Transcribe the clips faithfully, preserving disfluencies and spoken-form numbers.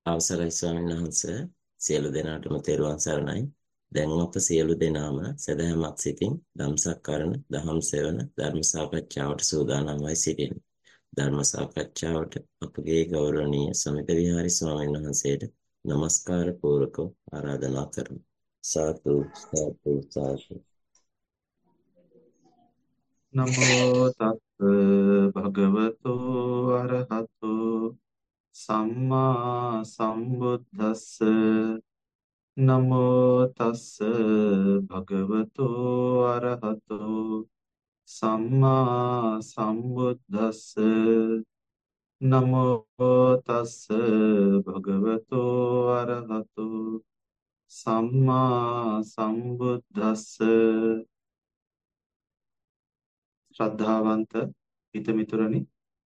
අවසරයි ස්වාමීන් වහන්සේ සියලු දෙනාටම තෙරුවන් සරණයි. දැන් අප සියලු දෙනාම සදහමත් සිතින් ධම්සක්කරණ දහම් සෙවන ධර්ම සාකච්ඡාවට සූදානම්වයි සිටින්නේ. ධර්ම සාකච්ඡාවට අපගේ ගෞරවනීය සමිත විහාරි ස්වාමීන් වහන්සේට নমස්කාර පූර්වකව ආරාධනා කරමි. සාදු සාදු සාදු. නමෝ තස්ස භගවතු අරහතු සම්මා සම්බුද්දස්ස නමෝ තස්ස භගවතු අරහතු සම්මා සම්බුද්දස්ස නමෝ තස්ස භගවතු අරහතු සම්මා සම්බුද්දස්ස ශ්‍රද්ධාවන්ත හිතමිතුරනි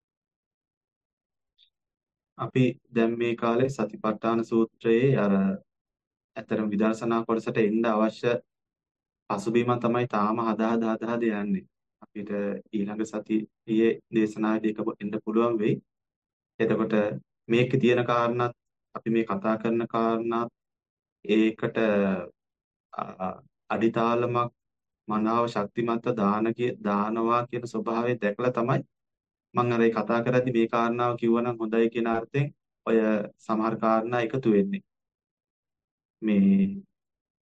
අපි දැන් මේ කාලේ සතිපට්ඨාන සූත්‍රයේ අර ඇතරම් විදර්ශනා කොටසට එන්න අවශ්‍ය පසුබිම තමයි තාම හදා හදා හදා හදා යන්නේ. අපිට ඊළඟ සතියේ දේශනාවේදී ඒක එන්න පුළුවන් වෙයි. එතකොට මේකේ තියෙන කාරණාත් අපි මේ කතා කරන කාරණාත් ඒකට අ, අඩිතාලමක් මනාව ශක්තිමත්ව දාන කිය- දානවා කියන ස්වභාවය දැකලා තමයි මම අර ඒ කතා කරද්දි මේ කාරණාව කිව්වනම් හොඳයි කියන අර්ථයෙන් ඔය සමහර කාරණා එකතු වෙන්නේ. මේ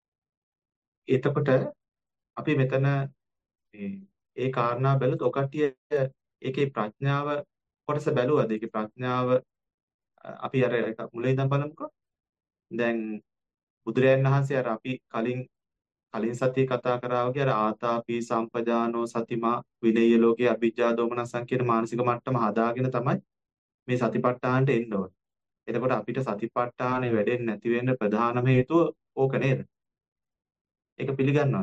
එතකොට අපි මෙතන මේ ඒ කාරණා බැලුවොත් ඔය කට්ටිය ඒකේ ප්‍රඥාව කොටස බැලුවද? ඒකේ ප්‍රඥාව අ, අපි අර එක මුලින් ඉඳන් බලමුකෝ. දැන් බුදුරයන් වහන්සේ අර අපි කලින් කලින් සතියේ කතා කරා වගේ අර ආතාපි සම්පජානෝ සතිමා විනය්‍ය ලෝකේ අභිජ්ජා දෝමනසං කියන මානසික මට්ටම හදාගෙන තමයි මේ සතිපට්ඨානට එන්න ඕනේ. එතකොට අපිට සතිපට්ඨානෙ වැඩෙන්නේ නැති වෙන්න ප්‍රධානම හේතුව ඕක නේද? ඒක පිළිගන්නවා.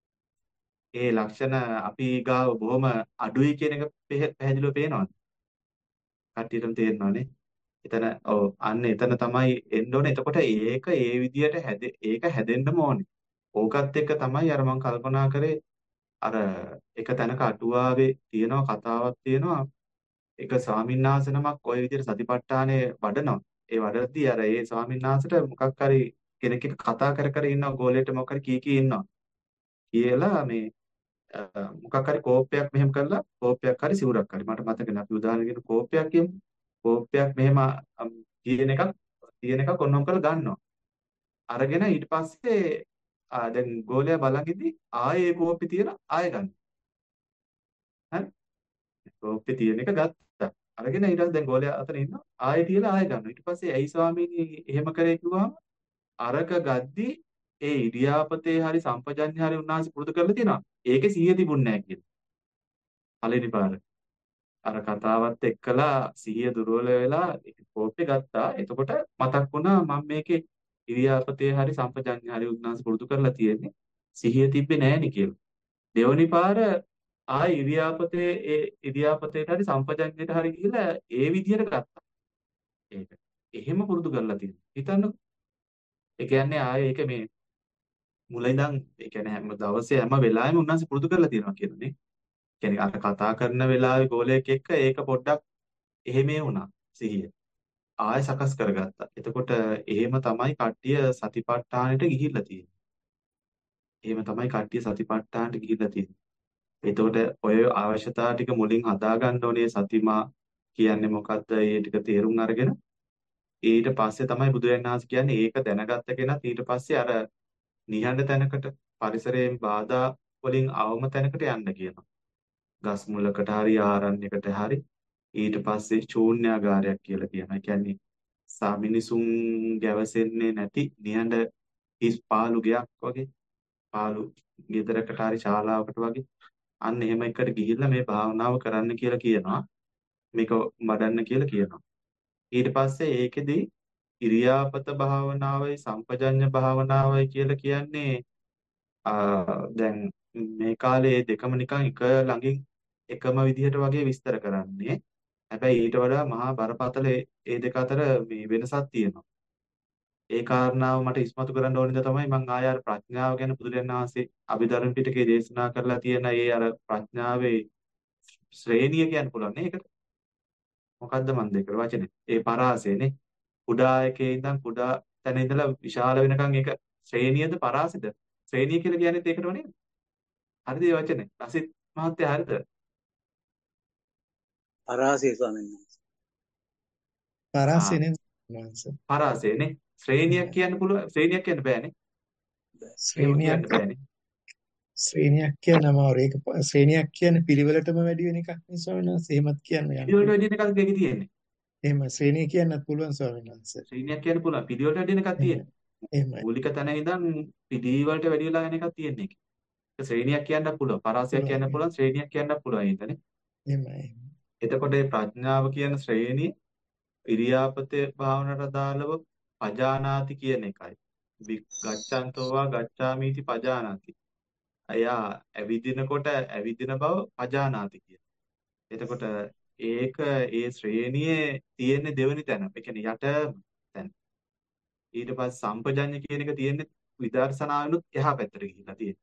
ඒ ලක්ෂණ අපි ගාව බොහොම අඩුයි කියන එක පැහැ- පැහැදිලිව පේනවද? කට්ටියටම තේරෙනවනේ. එතන ඔව් අන්න එතන තමයි එන්න ඕනේ. එතකොට ඒක ඒ විදියට හැද ඒක හැදෙන්නම ඕනේ. ඕකත් එක්ක තමයි අර මම කල්පනා කරේ අර එක තැනක අටුවාවේ තියෙනවා කතාවක් තියෙනවා. එක ස්වාමීන් වහන්සේ නමක් ওই විදියට සතිපට්ඨානය වඩනවා. ඒ වඩද්දී අර ඒ ස්වාමීන් වහන්සේට මොකක් හරි කෙනෙක්ට කතා කර කර ඉන්නවා ගෝලයට මොකක් හරි කී කී ඉන්නවා. කියලා මේ අ, මොකක් හරි කෝප්පයක් මෙහෙම කරලා කෝප්පයක් හරි සිවුරක් හරි මට මතක නැහැ අපි උදාහරණයකට කෝප්පයක් කියමු කෝප්පයක් මෙහෙම අම්, තියෙන එකක් තියෙන එකක් ඔන්නම් කරලා ගන්නවා අරගෙන ඊට පස්සේ ආ, දැන් ගෝලයා බලන් ඉදි ආයේ ඒ කෝප්පේ තියලා ආයෙ ගන්න හරි කෝප්පේ තියෙන එක ගත්තා අරගෙන ඊට පස්සේ දැන් ගෝලයා අතන ඉන්නවා ආයෙ තියලා ආයෙ ගන්නවා ඊට පස්සේ ඇයි ස්වාමීනි එහෙම කරේ කිව්වම අරක ගද්දි ඒ ඉරියාපතේ හරි සම්පජන්‍ය හරි උන්වහන්සේ පුරුදු කරලා තියෙනවා ඒකේ සිහිය තිබුණේ නැහැ කියලා පළවෙනි පාර අර කතාවත් එක්කලා සිහිය දුර්වල වෙලා කෝප්පේ ගත්තා. එතකොට මතක් වුණා මම මේකේ ඉරියාපතේ හරි සම්පජන්‍ය හරි උන්නාස පුරුදු කරලා තියෙන්නේ. සිහිය තිබ්බේ නෑනේ කියලා. දෙවනි පාර ආය ඉරියාපතේ ඒ ඉරියාපතේට හරි සම්පජන්යට හරි ගිහිල්ලා ඒ විදියට ගත්තා. ඒක. එහෙම පුරුදු කරලා තියෙනවා. හිතන්නකෝ. ඒ කියන්නේ ආයේ ඒක මේ මුල ඉඳන් ඒ කියන්නේ හැම දවසේ හැම වෙලාවෙම උන්නාස පුරුදු කරලා තියෙනවා කියන්නේ. කියන්නේ අර කතා කරන වෙලාවේ ගෝලයක් එක්ක ඒක පොඩ්ඩක් එහෙමේ වුණා සිහිය. ආය සකස් කරගත්තා. එතකොට එහෙම තමයි කට්ටිය සතිපට්ඨානෙට ගිහිල්ලා තියෙන්නේ. එහෙම තමයි කට්ටිය සතිපට්ඨානෙට ගිහිල්ලා තියෙන්නේ. එතකොට ඔය අවශ්‍යතා ටික මුලින් හදාගන්න ඕනේ සතිමා කියන්නේ මොකද්ද? ඒ ටික තේරුම් අරගෙන ඊට පස්සේ තමයි බුදුරජාණන් වහන්සේ කියන්නේ ඒක දැනගත්ත කෙනත් ඊට පස්සේ අර නිහඬ තැනකට පරිසරයෙන් බාධා වලින් අවම තැනකට යන්න කියනවා. ගස් මුලකට හරි ආරණ්‍යයකට හරි ඊට පස්සේ ශූන්‍යාගාරයක් කියලා කියනවා. ඒ කියන්නේ සා මිනිසුන් ගැවසෙන්නේ නැති නිහඬ හිස් පාළු ගයක් වගේ පාළු ගෙදරකට හරි ශාලාවකට වගේ අන්න එහෙම එකට ගිහිල්ලා මේ භාවනාව කරන්න කියලා කියනවා. මේක වඩන්න කියලා කියනවා. ඊට පස්සේ ඒකෙදි ඉරියාපත භාවනාවයි සම්පජඤ්ඤ භාවනාවයි කියලා කියන්නේ ආ දැන් මේ කාලේ මේ දෙකම නිකන් එක ළඟින් එකම විදිහට වගේ විස්තර කරන්නේ. හැබැයි ඊට වඩා මහා බරපතල ඒ ඒ දෙක අතර මේ වෙනසක් තියෙනවා. ඒ කාරණාව මට ඉස්මතු කරන්න ඕනිද තමයි මම ආය අර ප්‍රඥාව ගැන බුදුරජාණන් වහන්සේ අභිධර්ම පිටකේ දේශනා කරලා තියෙන ඒ අර ප්‍රඥාවේ ශ්‍රේණිය කියන්න පුළුවන් නේ ඒකට. මොකද්ද මන් දෙකේ වචනේ? ඒ පරාසයනේ. කුඩා එකේ ඉඳන් කුඩා තැන ඉඳලා විශාල වෙනකන් ඒක ශ්‍රේණියද පරාසද? ශ්‍රේණිය කියලා කියන්නේත් ඒකටම නේද? හරිද මේ වචනේ? රසිත් මහත්තයා හරිද? පරාසය ස්වාමීන් වහන්සේ. ආ පරාසය නේද වංශ. පරාසයනේ. ශ්‍රේණියක් කියන්න පුළුවන්. ශ්‍රේණියක් කියන්න බෑනේ. එහෙම ශ්‍රේණියක් කියන්න බෑනේ. ශ්‍රේණියක් කියනම ඒක ප- ශ්‍රේණියක් කියන්නේ පිළිවෙලටම වැඩි වෙන එකක් නේ ස්වාමීන් වහන්සේ. එහෙමත් කියන්න යන්න පිළිවෙලට පුළුවන්. වැඩි එකක් දෙකේ තියෙන්නේ. එහෙම ශ්‍රේණිය කියන්නත් පුළුවන් ස්වාමීන් වහන්සේ. ශ්‍රේණියක් කියන්න පුළුවන්. පිළිවෙලට වැඩි එකක් එහෙමයි. තියෙන්නේ. එහෙමයි. මූලික තැන ඉඳන් පිළිවෙලට වැඩි වෙලා යන එකක් තියෙන්නේ. ඒක ශ්‍රේණියක් කියන්නත් පුළුවන්. පරාසයක් කියන්න පුළුවන්. පුළුවන්. ශ්‍රේණියක් කියන්නත් පුළුවන් ඒකනේ. එහෙමයි. එතකොට මේ ප්‍රඥාව කියන ශ්‍රේණිය ඉරියාපතේ භාවනට අදාළව පජානාති කියන එකයි. වි- ගච්ඡන්තෝ වා ගච්ඡාමිති පජානාති. අයා ඇවිදිනකොට ඇවිදින බව පජානාති කියන. එතකොට ඒක ඒ ශ්‍රේණියේ තියෙන දෙවෙනි තැන. ඒ කියන්නේ යට තැන. ඊට පස්සේ සම්පජඤ්ඤ කියන එක තියෙන්නේ විදර්ශනානුත් එහා පැත්තට ගිහිල්ලා තියෙන්නේ.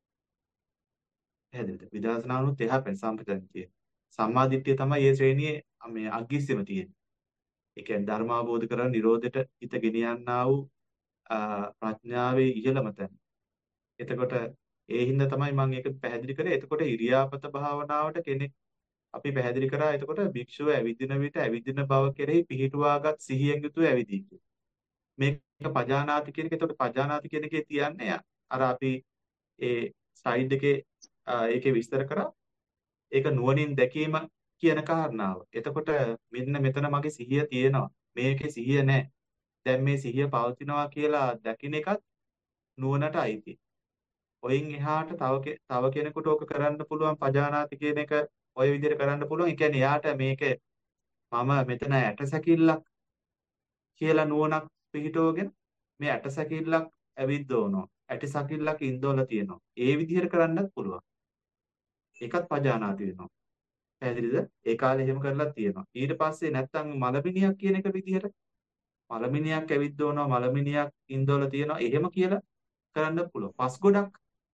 පැහැදිලිද? විදර්ශනානුත් එහා පැත්ත සම්පජඤ්ඤ තියෙන්නේ. සම්මාදිට්ඨිය තමයි මේ ශ්‍රේණියේ මේ අග්ගිස්සෙම තියෙන්නේ. ඒ කියන්නේ ධර්ම අවබෝධ කරගෙන නිරෝධයට හිත ගෙනියන්නා වූ ආ, ප්‍රඥාවේ ඉහළම තැන. එතකොට ඒ හින්දා තමයි මම ඒක පැහැදිලි කරේ. එතකොට ඉරියාපත භාවනාවට කෙනෙක් අපි පැහැදිලි කරා. එතකොට භික්ෂුව ඇවිදින විට ඇවිදින බව කෙරෙහි පිහිටුවාගත් සිහියෙන් යුතුව ඇවිදී කියලා. මේක පජානාති කියන එක. එතකොට පජානාති කියන එකේ තියන්නේ අර අපි ඒ ස්ලයිඩ් එකේ ආ, ඒකේ විස්තර කරා. ඒක නුවණින් දැකීම කියන කාරණාව. එතකොට මෙන්න මෙතන මගේ සිහිය තියෙනවා. මේකේ සිහිය නැහැ. දැන් මේ සිහිය පවතිනවා කියලා දකින්න එකත් නුවණට අයිති. ඔයින් එහාට තව කෙ- තව කෙනෙකුට ඕක කරන්න පුළුවන් පජානාති කියන එක ඔය විදිහට කරන්න පුළුවන්. ඒ කියන්නේ එයාට මේක මම මෙතන ඇටසැකිල්ලක් කියලා නුවණක් පිහිටවගෙන මේ ඇටසැකිල්ලක් ඇවිද්දවනවා. ඇටසැකිල්ලක් ඉන්දවලා තියෙනවා. ඒ විදිහට කරන්නත් පුළුවන්. ඒකත් පජානාති වෙනවා. පැහැදිලිද? ඒ කාලේ එහෙම කරලා තියෙනවා. ඊට පස්සේ නැත්තම් මලමිනියක් කියන එක විදිහට මලමිනියක් ඇවිද්දවනවා මලමිනියක් ඉන්දවලා තියෙනවා. එහෙම කියලා කරන්න පුළුවන්. පස් ගොඩක්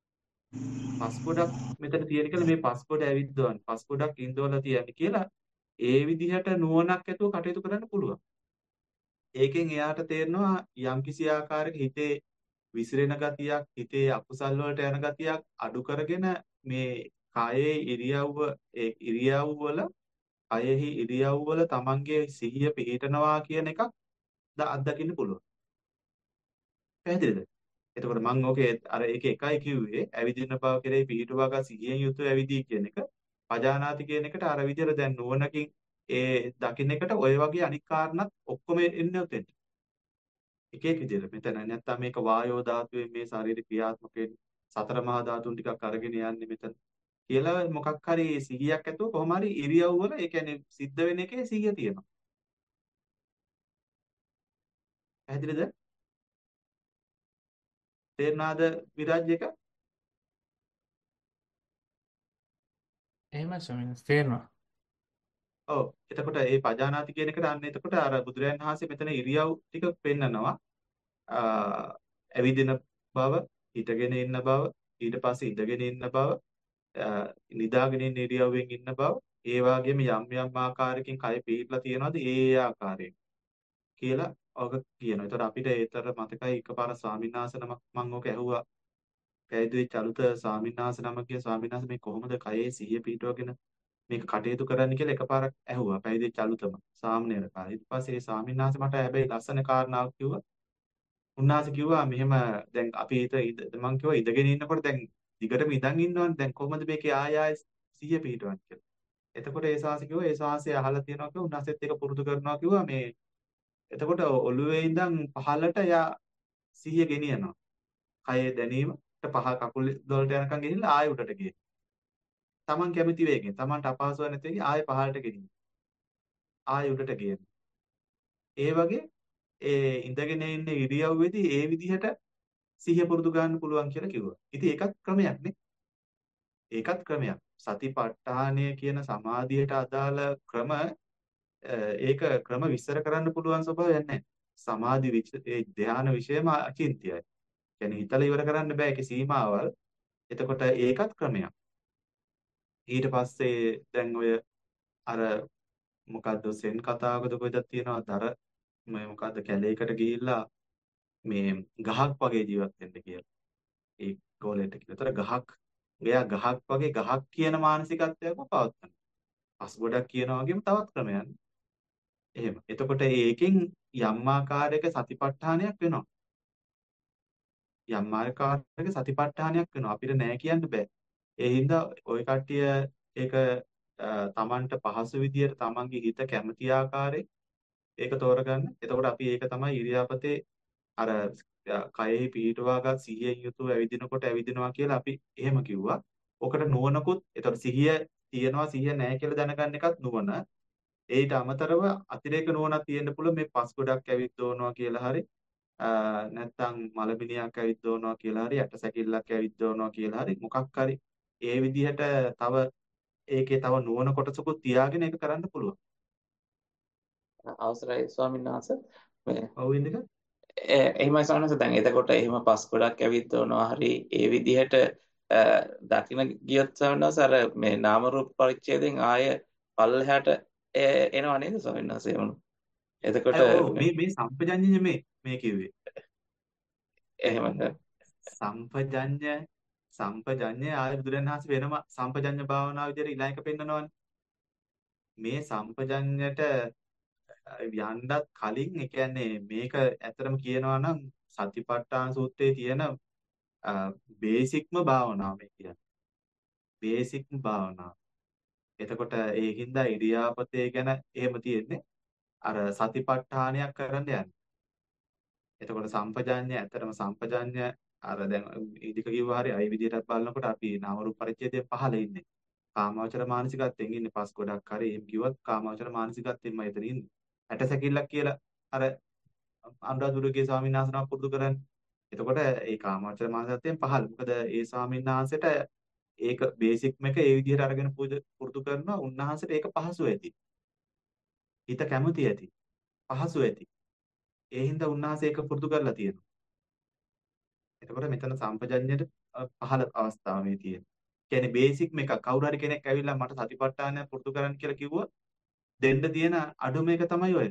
පස් ගොඩක් මෙතන තියෙන කියලා මේ පස් ගොඩ ඇවිද්දවන්නේ. පස් ගොඩක් ඉන්දවලා තියන්නේ කියලා ඒ විදිහට නුවණක් ඇතුව කටයුතු කරන්න පුළුවන්. ඒකෙන් එයාට තේරෙනවා යම්කිසි ආකාරයක හිතේ විසිරෙන ගතියක්, හිතේ අකුසල් වලට යන ගතියක් අඩු කරගෙන මේ කායේ ඉරියව්ව ඒ ඉරියව් වල කයෙහි ඉරියව් වල තමන්ගේ සිහිය පිහිටනවා කියන එකක් ද අත්දකින්න පුළුවන්. පැහැදිලිද? එතකොට මම ඕකේ අර ඒක එකයි කිව්වේ ඇවිදින බව කෙරෙහි පිහිටුවාගත් සිහියෙන් යුතුව ඇවිදී කියන එක. පජානාති කියන එකට අර විදිහට දැන් නුවණකින් ඒ දකින්න එකට ඔය වගේ අනික් කාරණාත් ඔක්කොම එන්නේ උතෙන්. එක එක විදිහට මෙතන නැත්තම් මේක වායෝ ධාතුවේ මේ ශරීර ක්‍රියාත්මක වෙන්නේ සතර මහා ධාතුන් ටිකක් අරගෙන යන්නේ මෙතන කියලා මොකක් හරි සිහියක් ඇතුව කොහොම හරි ඉරියව් වල ඒ කියන්නේ සිද්ධ වෙන එකේ සිහිය තියෙනවා. පැහැදිලිද? තේරුණාද විරාජ් එක? එහෙමයි ස්වාමීන් වහන්සේ තේරෙනවා. ඔව්. එතකොට මේ පජානාති කියන එකට අන්න එතකොට අර බුදුරයන් වහන්සේ මෙතන ඉරියව් ටික පෙන්නනවා. ආ ඇවිදින බව, හිටගෙන ඉන්න බව, ඊට පස්සේ ඉඳගෙන ඉන්න බව, ආ, නිදාගෙන ඉන්න ඉරියව්වෙන් ඉන්න බව, ඒ වගේම යම් යම් ආකාරයකින් කය පිහිටලා තියෙනවද ඒ ඒ ආකාරයෙන් කියලා ඔක කියනවා. ඒතර අපිට ඒතර මතකයි එකපාර ස්වාමීන් වහන්සේ නමක් මම ඔක ඇහුවා. පැවිදි වෙච්ච අලුත ස්වාමීන් වහන්සේ නමක් ස්වාමීන් වහන්සේ මේ කොහොමද කයේ සිහිය පිහිටවගෙන මේක කටයුතු කරන්න කියලා එකපාරක් ඇහුවා. පැවිදි වෙච්ච අලුතම සාමණේර කාලේ. ඊට පස්සේ ඒ ස්වාමීන් වහන්සේ මට හැබැයි ලස්සන කාරණාවක් කිව්වා. උන්වහන්සේ කිව්වා මෙහෙම දැන් අපි හිත මම කිව්වා ඉඳගෙන ඉන්නකොට දැන් දිගටම ඉඳන් ඉන්නවනේ දැන් කොහොමද මේකේ ආය ආය සිහිය පිහිටවන්නේ කියලා. එතකොට ඒ ශාසි කිව්වා ඒ ශාසය අහලා තියෙනවා කිව්වා උන්වහන්සේත් ඒක පුරුදු කරනවා කිව්වා මේ එතකොට ඔළුවේ ඉඳන් පහළට යා සිහිය ගෙනියනවා. කයේ දැනීමට පහ කකුල් වලට යනකම් ගෙනිලා ආය උඩට ගියේ. Taman කැමති වේගෙන් Tamanට අපහසුව නැති වෙයි ආය පහළට ගෙනියන. ආය උඩට ගියන. ඒ වගේ ඒ ඉඳගෙන ඉන්න ඉරියව්වේදී ඒ විදිහට සිහිය පුරුදු ගන්න පුළුවන් කියලා කිව්වා. ඉතින් ඒකත් ක්‍රමයක් නේ. ඒකත් ක්‍රමයක්. සතිපට්ඨානය කියන සමාධියට අදාළ ක්‍රම ඒක ක්‍රම විස්තර කරන්න පුළුවන් ස්වභාවයක් නැහැ. සමාධි ඒ ධ්‍යාන විශේෂම අචින්ත්‍යයි. කියන්නේ හිතලා ඉවර කරන්න බෑ ඒකේ සීමාවල්. එතකොට ඒකත් ක්‍රමයක්. ඊට පස්සේ දැන් ඔය අර මොකද්ද සෙන් කතාවකද කොහෙද තියෙනවා දර මේ මොකද්ද කැලේකට ගිහිල්ලා මේ ගහක් වගේ ජීවත් වෙන්න කියලා. ඒ ගෝලයට කියලා. ඒතර ගහක් එයා ගහක් වගේ ගහක් කියන මානසිකත්වයක්ම පවත්වනවා. පස් ගොඩක් කියනවා වගේම තවත් ක්‍රමයක්. එහෙම. එතකොට ඒකෙන් යම් ආකාරයක සතිපට්ඨානයක් වෙනවා. යම් ආකාරයක සතිපට්ඨානයක් වෙනවා. අපිට නෑ කියන්න බෑ. ඒ හින්දා ওই කට්ටිය ඒක තමන්ට පහසු විදියට තමන්ගේ හිත කැමති ආකාරයෙන් ඒක තෝරගන්න. එතකොට අපි ඒක තමයි ඉරියාපතේ අර කයෙහි පිහිටුවාගත් සිහියෙන් යුතුව ඇවිදිනකොට ඇවිදිනවා කියලා අපි එහෙම කිව්වා. ඔකට නුවණකුත් එතකොට සිහිය තියනවා සිහිය නැහැ කියලා දැනගන්න එකත් නුවණ. ඒට අමතරව අතිරේක නුවණක් තියෙන්න පුළුවන් මේ පස් ගොඩක් ඇවිද්දවනවා කියලා හරි නැත්නම් මලමිනියක් ඇවිද්දවනවා කියලා හරි ඇට සැකිල්ලක් ඇවිද්දවනවා කියලා හරි මොකක් හරි ඒ විදිහට තව ඒකේ තව නුවණ කොටසකුත් තියාගෙන ඒක කරන්න පුළුවන්. අවසරයි ස්වාමීන් වහන්සේ මේ ඔව් ඉන්නක ඒ- එහෙමයි ස්වාමීන් වහන්සේ දැන් එතකොට එහෙම පස් ගොඩක් ඇවිද්දවනවා හරි ඒ විදිහට අ, දකින්න ගියොත් ස්වාමීන් වහන්සේ අර මේ නාම රූප පරිච්ඡේදයෙන් ආය පල්ලෙහාට එ- එනවා නේද ස්වාමීන් වහන්සේ එමුණු එතකොට ඔව් මේ මේ සම්පජඤ්ඤය මේ මේ කිව්වේ. එහෙමද සම්පජඤ්ඤ සම්පජඤ්ඤය ආය බුදුරණන් වහන්සේ වෙනම සම්පජඤ්ඤ භාවනාව විදිහට ඊළඟ පෙන්නනවනේ. මේ සම්පජඤ්ඤයට යන්නත් කලින් ඒ කියන්නේ මේක ඇත්තටම කියනවා නම් සතිපට්ඨාන සූත්‍රයේ තියෙන බේසික්ම භාවනාව මේ කියන්නේ. බේසික්ම භාවනාව. එතකොට ඒ හින්දා ඉරියාපතේ ගැන එහෙම තියෙන්නේ අර සතිපට්ඨානයක් කරන්න යන්නේ. එතකොට සම්පජාඤ්ඤය ඇත්තටම සම්පජාඤ්ඤය අර දැන් ඉදික කිව්වා හරි අයි විදියටත් බලනකොට අපි නාම රූප පරිච්ඡේදයේ පහළ ඉන්නේ. කාමාවචර මානසිකත්වයෙන් ඉන්නේ පස් ගොඩක් හරි එහෙම කිව්වත් කාමාවචර මානසිකත්වයෙන්ම එතන ඉන්නේ. ඇට සැකිල්ලක් කියලා අර අනුරාධපුරගේ ස්වාමීන් වහන්සේ නමක් පුරුදු කරන්නේ. එතකොට ඒ කාමාවචර මානසිකත්වයෙන් පහළ. මොකද ඒ ස්වාමීන් වහන්සේට ඒක බේසික්ම එක ඒ විදිහට අරගෙන පුරුදු කරනවා. උන්වහන්සේට ඒක පහසු ඇති. හිත කැමති ඇති. පහසු ඇති. ඒ හින්දා උන්වහන්සේ ඒක පුරුදු කරලා තියෙනවා. එතකොට මෙතන සම්පජඤ්ඤයට පහළ අවස්ථාව මේ තියෙන්නේ. කියන්නේ බේසික්ම එක කවුරු හරි කෙනෙක් ඇවිල්ලා මට සතිපට්ඨානය පුරුදු කරන්න කියලා කිව්වොත් දෙන්න තියෙන අඩුම එක තමයි ඔය.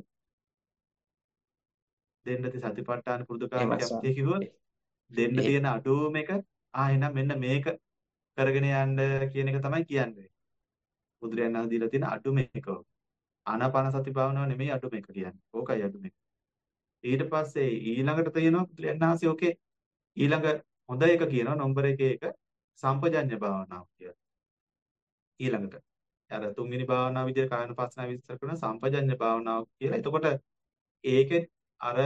දෙන්න තියෙන සතිපට්ඨාන පුරුදු කරන්න එහෙමයි කැමතියි ස්වාමී කිව්වොත් දෙන්න ඒ තියෙන අඩුම එක ආ එහෙනම් මෙන්න මේක කරගෙන යන්න කියන එක තමයි කියන්නේ. බුදුරයන් වහන්සේ දීලා තියෙන අඩුම එක. ආනාපාන සති භාවනාව නෙමෙයි අඩුම එක කියන්නේ. ඕකයි අඩුම එක. ඊට පස්සේ ඊළඟට තියෙනවා බුදුරයන් වහන්සේ ඕකේ ඊළඟ හොඳ එක කියනවා නම්බර එකේ එක සම්පජඤ්ඤ භාවනාව කියලා. ඊළඟට අර තුන්වෙනි භාවනාව විදිහට කායනුපස්සනාව විස්තර කරන සම්පජඤ්ඤ භාවනාව කියලා. එතකොට ඒකෙත් අර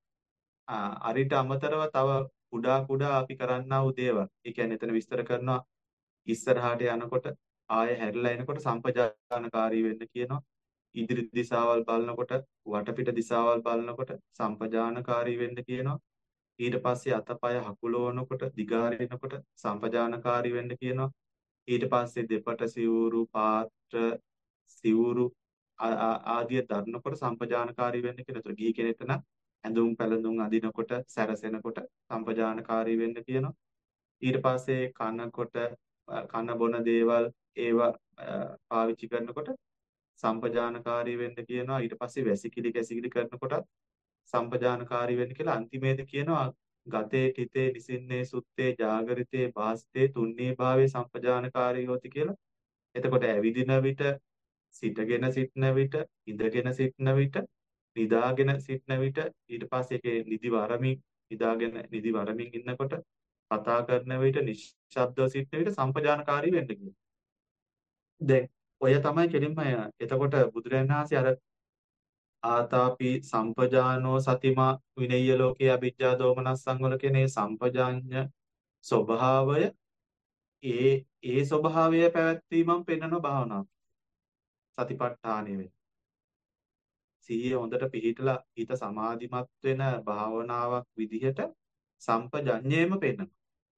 අරිට අමතරව තව කුඩා කුඩා අපි කරන්නා වූ දේවල්. ඒ කියන්නේ එතන විස්තර කරනවා ඉස්සරහට යනකොට ආය හැරිලා එනකොට සම්පජානකාරී වෙන්න කියනවා. ඉදිරි දිශාවල් බලනකොට වටපිට දිශාවල් බලනකොට සම්පජානකාරී වෙන්න කියනවා. ඊට පස්සේ අතපය හකුලවනකොට දිගාරිනකොට සම්පජානකාරී වෙන්න කියනවා. ඊට පස්සේ දෙපට සිවුරු පාත්‍ර සිවුරු ආදිය දරනකොට සම්පජානකාරී වෙන්න කියනවා. ඒතර ගිහි කෙනෙක් නම් ඇඳුම් පැළඳුම් අඳිනකොට සැරසෙනකොට සම්පජානකාරී වෙන්න කියනවා. ඊට පස්සේ කනකොට කන බොන දේවල් ඒවා පාවිච්චි කරනකොට සම්පජානකාරී වෙන්න කියනවා. ඊට පස්සේ වැසිකිලි කැසිකිලි කරනකොට සම්පජානකාරී වෙන්න කියලා අන්තිමේදී කියනවා ගතේ තිතේ නිසින්නේ සුත්තේ ජාගරිතේ භාස්තේ තුන්නේ භාවේ සම්පජානකාරී හොති කියලා. එතකොට ඇවිදින විට සිටගෙන සිටන විට ඉඳගෙන සිටන විට නිදාගෙන සිටන විට ඊට පස්සේ ඒකේ නිදි වරමින් නිදාගෙන නිදි වරමින් ඉන්නකොට කතා කරන විට නිශ්ශබ්දව සිටන විට සම්පජානකාරී වෙන්න කියනවා. දැන් ඔය තමයි කෙලින්ම එතකොට බුදුරජාණන් වහන්සේ අර ආතාපි සම්පජානෝ සතිමා විනය්‍ය ලෝකේ අවිජ්ජා දෝමනස්සං වල කියන මේ සම්පජාඤ්ඤ ස්වභාවය ඒ ඒ ස්වභාවය පැවැත්වීමම පෙන්වන භාවනාවක්. සතිපට්ඨානෙ වෙන. සිහිය හොඳට පිහිටලා හිත සමාධිමත් වෙන භාවනාවක් විදිහට සම්පජඤ්ඤයම පෙන්වනවා.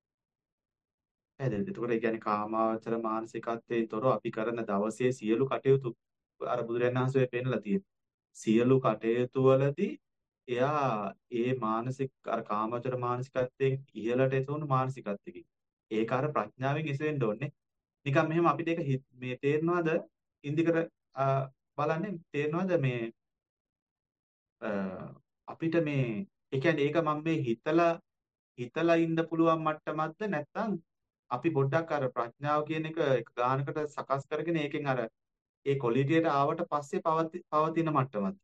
පැහැදිලිද? එතකොට ඒ කියන්නේ කාමාවචර මානසිකත්වයෙන් තොරව අපි කරන දවසේ සියලු කටයුතු අර බුදුරජාණන් වහන්සේ පෙන්නලා තියෙනවා. සියලු කටයුතු වලදී එයා ඒ මානසික අර කාමාවචර මානසිකත්වයෙන් ඉහළට එසවුණු මානසිකත්වයකින්. ඒක අර ප්‍රඥාවෙන් එසවෙන්න ඕනේ. නිකන් මෙහෙම අපිට ඒක මේ තේරෙනවද? ඉන්දිකර බලන්නේ තේරෙනවද මේ අ, අපිට මේ ඒ කියන්නේ ඒක මම මේ හිතලා හිතලා ඉන්න පුළුවන් මට්ටමක්ද නැත්නම් අපි පොඩ්ඩක් අර ප්‍රඥාව කියන එක එක ගානකට සකස් කරගෙන ඒකෙන් අර ඒ ක්වොලිටියට ආවට පස්සේ පවති පවතින මට්ටමක්ද?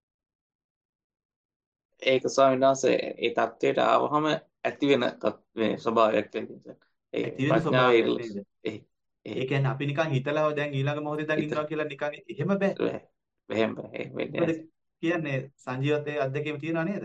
ඒක ස්වාමීන් වහන්සේ ඒ தത്വයට ආවහම ඇති වෙන තත්- මේ ස්වභාවයක් වෙනවා. ඒ ඇති වෙන ප්‍රඥාව ස්වභාවයක් ඉරලා නේද? ඒ ඒ ඒ කියන්නේ අපි නිකන් හිතලා දැන් ඊළඟ මොහොතේ දැන් හිත ඉන්නවා කියලා නිකන් එහෙම බෑ. බෑ. එහෙම බෑ. එහෙම වෙන්නේ මොකද නැහැ. කියන්නේ සංජීවත් ඒ අත්දැකීම තියනවා නේද?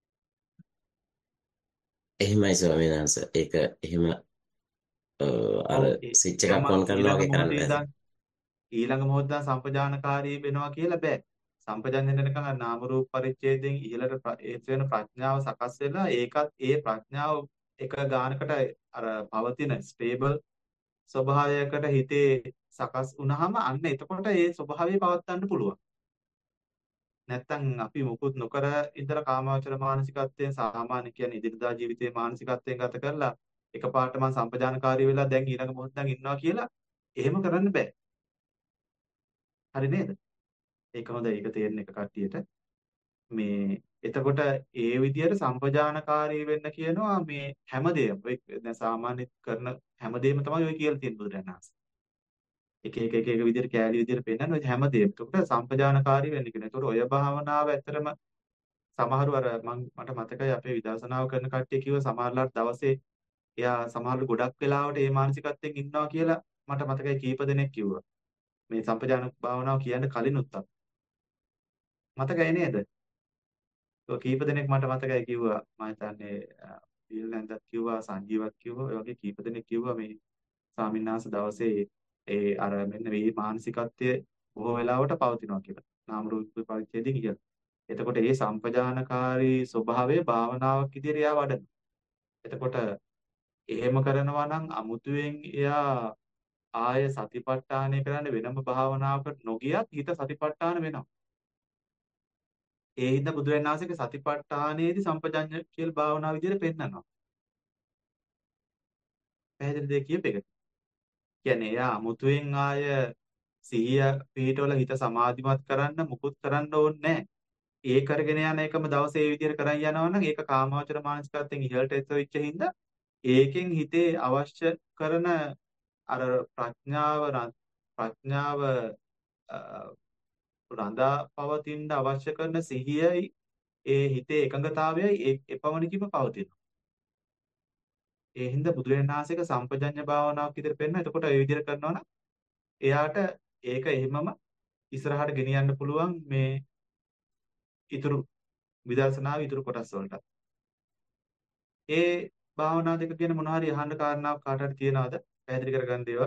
එහෙමයි ස්වාමීන් වහන්සේ. ඒක එහෙම අ, අර ඔව් ඒ ස්විච් දැන් එකක් මම ඔන් කරනවා ඊළඟ වගේ කරන්න මොහොතේ බෑ. ඉඳන් ඊළඟ මොහොත දැන් සම්පජානකාරී වෙනවා කියලා බෑ. සම්පජාන්‍ය වෙනකන් අර නාම රූප පරිච්ඡේදයෙන් ඉහළට ප්‍ර- ඒ වෙන ප්‍රඥාව සකස් වෙලා ඒකත් ඒ ප්‍රඥාව එක ගානකට අර පවතින ස්ටේබල් ස්වභාවයකට හිතේ සකස් වුනහම අන්න එතකොට ඒ ස්වභාවය පවත්වන්න පුළුවන්. නැත්තම් අපි මුකුත් නොකර ඉඳලා කාමාවචර මානසිකත්වයෙන් සාමාන්‍ය කියන්නේ ඉදිරියදා ජීවිතයේ මානසිකත්වයෙන් ගත කරලා එකපාරට මම සම්පජානකාරී වෙලා දැන් ඊළඟ මොහොත දැන් ඉන්නවා කියලා එහෙම කරන්න බෑ. හරි නේද? ඒක හොඳයි. ඒක තේරෙන එක කට්ටියට. මේ එතකොට ඒ විදිහට සම්පජානකාරී වෙන්න කියනවා මේ හැමදේම ඔය දැන් සාමාන්‍ය කරන හැමදේම තමයි ඔය කියලා තියෙන බුදුරජාණන් වහන්සේ. එක එක එක එක විදිහට කෑලි විදිහට පෙන්නන ඔය හැමදේම. එතකොට සම්පජානකාරී වෙන්න කියනවා. එතකොට ඔය භාවනාව ඇත්තරම සමහරව අර මං මට මතකයි අපේ විදර්ශනාව කරන කට්ටිය කිව්ව සමහරලාට දවසේ එයා සමහරව ගොඩක් වෙලාවට ඒ මානසිකත්වයෙන් ඉන්නවා කියලා මට මතකයි කීප දෙනෙක් කිව්වා. මේ සම්පජාන භාවනාව කියන්න කලිනුත් මතකයි නේද? ඔය කීප දෙනෙක් මට මතකයි කිව්වා මම හිතන්නේ බිල් නැන්දත් කිව්වා සංජීවත් කිව්වා ඔය වගේ කීප දෙනෙක් කිව්වා මේ ස්වාමීන් වහන්සේ දවසේ ඒ අර මෙන්න මේ මානසිකත්වය බොහෝ වෙලාවට පවතිනවා කියලා. නාම රූප පරිච්ඡේදයේ කියලා. එතකොට මේ සම්පජානකාරී ස්වභාවය භාවනාවක් විදිහට එයා වඩනවා. එතකොට එහෙම කරනවා නම් අමුතුවෙන් එයා ආය සතිපට්ඨානය කරන්න වෙනම භාවනාවකට නොගියත් හිත සතිපට්ඨාන වෙනවා. ඒ හින්දා බුදුරජාණන් වහන්සේගේ සතිපට්ඨානයේදී සම්පජඤ්ඤ කියලා භාවනාව විදිහට පෙන්නනවා. පැහැදිලි දෙයක් කියප එක. කියන්නේ එයා අමුතුවෙන් ආය සිහිය පිහිටවල හිත සමාධිමත් කරන්න මුකුත් කරන්න ඕනේ නැහැ. ඒ කරගෙන යන එකම දවසේ ඒ විදිහට කරන් යනවා නම් ඒක කාමාවචර මානසිකත්වයෙන් ඉහළට එතෙච්ච හින්දා ඒකෙන් හිතේ අවශ්‍ය කරන අර ප්‍රඥාව ර- ප්‍රඥාව අ, රඳා පවතින්න අවශ්‍ය කරන සිහියයි ඒ හිතේ එකඟතාවයයි ඒ එපමණකින්ම පවතිනවා. ඒ හින්දා බුදුරජාණන් වහන්සේක සම්පජඤ්ඤ භාවනාවක් විදිහට පෙන්නන. එතකොට ඒ විදිහට කරනවා නම් එයාට ඒක එහෙමම ඉස්සරහට ගෙනියන්න පුළුවන් මේ ඊතුරු විදර්ශනාව ඊතුරු කොටස් වලට. ඒ භාවනා දෙක ගැන මොනවා හරි අහන්න කාරණාවක් කාට හරි තියනවද? පැහැදිලි කරගන්න දේවල්.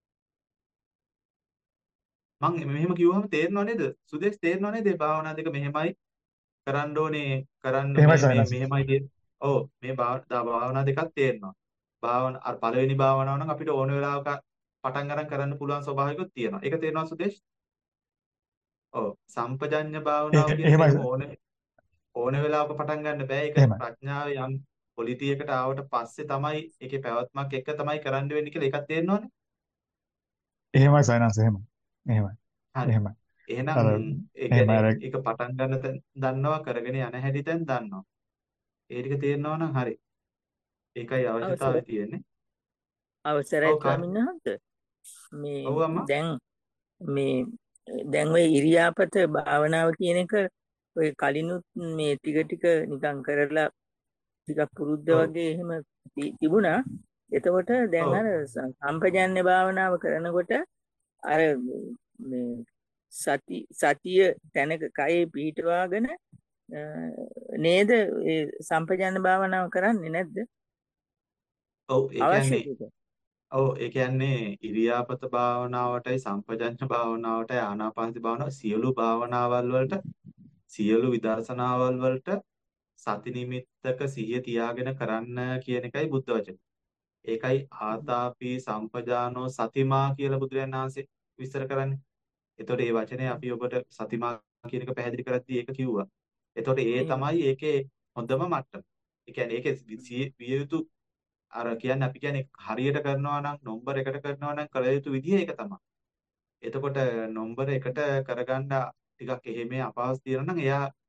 මම මෙහෙම කිව්වම තේරෙනව නේද? සුදේශ් තේරෙනව නේද? මේ භාවනා දෙක මෙහෙමයි කරන්න ඕනේ කරන්න එහෙමයි මේ මේ සයනස්. මෙහෙමයි තියෙන්නේ. ඔව් මේ භාව- දා- භාවනා දෙකක් තේරෙනවා. භාවන අර පළවෙනි භාවනාව නම් අපිට ඕන වෙලාවක පටන් ගන්න කරන්න පුළුවන් ස්වභාවිකුත් තියෙනවා. ඒක තේරෙනවා සුදේශ්? ඔව් සම්පජඤ්ඤ භාවනාව ඒක කියන එක එහෙම එහෙමයි. ඕන ඕන වෙලාවක පටන් ගන්න බෑ. ඒක එහෙමයි. ප්‍රඥාවේ යම් පොලිතියකට ආවට පස්සේ තමයි ඒකේ පැවැත්මක් එක්ක තමයි කරන්න වෙන්නේ කියලා ඒකත් තේරෙනවනේ. එහෙමයි සයනස්. එහෙමයි. එහෙමයි. හරි. එහෙමයි. එහෙනම් අර ඒ එහෙමයි කියන්නේ අර ඒක පටන් ගන්න තැන දන්නවා කරගෙන යන හැටි දැන් දන්නවා. ඒ ටික තේරෙනවා නම් හරි. ඒකයි අවසර අවශ්‍යතාවය තියෙන්නේ. අවසරයි ඔව් කා ස්වාමීන් වහන්සේ මේ ඔව් අම්මා. දැන් මේ දැන් ඔය ඉරියාපත භාවනාව කියන එක ඔය කලිනුත් මේ ටික ටික නිකන් කරලා ටිකක් පුරුද්ද ඔව් වගේ එහෙම ති- තිබුණා. එතකොට දැන් ඔව් අර ස- සම්පජන්‍ය භාවනාව කරනකොට අර මේ සති සතිය තැනක කයේ පිහිටවාගෙන අ, නේද ඒ සම්පජන්‍ය භාවනාව කරන්නේ නැද්ද? ඔව් ඒ අවශ්‍ය කියන්නේ දෙක. ඔව් ඒ කියන්නේ ඉරියාපත භාවනාවටයි සම්පජඤ්ඤ භාවනාවටයි ආනාපානසති භාවනාව සියලු භාවනාවල් වලට සියලු විදර්ශනාවල් වලට සති නිමිත්තක සිහිය තියාගෙන කරන්න කියන එකයි බුද්ධ වචනේ. ඒකයි ආතාපි සම්පජානෝ සතිමා කියලා බුදුරජාණන් වහන්සේ විස්තර කරන්නේ. එතකොට මේ වචනේ අපි ඔබට සතිමා කියන එක පැහැදිලි කරද්දී ඒක කිව්වා. එතකොට ඒ එහෙම. තමයි ඒකේ හොඳම මට්ටම. ඒ කියන්නේ ඒකේ විය විය යුතු අර කියන්නේ අපි කියන්නේ හරියට කරනවා නම් නම්බර් එකට කරනවා නම් කළ යුතු විදිය ඒක තමයි. එතකොට නම්බර එකට කරගන්න ටිකක් එහෙම අපහසු තියෙනවා නම් එයා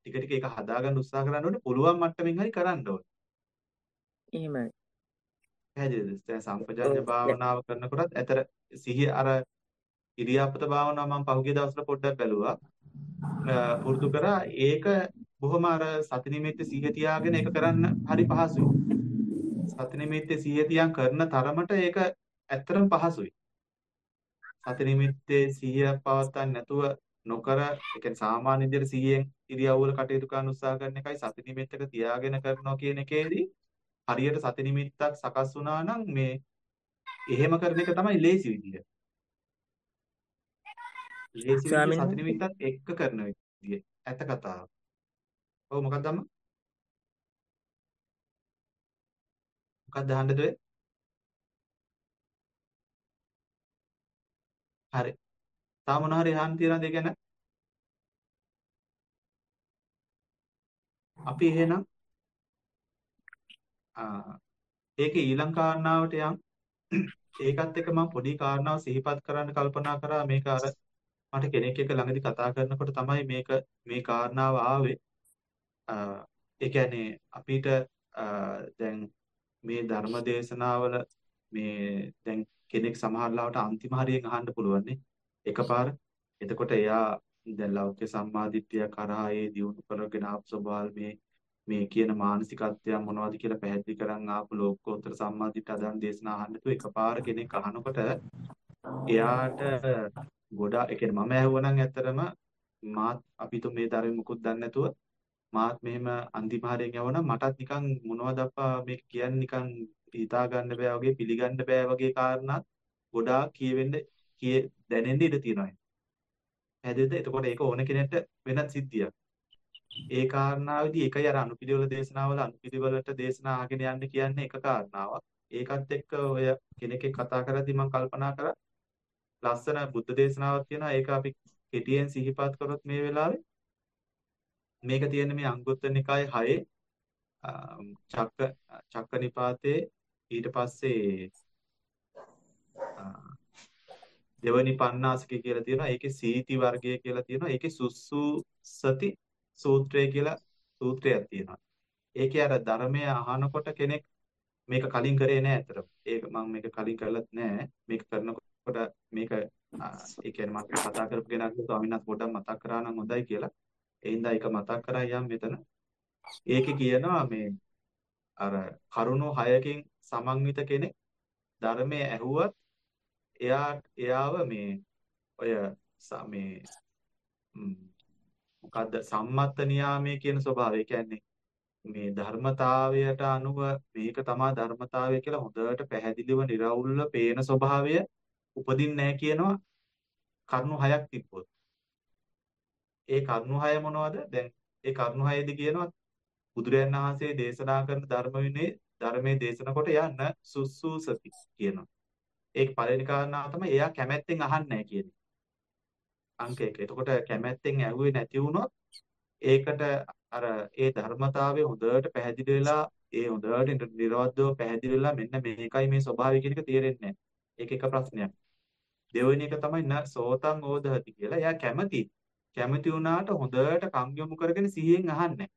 ටික ටික ඒක හදාගන්න උත්සාහ කරන්න ඕනේ. පුළුවන් මට්ටමින් හරි කරන්න ඕනේ. එහෙමයි. පැහැදිලිද? දැන් සම්පජඤ්ඤ ඔව්. දැන් භාවනාව කරනකොටත් ඇතර සිහිය අර ඉරියාපත භාවනාව මම පහුගිය දවස්වල පොඩ්ඩක් බැලුවා. අ, පුරුදු කරා. ඒක බොහොම අර සති නිමිත්තේ සිහිය තියාගෙන ඒක කරන්න හරි පහසුයි. සති නිමිත්තේ සිහිය තියන් කරන තරමට ඒක ඇත්තටම පහසුයි. සති නිමිත්තේ සිහිය පවත්වන්න නැතුව නොකර ඒ කියන්නේ සාමාන්‍ය විදිහට සිහියෙන් ඉරියව්වල කටයුතු කරන්න උත්සාහ කරන එකයි සති නිමිත්තක තියාගෙන කරනවා කියන එකේදී හරියට සති නිමිත්තක් සකස් වුණා නම් මේ එහෙම කරන එක තමයි ලේසි විදිය. ලේසි විදිය ස්වාමීන් සති වහන්සේ නිමිත්තත් එක්ක කරන විදිය. ඇත්ත කතාව. ඔව් මොකක්ද අම්මා? මොකක්ද අහන්නද ඔය? හරි. තා මොනවා හරි අහන්න තියනද ඒ ගැන? අපි එහෙනම් ආ ඒකේ ඊළඟ කාරණාවට යන් ඒකත් එක්ක මම පොඩි කාරණාවක් සිහිපත් කරන්න කල්පනා කරා මේක අර මට කෙනෙක් එක්ක ළඟදි කතා කරනකොට තමයි මේක මේ කාරණාව ආවේ. අ, ඒ කියන්නේ අපිට අ, දැන් මේ ධර්ම දේශනාවල මේ දැන් කෙනෙක් සමහර ලාවට අන්තිම හරියෙන් අහන්න පුළුවන් නේ එකපාර. එතකොට එයා දැන් ලෞකික සම්මාදිට්ඨිය කරහා ඒ දියුණු කරගෙන ආපු ස්වභාවය මේ මේ කියන මානසිකත්වයන් මොනවද කියලා පැහැදිලි කරන් ආපු ලෝකෝත්තර සම්මාදිට්ඨිය අදන් දේශනා අහන්න තු එකපාර කෙනෙක් අහනකොට එයාට ගොඩාක් ඒ කියන්නේ මම ඇහුවනම් ඇත්තරම මාත් අපිට මේ ධර්ම මුකුත් දන්නේ නැතුව මාත් මෙහෙම අන්තිම හරියෙන් යවනම් මටත් නිකන් මොනවද අප්පා මේක කියන්නේ නිකන් හිතා ගන්න බෑ වගේ පිළිගන්න බෑ වගේ කාරණා ගොඩාක් කියවෙන්න කිය දැනෙන්න ඉඩ තියෙනවා. හැදෙද්ද එතකොට ඒක ඕන කෙනෙක්ට වෙන සිද්ධියක්. ඒ කාරණාවේදී එකයි අර අනුපිළිවෙල දේශනාවල අනුපිළිවෙලට දේශනා අහගෙන යන්න කියන්නේ එක කාරණාවක්. ඒකත් එක්ක ඔය කෙනෙක් එක්ක කතා කරද්දී මම කල්පනා කරා ලස්සන බුද්ධ දේශනාවක් තියෙනවා. ඒක අපි කෙටියෙන් සිහිපත් කරොත් මේ වෙලාවේ මේක තියෙන්නේ මේ අංගුත්තර නිකායේ හයේ චක්ක චක්ක නිපාතේ ඊට පස්සේ දෙවනි පඤ්ඤාසිකය කියලා තියෙනවා. ඒකේ සීති වර්ගය කියලා තියෙනවා. ඒකේ සුස්සුසති සූත්‍රය කියලා සූත්‍රයක් තියෙනවා. ඒකේ අර ධර්මය අහනකොට කෙනෙක් මේක කලින් කරේ නෑ අතට. ඒක මම මේක කලින් කරලත් නෑ. මේක කරනකොට මේක ඒ කියන්නේ මම කතා කරපු කෙනාගේ ස්වාමීන් වහන්සේ පොඩ්ඩක් මතක් කරා නම් හොඳයි කියලා. ඒ හින්දා ඒක මතක් කරා යම් මෙතන. ඒකේ කියනවා මේ අර කරුණු හයකින් සමන්විත කෙනෙක් ධර්මයේ ඇහුවත් එයා එයාව මේ ඔය මේ මොකද්ද සම්මත්ත නියාමයේ කියන ස්වභාවය. කියන්නේ මේ ධර්මතාවයට අනුව මේක තමයි ධර්මතාවය කියලා හොඳට පැහැදිලිව निराවුල්ව පේන ස්වභාවය උපදින්නේ නැහැ කියනවා කරුණු හයක් තිබ්බොත්. ඒ කරුණු හය මොනවද? දැන් ඒ කරුණු හයේදී කියනවා බුදුරයන් වහන්සේ දේශනා කරන ධර්ම විනේ ධර්මයේ දේශන කොට යන්න සුසුසති කියනවා. ඒක පළවෙනි කාරණාව තමයි එයා කැමැත්තෙන් අහන්නේ නැහැ කියන්නේ. අංක එක. එතකොට කැමැත්තෙන් ඇහුවේ නැති වුණොත් ඒකට අර ඒ ධර්මතාවය හොඳට පැහැදිලි වෙලා ඒ හොඳට නිර්වද්දව පැහැදිලි වෙලා මෙන්න මේකයි මේ ස්වභාවය කියන එක තේරෙන්නේ නැහැ. ඒක එක ප්‍රශ්නයක්. දෙවෙනි එක තමයි න සෝතං ඕදහති කියලා. එයා කැමති. කැමති වුණාට හොඳට කම් යොමු කරගෙන සිහියෙන් අහන්නේ.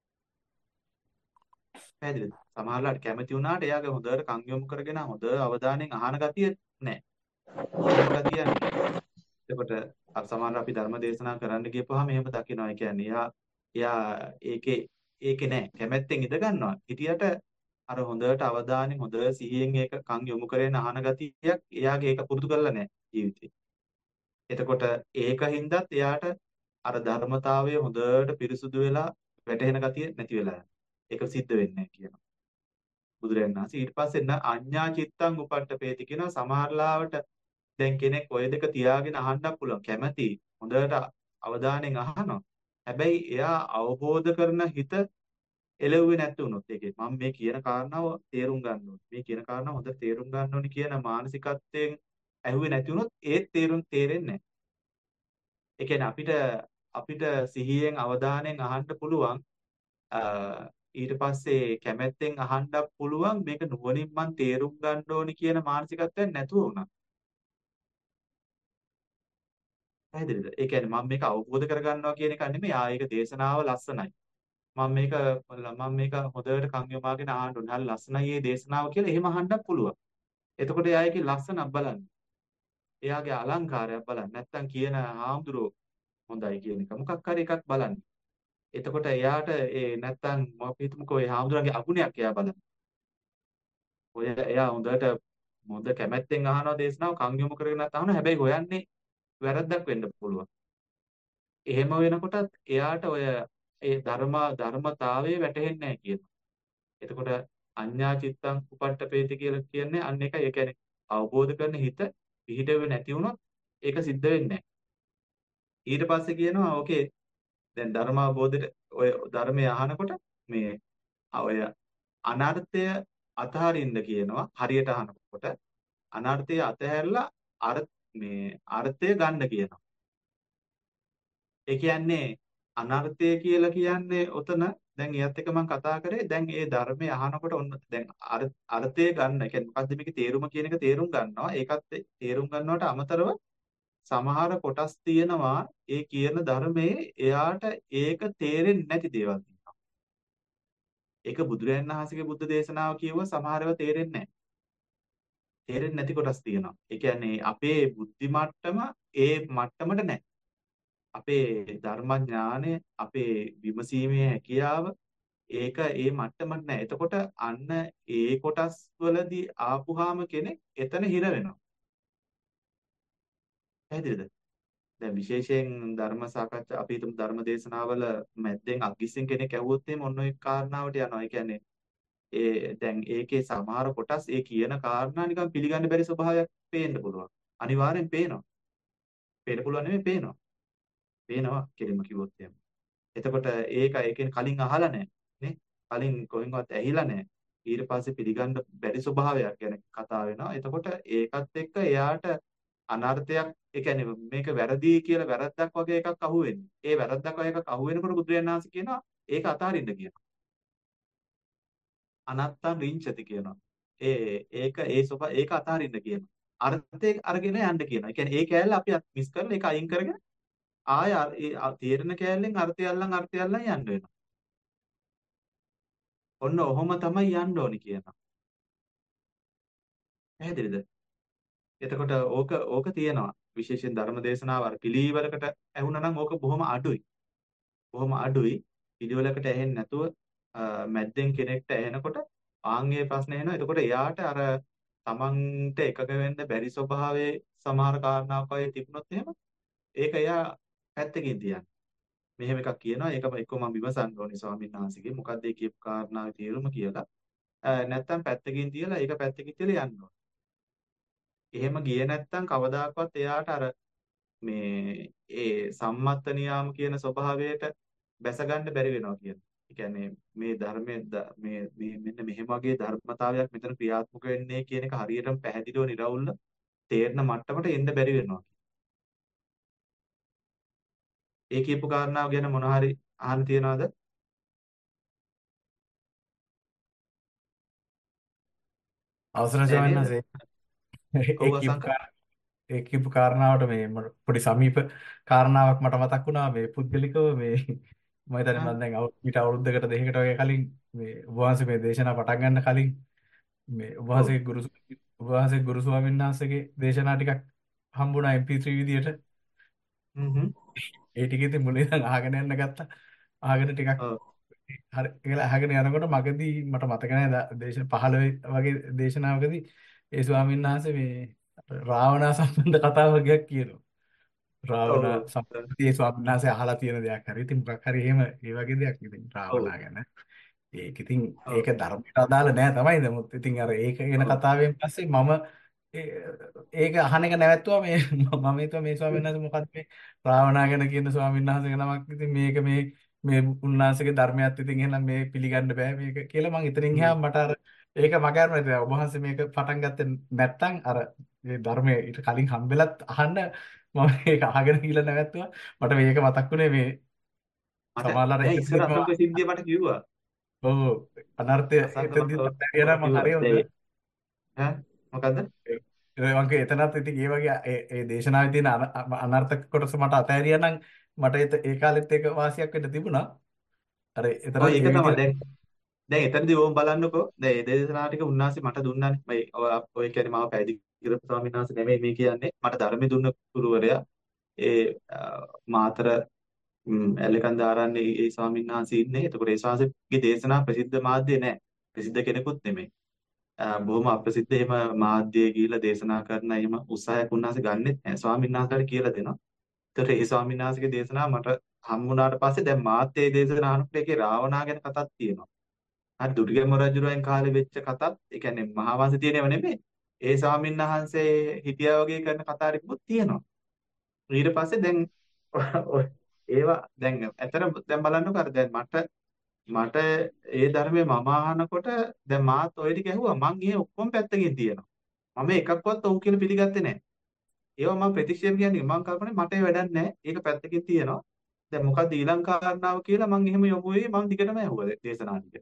පැහැදිලිද? සමහරවිට කැමති වුණාට එයාගේ හොඳට කම් යොමු කරගෙන හොඳ අවධානයෙන් අහන ගතිය නැහැ. එහෙම ගතිය නැහැ. එතකොට අර සමහරවිට අපි ධර්ම දේශනා කරන්න ගියපුවාම එහෙම දකිනවා. ඒ කියන්නේ එයා එයා ඒකේ ඒකේ නැහැ. කැමැත්තෙන් ඉඳ ගන්නවා. හිටියට අර හොඳට අවධානයෙන් හොඳ සිහියෙන් ඒක කම් යොමු කරගෙන අහන ගතියක් එයාගේ ඒක පුරුදු කරලා නැහැ ජීවිතේ. එතකොට ඒකින්දත් එයාට අර ධර්මතාවය හොඳට පිරිසුදු වෙලා වැටහෙන ගතිය නැති වෙලා යනවා. ඒක සිද්ධ වෙන්නේ නැහැ කියනවා බුදුරජාණන් වහන්සේ. ඊට පස්සේ න අඤ්ඤා චිත්තං උපට්ඨපේති කියනවා. සමහරලාවට දැන් කෙනෙක් ඔය දෙක තියාගෙන අහන්නත් පුළුවන්. කැමැති හොඳට අවධානයෙන් අහනවා. හැබැයි එයා අවබෝධ කරන හිත එළෙව්වේ නැති වුණොත් ඒකේ මම මේ කියන කාරණාව තේරුම් ගන්න ඕනේ. මේ කියන කාරණාව හොඳට තේරුම් ගන්න ඕනේ කියන මානසිකත්වයෙන් ඇහුවේ නැති වුණොත් ඒත් තේරුම් තේරෙන්නේ නැහැ. ඒ කියන්නේ අපිට අපිට සිහියෙන් අවධානයෙන් අහන්න පුළුවන්. ඊට පස්සේ කැමැත්තෙන් අහන්නත් පුළුවන්. මේක නුවණින් මම තේරුම් ගන්න ඕනේ කියන මානසිකත්වයක් නැතුව වුණා. පැහැදිලිද? ඒ කියන්නේ මම මේක අවබෝධ කරගන්නවා කියන එක නෙමෙයි. ආ ඒක දේශනාව ලස්සනයි. මම මේක මම මේක හොඳට කන් යොමාගෙන අහන්න ඕනේ. හරි ලස්සනයි මේ දේශනාව කියලා එහෙම අහන්නත් පුළුවන්. එතකොට එයා ඒකේ ලස්සනක් බලන්න. එයාගේ අලංකාරයක් බලන්න. නැත්තම් කියන හාමුදුරුවෝ හොඳයි කියන එක. මොකක් හරි එකක් බලන්න. එතකොට එයාට ඒ නැත්තම් මම හිතමුකෝ ඒ හාමුදුරන්ගේ අගුණයක් එයා බලන්න. ඔය එයා හොඳට හොඳ කැමැත්තෙන් අහනවා දේශනාව කන් යොමු කරගෙනත් අහනවා. හැබැයි හොයන්නේ වැරද්දක් වෙන්න පුළුවන්. එහෙම වෙනකොටත් එයාට ඔය ඒ ධර්ම ධර්මතාවයේ වැටහෙන්නේ නැහැ කියනවා. එතකොට අඤ්ඤා චිත්තං උපට්ඨපේති කියලා කියන්නේ අන්න එක. ඒ කියන්නේ අවබෝධ කරන හිත පිහිටෙවෙ නැති වුණොත් ඒක සිද්ධ වෙන්නේ නැහැ. ඊට පස්සේ කියනවා ඕකේ දැන් ධර්මාවබෝධයට ඔය ධර්මය අහනකොට මේ ඔය අනර්ථය අතහරින්න කියනවා. හරියට අහනකොට අනර්ථය අතහැරලා අර මේ අර්ථය ගන්න කියනවා. ඒ කියන්නේ අනර්ථය කියලා කියන්නේ ඔතන දැන් ඊයත් එක මම කතා කරේ දැන් ඒ ධර්මය අහනකොට ඔන්න දැන් අර්ථය ගන්න. ඒ කියන්නේ මොකද්ද මේකේ තේරුම කියන එක තේරුම් ගන්නවා. ඒකත් තේරුම් ගන්නවට අමතරව සමහර කොටස් තියෙනවා ඒ කියන ධර්මයේ එයාට ඒක තේරෙන්නේ නැති දේවල් තියෙනවා. ඒක බුදුරජාණන් වහන්සේගේ බුද්ධ දේශනාව කියුවා සමහර ඒවා තේරෙන්නේ නැහැ. තේරෙන්නේ නැති කොටස් තියෙනවා. ඒ කියන්නේ අපේ බුද්ධි මට්ටම ඒ මට්ටමට නැහැ. අපේ ධර්ම ඥානය අපේ විමසීමේ හැකියාව ඒක ඒ මට්ටමට නැහැ. එතකොට අන්න ඒ කොටස් වලදී ආපුහාම කෙනෙක් එතන හිර වෙනවා. පැහැදිලිද? දැන් විශේෂයෙන් ධර්ම සාකච්ඡා අපි හිතමු ධර්ම දේශනාවල මැද්දෙන් අග්ගිස්සෙන් කෙනෙක් ඇහුවොත් එහෙම ඔන්න ඔය කාරණාවට යනවා. ඒ කියන්නේ ඒ දැන් ඒකේ සමහර කොටස් ඒ කියන කාරණා නිකන් පිළිගන්න බැරි ස්වභාවයක් පේන්න පුළුවන්. අනිවාර්යෙන් පේනවා. පේන්න පුළුවන් නෙමෙයි පේනවා. පේනවා කෙලින්ම කිව්වොත් එහෙම. එතකොට ඒක ඒ කියන්නේ කලින් අහලා නැහැ නේ. කලින් කොහෙන්වත් ඇහිලා නැහැ. ඊට පස්සේ පිළිගන්න බැරි ස්වභාවයක් ගැන කතා වෙනවා. එතකොට ඒකත් එක්ක එයාට අනර්ථයක් ඒ කියන්නේ මේක වැරදි කියලා වැරද්දක් වගේ එකක් අහුවෙන්නේ. ඒ වැරද්දක් වගේ එකක් අහුවෙනකොට බුදුරජාණන් වහන්සේ කියනවා ඒක අතාරින්න කියනවා. අනත්තං රිංචති කියනවා. ඒ ඒක ඒ ස්වභාව ඒක අතාරින්න කියනවා. අර්ථය අරගෙන යන්න කියනවා. ඒ කියන්නේ ඒ කෑල්ල අපි මිස් කරලා ඒක අයින් කරගෙන ආය ඒ තේරෙන කෑල්ලෙන් අර්ථය අල්ලන් අර්ථය අල්ලන් යන්න වෙනවා. ඔන්න ඔහොම තමයි යන්න ඕනි කියනවා. පැහැදිලිද? එතකොට ඕක ඕක තියෙනවා. විශේෂයෙන් ධර්ම දේශනාව අර පිළිවෙලකට ඇහුණා නම් ඕක බොහොම අඩුයි. බොහොම අඩුයි. පිළිවෙලකට ඇහෙන්නේ නැතුව මැද්දෙන් කෙනෙක්ට ඇහෙනකොට ආන්ගේ ප්‍රශ්න එනවා. එතකොට එයාට අර තමන්ට එකක වෙන්න බැරි ස්වභාවයේ සමහර කාරණාවක් වගේ තිබුණොත් එහෙම ඒක එයා පැත්තකින් තියන්න. මෙහෙම එකක් කියනවා. ඒක එක්ක මම විමසන්න ඕනේ ස්වාමීන් වහන්සේගෙන්. මොකද්ද මේ කියපු කාරණාවේ තේරුම කියලා. නැත්තම් පැත්තකින් තියලා ඒක පැත්තකින් තියලා යන්න ඕනේ. එහෙම ගියේ නැත්තම් කවදාකවත් එයාට අර මේ ඒ සම්මත්ත නියාම කියන ස්වභාවයට බැස ගන්න බැරි වෙනවා කියන. ඒ කියන්නේ මේ ධර්මයේ මේ මේ මෙන්න මෙහෙම වගේ ධර්මතාවයක් මෙතන ක්‍රියාත්මක වෙන්නේ කියන එක හරියටම පැහැදිලිව නිරවුල්ව තේරෙන මට්ටමට එන්න බැරි වෙනවා. ඒ කියපු කාරණාව ගැන මොන හරි අහන්න තියනවද? අවසර සවන්නසේ ඒ කියපු කාර- ඒ කියපු කාරණාවට මේ මට පොඩි සමීප කාරණාවක් මට මතක් වුණා මේ පුද්ගලිකව මේ මම හිතන්නේ මම දැන් අවු- ඊට අවුරුද්දකට දෙකකට වගේ කලින් මේ ඔබ වහන්සේ මේ දේශනාව පටන් ගන්න කලින් මේ ඔබ ඔව්. වහන්සේ ගුරු ඔබ වහන්සේ ගුරු ස්වාමීන් වහන්සේගේ දේශනා ටිකක් හම්බුණා එම් පී ත්‍රී විදියට හ්ම් හ්ම්. ඒ ටික ඉතින් මුලින් ඉඳන් අහගෙන යන්න ගත්තා අහගෙන ටිකක් ඔව්. හරි කියලා අහගෙන යනකොට මගදී මට මතක නැහැ දා- දේශන පහළොව වගේ දේශනාවකදී ඒ ස්වාමීන් වහන්සේ මේ රාවණා සම්බන්ධ කතාවකයක් කියනවා. ඔව්. රාවණා ඔව්. සම්බන්ධ ඒ ස්වාමීන් වහන්සේ අහලා තියෙන දෙයක් හරි. ඉතින් මොකක් හරි එහෙම ඒ වගේ දෙයක් ඉතින් ඔව්. රාවණා ගැන. ඒක ඉතින් ඔව්. ඒක ධර්මයට අදාළ නෑ තමයි. නමුත් ඉතින් අර ඒක ගැන ඔව්. කතාවෙන් පස්සේ මම ඒ- ඒක අහන එක නැවැත්තුවා මේ මම හිතුවා මේ ස්වාමීන් වහන්සේ මොකක්ද මේ රාවණා ගැන කියන ස්වාමීන් වහන්සේගේ නමක් ඉතින් මේක මේ මේ උන්වහන්සේගේ ධර්මයක් ඉතින් එහෙනම් මේ පිළිගන්න බෑ මේක කියලා මම ඉතින් හ්ම්. එහා මට අර ඒක මගහැරම ඉතින් ඔබ වහන්සේ මේක පටන් ගත්තේ නැත්තම් අර මේ ධර්මයේ ඊට කලින් හම්බෙලත් අහන්න මම ඒක අහගෙන ගිහලා නැවැත්තුවා මට මේක මතක් වුණේ මේ මට සමහරවල් නෑ එක ඉස්සර දිගටම අසංක සිද්ධිය මට කිව්වා. ඔව් අනර්ථය අසංක මට එතෙන්දී ඔව් මතක් වෙනා මම කිව්වා. හරි හොඳ දැන් ඈ මොකද්ද? මං කිය එතනත් ඉතින් ඒ වගේ ඒ ඒ දේශනාවේ තියෙන අන- අ- අනර්ථක කොටස මට අතහැරියා නම් මට ඒත- ඒ කාලෙත් ඒක වාසියක් වෙන්න තිබුණා. අර එතනත් ඔය ඒක ඒ තමයි විදිහට දැන් දැන් එතනදී ඕම් බලන්නකෝ. දැන් ඒ දේශනා ටික උන්වහන්සේ මට දුන්නානේ. මේ ඔය ඔය කියන්නේ මාව පැවිදි කරපු ස්වාමීන් වහන්සේ නෙමෙයි මේ කියන්නේ. මට ධර්මයේ දුන්න ගුරුවරයා ඒ අ, මාතර එලකන්ද ආරන්නේ ඒ ස්වාමීන් වහන්සේ ඉන්නේ. එතකොට ඒ ශාස්ත්‍රයේ දේශනා ප්‍රසිද්ධ මාධ්‍ය නෑ. ප්‍රසිද්ධ කෙනෙකුත් නෙමෙයි. අ, බොහොම අප්‍රසිද්ධ එහෙම මාධ්‍යයේ ගිහිල්ලා දේශනා කරන එහෙම උත්සාහයක් උන්වහන්සේ ගන්නෙත් නෑ. ස්වාමීන් වහන්සේලාට කියලා දෙනවා. ඒතර ඒ ස්වාමීන් වහන්සේගේ දේශනාව මට හම්බුණාට පස්සේ දැන් මාත් ඒ දේශනා අහනකොට ඒකේ රාවණා ගැන කතාවක් තියෙනවා. හරි දුටුගැමුණු රජුගෙන් කාලේ වෙච්ච කතාවක්. ඒ කියන්නේ මහා වංශේ තියෙනව නෙමෙයි. ඒ ස්වාමීන් වහන්සේ හිටියා වගේ කරන කතා ටිකකුත් තියෙනවා. ඊට පස්සේ දැන් ඔය- ඒවා දැන් ඇතර දැන් බලන්නකෝ අර දැන් මට මට ඒ ධර්මයේ මම අහනකොට දැන් මාත් ඔය ටික ඇහුවා. මං ඒ ඔක්කොම පැත්තකින් තියෙනවා. මම එකක්වත් ඔව් කියලා පිළිගත්තේ නැහැ. ඒවා මම ප්‍රතික්ෂේප කියන්නේ මම කල්පනා මට ඒ වැඩක් නැහැ. ඒක පැත්තකින් තියෙනවා. දැන් මොකද්ද ඊළඟ කාරණාව කියලා මම එහෙම යොමු වෙයි මම දිගටම ඇහුවා දේශනා ටික.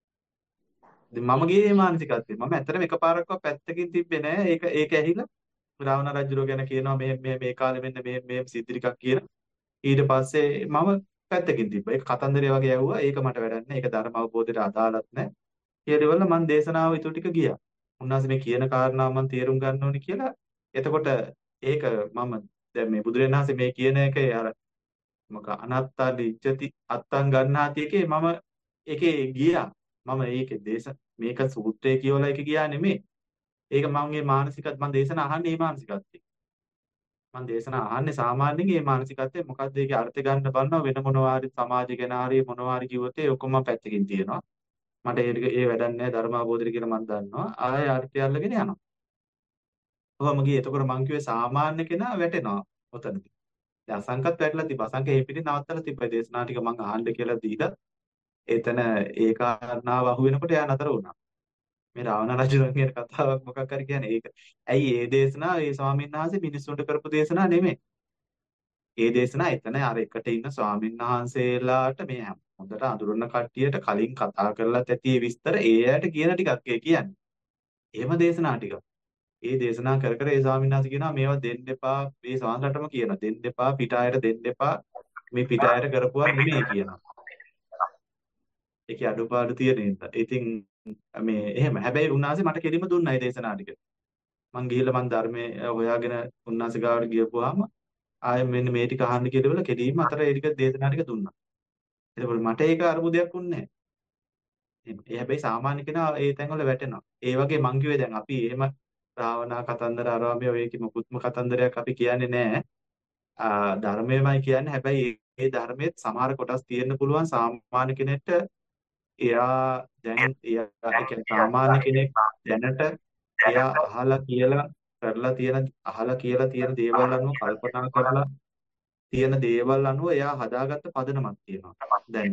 ඉතින් මම ගියේ මේ මානසිකත්වයෙන්. මම ඇත්තටම එකපාරක්වත් පැත්තකින් තිබ්බේ නෑ. ඒක ඒක ඇහිලා රාවණ රජුරෝ ගැන කියනවා මේ මේ මේ කාලේ මෙන්න මේ මේ සිද්ධි ටිකක් කියලා. ඊට පස්සේ මම පැත්තකින් තිබ්බා. ඒක කතන්දරය වගේ ඇහුවා. ඒක මට වැඩක් නෑ. ඒක ධර්ම අවබෝධයට අදාළත් නෑ. ඊළඟ මම දේශනාව ඊටු ටික ගියා. උන්වහන්සේ මේ කියන කාරණාව මම තේරුම් ගන්න ඕනේ කියලා. එතකොට ඒක මම දැන් මේ බුදුරජාණන් වහන්සේ මේ කියන එකේ අර මොක අනත්තා දිච්ඡති අත්තං ගන්නාති එකේ මම ඒකේ ගියා. මම ඒකේ දේශ මේක සූත්‍රයේ කියවලා ඒක ගියා නෙමෙයි. ඒක මම මේ මානසිකත් මම දේශන අහන්නේ මේ මානසිකත්වයේ. මම දේශන අහන්නේ සාමාන්‍යයෙන් මේ මානසිකත්වයේ මොකද්ද ඒකේ අර්ථ ගන්න බලනවා වෙන මොනවා හරි සමාජ ගැන හරි මොනවා හරි කිව්වොත් ඒ ඔක්කොම මම පැත්තකින් තියෙනවා. මට ඒක ඒ වැඩක් නැහැ ධර්ම අවබෝධය කියලා මම දන්නවා. ආයෙ අර්ථය අල්ලගෙන යනවා. කොහොම ගියේ? එතකොට මං කිව්වේ සාමාන්‍ය කෙනා වැටෙනවා ඔතනදී. දැන් අසංකත් වැටලා තිබ්බ. අසංක ඒ පිටින් නවත්තලා තිබ්බයි දේශනා ටික මං අහන්න කියලා දීලා එතන ඒ කාරණාව අහු වෙනකොට එයා නතර වුණා. මේ රාවණ රජුන් කියන කතාවක් මොකක් හරි කියන්නේ ඒක. ඇයි ඒ දේශනා ඒ ස්වාමීන් වහන්සේ මිනිස්සුන්ට කරපු දේශනා නෙමෙයි. ඒ දේශනා එතන අර එකට ඉන්න ස්වාමීන් වහන්සේලාට මේ හැම හොඳට අඳුරන කට්ටියට කලින් කතා කරලා තැති ඒ විස්තර ඒ ඇයට කියන ටිකක් ඒ කියන්නේ. එහෙම දේශනා ටිකක්. ඒ දේශනා කර කර ඒ ස්වාමීන් වහන්සේ කියනවා මේවා දෙන්න එපා. මේ ස්වාමීන්ටම කියනවා දෙන්න එපා පිටායට දෙන්න එපා. මේ පිටායට කරපුවා නෙමෙයි කියනවා. ඒකේ අඩුපාඩු තියෙන නිසා. ඉතින් මේ එහෙම. හැබැයි උන්වහන්සේ මට කෙලිම දුන්නා ඒ දේශනා ටික. මං ගිහිල්ලා මං ධර්මයේ හොයාගෙන උන්වහන්සේ ගාවට ගියපුවාම ආයෙ මෙන්න මේ ටික අහන්න කියලා ඉවල කෙලිම අතර ඒ ටික දේශනා ටික දුන්නා. එතකොට මට ඒක අරුබුදයක් වුණේ නැහැ. ඒ හැබැයි සාමාන්‍ය කෙනා ඒ තැන්වල වැටෙනවා. ඒ වගේ මං කිව්වේ දැන් අපි එහෙම රාවණා කතන්දර අරවාමේ ඔය කි මුකුත්ම කතන්දරයක් අපි කියන්නේ නැහැ. ආ ධර්මයමයි කියන්නේ. හැබැයි ඒ ධර්මයේ සමහර කොටස් තියෙන්න පුළුවන් සාමාන්‍ය කෙනෙක්ට එයා දැන් එයා ඒ කියන්නේ සාමාන්‍ය කෙනෙක් දැනට එයා අහලා කියලා කරලා තියෙන අහලා කියලා තියෙන දේවල් අනුව කල්පනා කරලා තියෙන දේවල් අනුව එයා හදාගත්ත පදනමක් තියෙනවා දැන්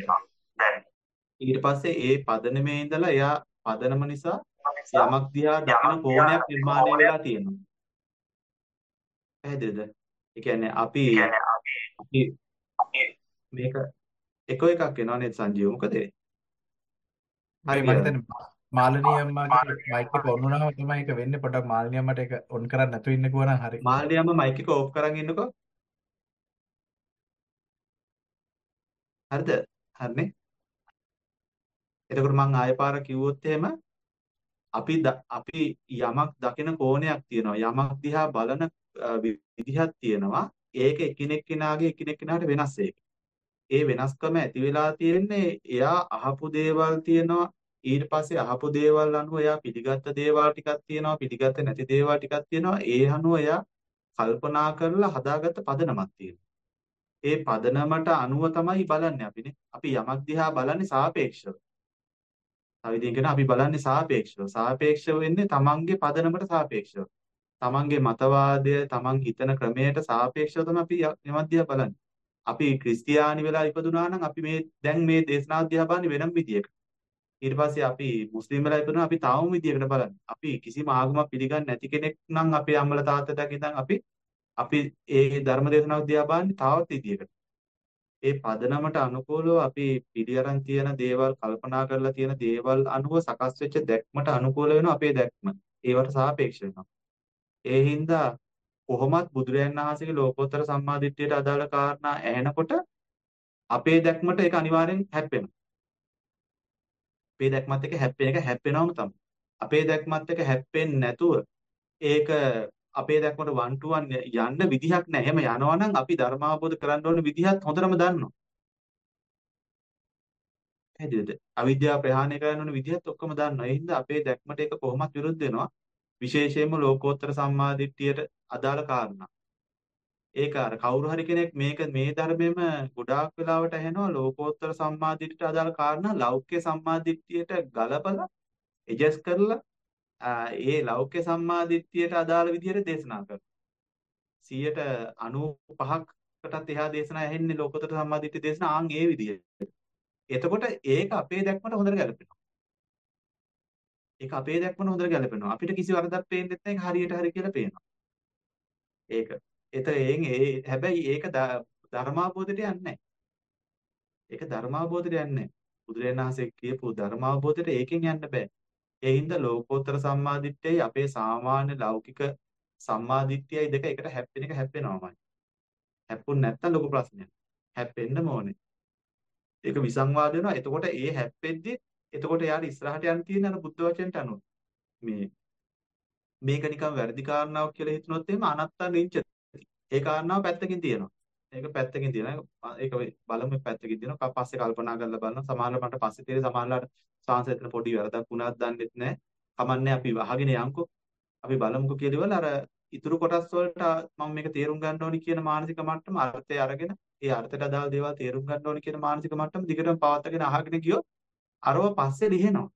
ඊට පස්සේ ඒ පදනමේ ඉඳලා එයා පදනම නිසා යමක් දිහා දකින කෝණයක් නිර්මාණය වෙලා තියෙනවා පැහැදිලිද ඒ කියන්නේ අපි අපි මේක එක එකක් වෙනවා නේද සංජීව මොකද මේ මම හිතන්නේ මාළනී අම්මාගේ මයික් එක ඔන් වුණාම තමයි ඒක වෙන්නේ. පොඩ්ඩක් මාළනී අම්මට ඒක ඔන් කරන්න නැතුව ඉන්නකෝ නම් හරි. මාළනී අම්මා මයික් එක ඕෆ් කරන් ඉන්නකෝ හරිද හරිනේ එතකොට මම ආයෙ පාර කිව්වොත් එහෙම අපි අපි යමක් දකින කෝණයක් තියෙනවා යමක් දිහා බලන විදිහක් තියෙනවා ඒක එකිනෙක කෙනාගේ එකිනෙක කෙනාට වෙනස් ඒක ඒ වෙනස්කම ඇති වෙලා තියෙන්නේ එයා අහපු දේවල් තියෙනවා ඊට පස්සේ අහපු දේවල් අනුව එයා පිළිගත්ත දේවල් ටිකක් තියෙනවා පිළිගත්ත නැති දේවල් ටිකක් තියෙනවා ඒ අනුව එයා කල්පනා කරලා හදාගත්ත පදනමක් තියෙනවා ඒ පදනමට අනුව තමයි බලන්නේ අපිනේ අපි යමක් දිහා බලන්නේ සාපේක්ෂව තව විදිහකින් කියනවා අපි බලන්නේ සාපේක්ෂව සාපේක්ෂව වෙන්නේ තමන්ගේ පදනමට සාපේක්ෂව තමන්ගේ මතවාදය තමන් හිතන ක්‍රමයට සාපේක්ෂව තමයි අපි යමක් දිහා බලන්නේ අපි ක්‍රිස්තියානි වෙලා ඉපදුනා නම් අපි මේ දැන් මේ දේශනාව දිහා බලන්නේ වෙනම විදියකට. ඊට පස්සේ අපි මුස්ලිම් වෙලා ඉපදුනා අපි තාම විදියකට බලන්නේ. අපි කිසිම ආගමක් පිළිගන්නේ නැති කෙනෙක් නම් අපේ අම්මලා තාත්තලා ඉඳන් අපි අපි ඒ ධර්ම දේශනාව දිහා බලන්නේ තාවත් විදියකට. ඒ පදනමට අනුකූලව අපි පිළිඅරන් තියෙන දේවල් කල්පනා කරලා තියෙන දේවල් අනුව සකස් වෙච්ච දැක්මට අනුකූල වෙන අපේ දැක්ම. ඒවට සාපේක්ෂ වෙනවා. ඒ හින්දා කොහොමත් බුදුරජාණන් වහන්සේගේ ලෝකෝත්තර සම්මාදිට්ඨියට අදාළ කාරණා ඇහෙනකොට අපේ දැක්මට ඒක අනිවාර්යෙන් හැප්පෙනවා. අපේ දැක්මත් එක්ක හැප්පෙන එක හැප්පෙනවම තමයි. අපේ දැක්මත් එක්ක හැප්පෙන්නේ නැතුව ඒක අපේ දැක්මට වන් ටු වන් යන්න විදිහක් නැහැ. එහෙම යනවා නම් අපි ධර්මාවබෝධ කරන්න ඕන විදිහත් හොඳටම දන්නවා. පැහැදිලිද? අවිද්‍යාව ප්‍රහාණය කරන්න ඕන විදිහත් ඔක්කොම දන්නවා. ඒ හින්දා අපේ දැක්මට ඒක කොහොමත් විරුද්ධ වෙනවා. විශේෂයෙන්ම ලෝකෝත්තර සම්මාදිට්ඨියට අදාළ කාරණා. ඒක අර කවුරු හරි කෙනෙක් මේක මේ ධර්මෙම ගොඩාක් වෙලාවට ඇහෙනවා ලෝකෝත්තර සම්මාදිට්ඨියට අදාළ කාරණා ලෞකික සම්මාදිට්ඨියට ගලපලා එජස් කරලා ආ, ඒ ලෞකික සම්මාදිට්ඨියට අදාළ විදිහට දේශනා කරනවා. සියයට අනූපහකටත් එහා දේශනා ඇහෙන්නේ ලෝකෝත්තර සම්මාදිට්ඨිය දේශනා ආන් ඒ විදිහට. එතකොට ඒක අපේ දැක්මට හොඳට ගැලපෙනවා. ඒක අපේ දැක්මට හොඳට ගැලපෙනවා. අපිට කිසි වරදක් පේන්නේ නැහැ. ඒක හරියට හරි කියලා පේනවා. ඒක. ඒත එයින් ඒ හැබැයි ඒක ද- ධර්මාවබෝධයට යන්නේ නැහැ. ඒක ධර්මාවබෝධයට යන්නේ නැහැ. බුදුරජාණන් වහන්සේ කියපු ධර්මාවබෝධයට ඒකෙන් යන්න බෑ. ඒ හින්දා ලෝකෝත්තර සම්මාදිට්ඨියයි අපේ සාමාන්‍ය ලෞකික සම්මාදිට්ඨියයි දෙක එකට හැප්පෙන එක හැප්පෙනවාමයි. හැප්පුණ නැත්තම් ලොකු ප්‍රශ්නයක්. හැප්පෙන්නම ඕනේ. ඒක විසංවාද වෙනවා. එතකොට ඒ හැප්පෙද්දි එතකොට යාර ඉස්සරහට යන්න තියෙන අර බුද්ධ වචනට අනුව මේ මේක නිකන් වැරදි කාරණාවක් කියලා හිතනොත් එහෙම අනත්තං නිංචති. ඒ කාරණාව පැත්තකින් තියෙනවා. ඒක පැත්තකින් තියෙනවා. ඒක වෙ- බලමු පැත්තකින් තියෙනවා. ක- පස්සේ කල්පනා කරලා බලනවා. සමහරවිට මට පස්සේ තියෙන සමහරවිට සාංශයෙන් පොඩි වැරදක් වුණාද දන්නෙත් නැහැ. කමන්නේ අපි අහගෙන යන්කෝ. අපි බලමුකෝ කියලා ඉවල අර ඉතුරු කොටස් වලට මම මේක තේරුම් ගන්න ඕනි කියන මානසික මට්ටම අර්ථය අරගෙන ඒ අර්ථයට අදාළ දේවල් තේරුම් ගන්න ඕනි කියන මානසික මට්ටම දිගටම පවත්වාගෙන අහගෙන ගියොත් අරව පස්සේ ලිහෙනවා.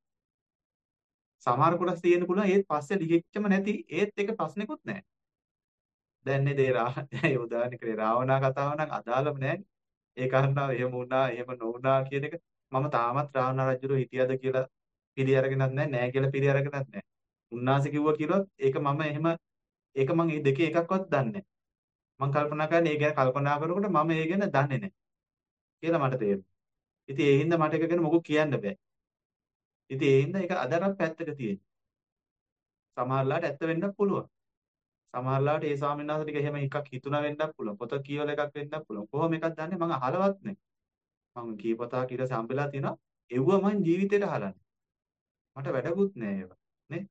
සමහර කොටස් තියෙන්න පුළුවන් ඒත් පස්සේ ලිහිච්චම නැති ඒත් එක ප්‍රශ්නෙකුත් නැහැ. දැන් නේද ඒ රා ඒ උදාහරණයකට රාවණා කතාව නම් අදාළම නැහැ. ඒ කාරණාව එහෙම වුණා එහෙම නොවුණා කියන එක මම තාමත් රාවණ රජුරෝ හිටියද කියලා පිළි අරගෙනත් නැහැ නෑ කියලා පිළි අරගෙනත් නැහැ. උන්වහන්සේ කිව්වා කිව්වොත් ඒක මම එහෙම ඒක මම මේ දෙකේ එකක්වත් දන්නේ නැහැ. මම කල්පනා කරන්නේ ඒ ගැන කල්පනා කරනකොට මම ඒ ගැන දන්නේ නැහැ කියලා මට තේරෙනවා. ඉතින් ඒ හින්දා මට ඒක ගැන මොකක් කියන්න බෑ. ඉතින් ඒ හින්දා ඒක අදරක් පැත්තක තියෙනවා. සමහරලාට ඇත්ත වෙන්නත් පුළුවන්. සමහරලාට ඒ ස්වාමීන් වහන්සේ ටික එහෙම එකක් හිතුණා වෙන්නත් පුළුවන්. පොත කියවල එකක් වෙන්නත් පුළුවන්. කොහොම එකක් දන්නේ මම අහලවත් නැහැ. මම කී පොතක් ඊට සම්බෙලා තියෙනවා. එව්ව මං ජීවිතේට අහලා නැහැ. මට වැඩකුත් නැහැ ඒවා. නේ?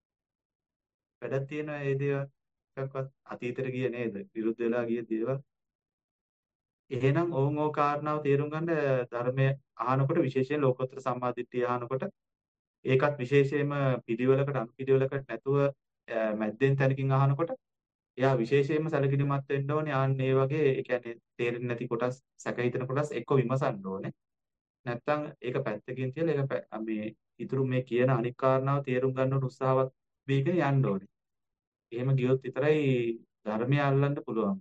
වැඩක් තියෙන ඒ දේවල් එකක්වත් අතීතෙට ගියේ නේද? විරුද්ධ වෙලා ගිය දේවල්. එහෙනම් ඕන් ඕ කාරණාව තේරුම් ගන්න ධර්මය අහනකොට විශේෂයෙන් ලෝකෝත්තර සම්මාදිට්ඨිය අහනකොට ඒකත් විශේෂයෙන්ම පිළිවෙලකට අනුපිළිවෙලකට නැතුව අ, මැද්දෙන් තැනකින් අහනකොට එයා විශේෂයෙන්ම සැලකිලිමත් වෙන්න ඕනේ. ආන් ඒ වගේ ඒ කියන්නේ තේරෙන්නේ නැති කොටස්, සැක හිතෙන කොටස් එක්ක විමසන්න ඕනේ. නැත්තම් ඒක පැත්තකින් තියලා ඒක පੈ- මේ ඉතුරු මේ කියන අනික් කාරණාව තේරුම් ගන්න උත්සාහවත් වෙගෙන යන්න ඕනේ. එහෙම ගියොත් විතරයි ධර්මය අල්ලන්න පුළුවන්.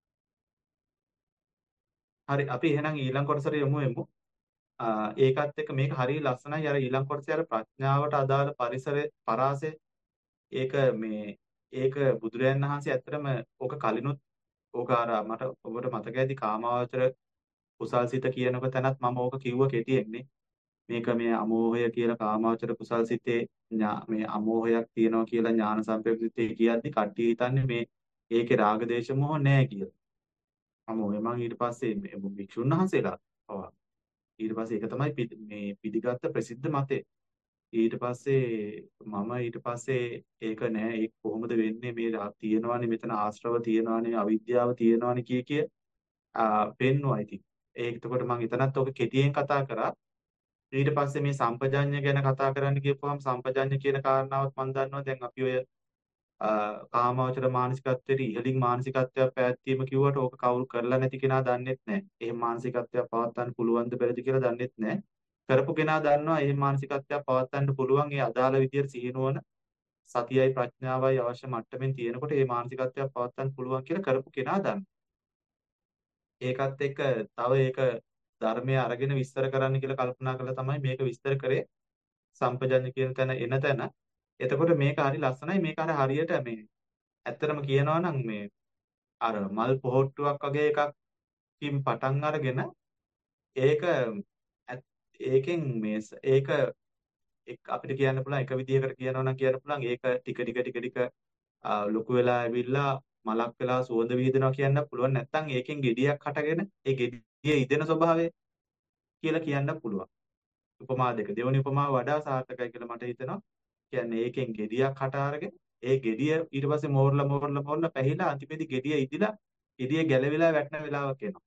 හරි අපි එහෙනම් ඊළඟ කොටසට යමු යමු. ආ, ඒකත් එක්ක මේක හරිය ලස්සනයි. අර ඊළඟ කොටසේ අර ප්‍රඥාවට අදාළ පරිසරය පරාසය ඒක මේ ඒක බුදුරජාණන් වහන්සේ ඇත්තටම ඕක කලිනුත් ඕක අර මට ඔබට මතක ඇති කාමාවචර කුසල්සිත කියනක තැනත් මම ඕක කිව්ව කෙටියෙන්නේ. මේක මේ අමෝහය කියලා කාමාවචර කුසල්සිතේ ඥා- මේ අමෝහයක් තියෙනවා කියලා ඥාන සම්ප්‍රයුක්තේ කියද්දි කට්ටිය හිතන්නේ මේ ඒකේ රාග දේශ මොහ නැහැ කියලා. අමෝහය මම ඊට පස්සේ මේ භික්ෂුන් වහන්සේලා පවා ඊට පස්සේ ඒක තමයි පි- මේ පිළිගත්ත ප්‍රසිද්ධ මතය. ඊට පස්සේ මම ඊට පස්සේ ඒක නෑ ඒක කොහොමද වෙන්නේ මේ රා- තියෙනවානේ මෙතන ආශ්‍රව තියෙනවානේ අවිද්‍යාව තියෙනවානේ කිය කිය ආ, පෙන්නවා ඉතින්. ඒක එතකොට මම එතනත් ඔක කෙටියෙන් කතා කරා. ඊට පස්සේ මේ සම්පජඤ්ඤය ගැන කතා කරන්න කියපුවාම සම්පජඤ්ඤය කියන කාරණාවත් මම දන්නවා දැන් අපි ඔය ආ, කාමාවචර මානසිකත්වයට ඉහළින් මානසිකත්වයක් පැවැත්වීම කිව්වට ඕක කවුරු කරලා නැති කෙනා දන්නෙත් නැහැ. එහෙම මානසිකත්වයක් පවත්වන්න පුළුවන්ද බැරිද කියලා දන්නෙත් නැහැ. කරපු කෙනා දන්නවා එහෙම මානසිකත්වයක් පවත්වන්න පුළුවන් ඒ අදාළ විදියට සිහිනුවන සතියයි ප්‍රඥාවයි අවශ්‍ය මට්ටමින් තියෙනකොට ඒ මානසිකත්වයක් පවත්වන්න පුළුවන් කියලා කරපු කෙනා දන්නවා. ඒකත් එක්ක තව ඒක ධර්මය අරගෙන විස්තර කරන්න කියලා කල්පනා කළා තමයි මේක විස්තර කරේ සම්පජඤ්ඤ කියන තැන එන තැන. එතකොට මේක හරි ලස්සනයි. මේක අර හරියට මේ ඇත්තටම කියනවා නම් මේ අර මල් පොහොට්ටුවක් වගේ එකකින් පටන් අරගෙන ඒක ඇත්- ඒකෙන් මේ ස- ඒක එක් අපිට කියන්න පුළුවන් එක විදිහකට කියනවා නම් කියන්න පුළුවන් ඒක ටික ටික ටික ටික ලොකු වෙලා ඇවිල්ලා මලක් වෙලා සුවඳ විහිදෙනවා කියන්න පුළුවන්. නැත්නම් ඒකෙන් ගෙඩියක් හටගෙන ඒ ගෙඩිය ඉදෙන ස්වභාවය කියලා කියන්න පුළුවන්. උපමා දෙක. දෙවෙනි උපමාව වඩා සාර්ථකයි කියලා මට හිතෙනවා. කියන්නේ ඒකෙන් ගෙඩියක් හට අරගෙන ඒ ගෙඩිය ඊට පස්සේ මෝරලා මෝරලා මෝරලා පැහිලා අන්තිමේදී ගෙඩිය ඉදිලා ගෙඩිය ගැලවිලා වැටෙන වෙලාවක් එනවා.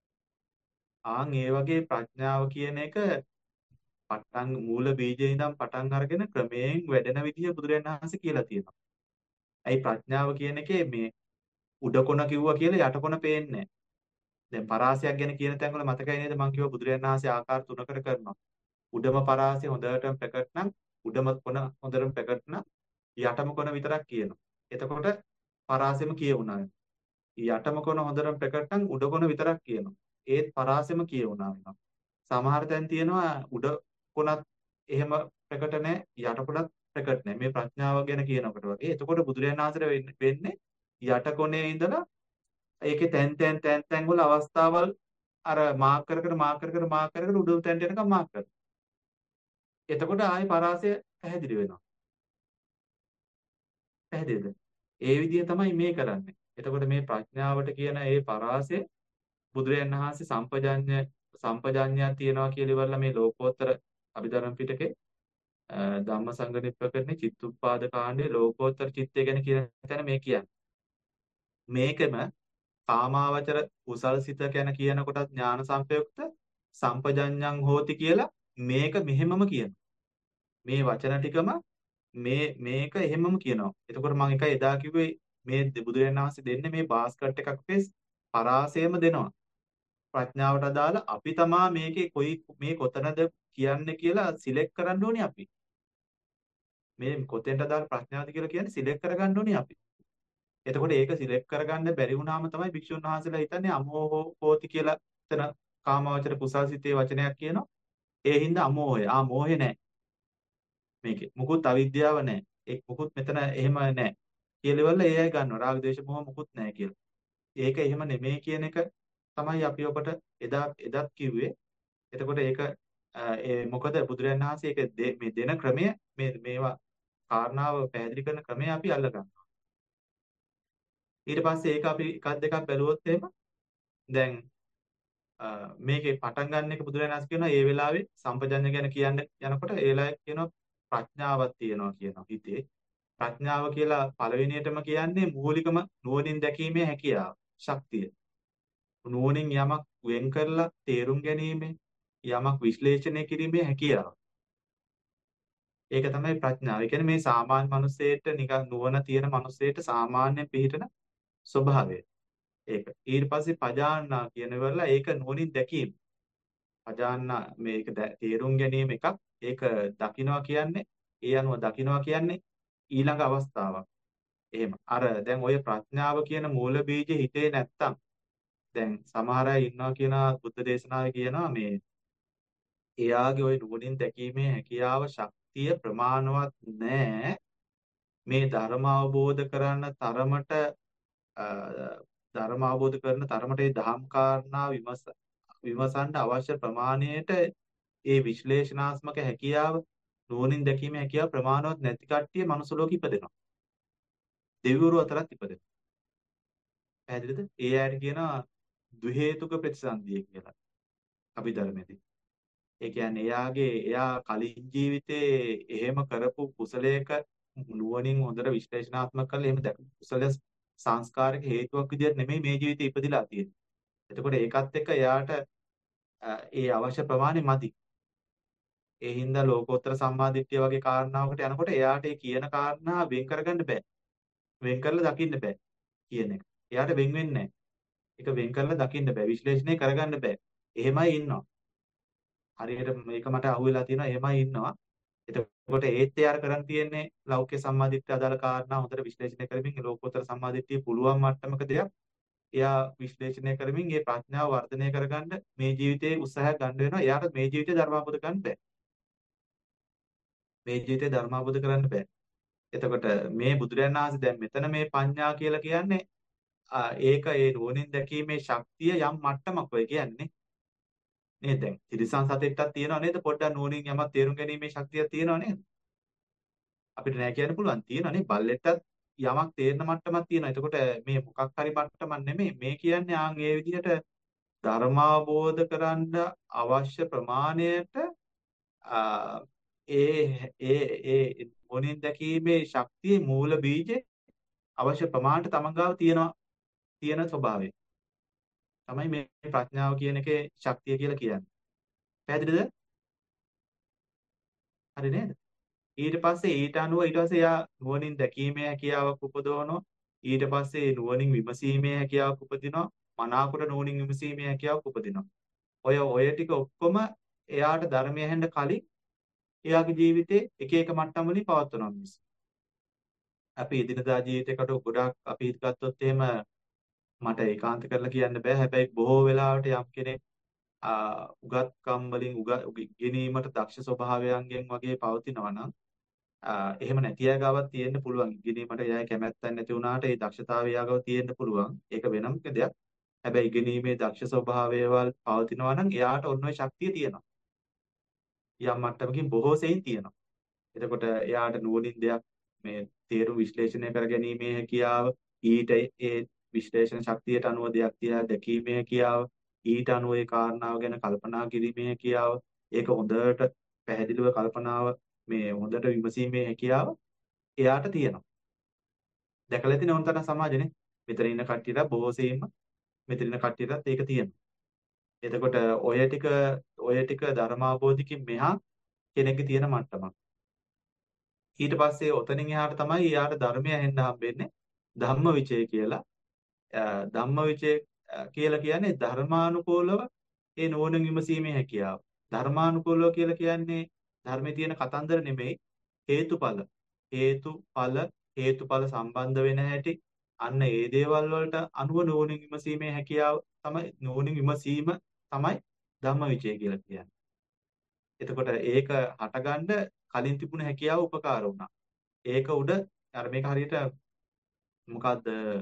ආන් ඒ වගේ ප්‍රඥාව කියන එක පටන් මූල බීජේ ඉඳන් පටන් අරගෙන ක්‍රමයෙන් වැඩෙන විදිය බුදුරජාණන් වහන්සේ කියලා තියෙනවා. ඇයි ප්‍රඥාව කියන එකේ මේ උඩ කොන කිව්වා කියලා යට කොන පේන්නේ නැහැ. දැන් පරාසයක් ගැන කියන තැන්වල මතකයි නේද මම කිව්වා බුදුරජාණන් වහන්සේ ආකාර තුනකට කරනවා. උඩම පරාසය හොඳටම ප්‍රකට නම් උඩම කොන හොඳටම ප්‍රකට නම් යටම කොන විතරක් කියනවා. එතකොට පරාසෙම කියවුණා. යටම කොන හොඳටම ප්‍රකට නම් උඩ කොන විතරක් කියනවා. ඒත් පරාසෙම කියවුණා වෙනවා. සමහර තැන් තියෙනවා උඩ කොනත් එහෙම ප්‍රකට නැහැ යට කොනත් ප්‍රකට නැහැ. මේ ප්‍රඥාව ගැන කියනකොට වගේ. එතකොට බුදුරජාණන් වහන්සේට වෙන්නේ යට කොනේ ඉඳලා ඒකේ තැන් තැන් තැන් තැන් වල අවස්ථාවල් අර මාක් කර කර මාක් කර කර මාක් කර කර උඩ තැන්ට එනකම් මාක් කරනවා. එතකොට ආයේ පරාසය පැහැදිලි වෙනවා. පැහැදිලිද? ඒ විදිහ තමයි මේ කරන්නේ. එතකොට මේ ප්‍රඥාවට කියන ඒ පරාසය බුදුරජාණන් වහන්සේ සම්පජාඤ්ඤ සම්පජාඤ්ඤයක් තියනවා කියලා ඉවරලා මේ ලෝකෝත්තර අභිධර්ම පිටකේ ධම්මසංගණිප්පකරණේ චිත්තුප්පාද කාණ්ඩේ ලෝකෝත්තර චිත්තය ගැන කියන තැන මේ කියන්නේ. මේකම කාමාවචර කුසල්සිත ගැන කියනකොටත් ඥාන සංපයුක්ත සම්පජඤ්ඤං හෝති කියලා මේක මෙහෙමම කියනවා. මේ වචන ටිකම මේ මේක එහෙමම කියනවා. එතකොට මම එකයි එදා කිව්වේ මේ බුදුරජාණන් වහන්සේ දෙන්නේ මේ බාස්කට් එකක් පෙස් පරාසයම දෙනවා. ප්‍රඥාවට අදාළ අපි තමා මේකේ කොයි මේ කොතනද කියන්නේ කියලා සිලෙක්ට් කරන්න ඕනේ අපි. මේ කොතෙන්ට අදාළ ප්‍රඥාවද කියලා කියන්නේ සිලෙක්ට් කරගන්න ඕනේ අපි. එතකොට ඒක සිලෙක්ට් කරගන්න බැරි වුණාම තමයි භික්ෂුන් වහන්සේලා හිතන්නේ අමෝහෝ හෝති කියලා එතන කාමාවචර කුසල්සිතේ වචනයක් කියනවා. ඒ හින්දා අමෝහය. ආ මෝහේ නැහැ. මේකේ මුකුත් අවිද්‍යාව නැහැ. ඒක මුකුත් මෙතන එහෙම නැහැ. කියලා ඉවරලා ඒ අය ගන්නවා. රාග දේශ මොහ මුකුත් නැහැ කියලා. ඒක එහෙම නෙමෙයි කියන එක තමයි අපි ඔකට එදා එදත් කිව්වේ. එතකොට ඒක ඒ මොකද බුදුරජාණන් වහන්සේ ඒක මේ දෙන ක්‍රමය මේ මේවා කාරණාව පැහැදිලි කරන ක්‍රමය අපි අල්ලගන්නවා. ඊට පස්සේ ඒක අපි එකක් දෙකක් බැලුවොත් එහෙම දැන් මේකේ පටන් ගන්න එක බුදුරජාණන් වහන්සේ කියනවා ඒ වෙලාවේ සම්පජඤ්ඤ ගැන කියන්න යනකොට ඒ වෙලාවේ කියනවා ප්‍රඥාවක් තියෙනවා කියනවා හිතේ. ප්‍රඥාව කියලා පළවෙනියටම කියන්නේ මූලිකම නුවණින් දැකීමේ හැකියාව, ශක්තිය. නුවණින් යමක් වෙන් කරලා තේරුම් ගැනීමේ යමක් විශ්ලේෂණය කිරීමේ හැකියාව. ඒක තමයි ප්‍රඥාව. ඒ කියන්නේ මේ සාමාන්‍ය මිනිස්සෙට නිකන් නුවණ තියෙන මිනිස්සෙට සාමාන්‍යයෙන් පිළිහිටන ස්වභාවය. ඒක. ඊට පස්සේ පජාන්නා කියන වෙලාව ඒක නුවණින් දැකීම. පජාන්නා මේක තේරුම් ගැනීම එකක්. ඒක දකින්නවා කියන්නේ ඒ අනුව දකින්නවා කියන්නේ ඊළඟ අවස්ථාවක්. එහෙම. අර දැන් ඔය ප්‍රඥාව කියන මූල බීජේ හිතේ නැත්තම් දැන් සමහර අය ඉන්නවා කියන බුද්ධ දේශනාවේ කියනවා මේ එයාගේ ওই නුවණින් දැකීමේ හැකියාව ශක්තිය ප්‍රමාණවත් නැහැ මේ ධර්ම අවබෝධ කරන්න තරමට ධර්ම අවබෝධ කරන තරමට ඒ දහම් කාරණා විමස විමසන්න අවශ්‍ය ප්‍රමාණයට ඒ විශ්ලේෂණාත්මක හැකියාව නුවණින් දැකීමේ හැකියාව ප්‍රමාණවත් නැති කට්ටිය මනුස්ස ලෝකෙ ඉපදෙනවා. දෙවිවරු අතරත් ඉපදෙනවා. පැහැදිලිද? ඒ අයට කියනවා ද්වි හේතුක ප්‍රතිසන්දිය කියලා. අභිධර්මයේදී. ඒ කියන්නේ එයාගේ එයා කලින් ජීවිතේ එහෙම කරපු කුසලයක නුවණින් හොඳට විශ්ලේෂණාත්මක කරලා එහෙම දැකපු කුසල සංස්කාරක හේතුවක් විදිහට නෙමෙයි මේ ජීවිතේ ඉපදිලා තියෙන්නේ. එතකොට ඒකත් එක්ක එයාට ඒ අවශ්‍ය ප්‍රමාණය මදි. ඒ හින්දා ලෝකෝත්තර සම්මාදිට්ඨිය වගේ කාරණාවකට යනකොට එයාට ඒ කියන කාරණා වෙන් කරගන්න බෑ. වෙන් කරලා දකින්න බෑ කියන එක. එයාට වෙන් වෙන්නේ නැහැ. ඒක වෙන් කරලා දකින්න බෑ. විශ්ලේෂණය කරගන්න බෑ. එහෙමයි ඉන්නවා. හරියට මේක මට අහුවෙලා තියෙනවා. එහෙමයි ඉන්නවා. එතකොට ඒත් එයාර කරන් තියෙන්නේ ලෞකික සම්මාදිට්ඨිය අදාළ කාරණා හොඳට විශ්ලේෂණය කරමින් ලෝකෝත්තර සම්මාදිට්ඨිය පුළුවන් මට්ටමක දෙයක් එයා විශ්ලේෂණය කරමින් මේ ප්‍රඥාව වර්ධනය කරගන්න මේ ජීවිතේ උත්සාහයක් ගන්න වෙනවා. එයාට මේ ජීවිතේ ධර්ම අවබෝධ කරගන්න බෑ. මේ ජීවිතේ ධර්ම අවබෝධ කරගන්න බෑ. එතකොට මේ බුදුරජාණන් වහන්සේ දැන් මෙතන මේ පඤ්ඤා කියලා කියන්නේ ඒක ඒ නුවණින් දැකීමේ ශක්තිය යම් මට්ටමක් ඔය කියන්නේ නේද? දැන් තිරිසන් සතෙක්ටත් තියෙනව නේද? පොඩ්ඩක් නුවණින් යමක් තේරුම් ගැනීමේ ශක්තියක් තියෙනව නේද? අපිට නෑ කියන්න පුළුවන් තියෙනවනේ. බල්ලෙක්ටත් යමක් තේරෙන මට්ටමක් තියෙනවා. එතකොට මේ මොකක් හරි මට්ටමක් නෙමෙයි. මේ කියන්නේ ආන් ඒ විදිහට ධර්මාවබෝධ කරන්න අවශ්‍ය ප්‍රමාණයට ආ, ඒ ඒ ඒ මොනින් දැකීමේ ශක්තියේ මූල බීජේ අවශ්‍ය ප්‍රමාණයට තමන් ගාව තියෙනවා තියෙන ස්වභාවය තමයි මේ ප්‍රඥාව කියන එකේ ශක්තිය කියලා කියන්නේ. පැහැදිලිද? හරි නේද? ඊට පස්සේ ඊට අනුව ඊට පස්සේ යා නුවණින් දැකීමේ හැකියාවක් උපදවනවා. ඊට පස්සේ නුවණින් විමසීමේ හැකියාවක් උපදිනවා. මනාකොට නුවණින් විමසීමේ හැකියාවක් උපදිනවා. ඔය ඔය ටික ඔක්කොම එයාට ධර්මය ඇහෙන්න කලින් එයාගේ ජීවිතේ එක එක මට්ටම් වලින් පවත්වනවා මිස්. අපි එදිනදා ජීවිතයකට ගොඩාක් අපි ගත්තොත් එහෙම මට ඒකාන්ත කරලා කියන්න බෑ. හැබැයි බොහෝ වෙලාවට යම් කෙනෙක් ආ, උගත්කම් වලින් උග ඉගෙනීමට දක්ෂ ස්වභාවයන්ගෙන් වගේ පවතිනවා නම් ආ, එහෙම නැති අය ගාවත් තියෙන්න පුළුවන්. ඉගෙනීමට එයා කැමැත්තක් නැති වුණාට ඒ දක්ෂතාවය එයා ගාව තියෙන්න පුළුවන්. ඒක වෙනම දෙයක්. හැබැයි ඉගෙනීමේ දක්ෂ ස්වභාවයවල් පවතිනවා නම් එයාට ඔන්න ඔය ශක්තිය තියෙනවා. යම් මට්ටමකින් බොහෝ සෙයින් තියෙනවා. එතකොට එයාට නුවණින් දෙයක් මේ තේරුම් විශ්ලේෂණය කර ගැනීමේ හැකියාව ඊට ඒ විශ්ලේෂණ ශක්තියට අනුව දෙයක් තියා දැකීමේ හැකියාව ඊට අනුව ඒ කාරණාව ගැන කල්පනා කිරීමේ හැකියාව ඒක හොඳට පැහැදිලිව කල්පනාව මේ හොඳට විමසීමේ හැකියාව එයාට තියෙනවා. දැකලා තියෙන ඕනතරම් සමාජනේ මෙතන ඉන්න කට්ටියට බොහෝ සෙයින්ම මෙතන ඉන්න කට්ටියටත් ඒක තියෙනවා. එතකොට ඔය ටික ඔය ටික ධර්මාබෝධිකින් මෙහා කෙනෙක්ගේ තියෙන මට්ටමක්. ඊට පස්සේ ඔතනින් එහාට තමයි යාට ධර්මය ඇහෙන්න හම්බෙන්නේ ධම්මවිචය කියලා. ධම්මවිචය කියලා කියන්නේ ධර්මානුකූලව ඒ නුවණ විමසීමේ හැකියාව. ධර්මානුකූලව කියලා කියන්නේ ධර්මයේ තියෙන කතන්දර නෙමෙයි හේතුඵල. හේතුඵල හේතුඵල සම්බන්ධ වෙන හැටි අන්න ඒ දේවල් වලට අනුව නුවණ විමසීමේ හැකියාව තමයි නුවණ විමසීම තමයි ධම්මවිචය කියලා කියන්නේ. එතකොට ඒක හටගන්න කලින් තිබුණ හැකියාව උපකාර වුණා. ඒක උඩ අර මේක හරියට මොකද්ද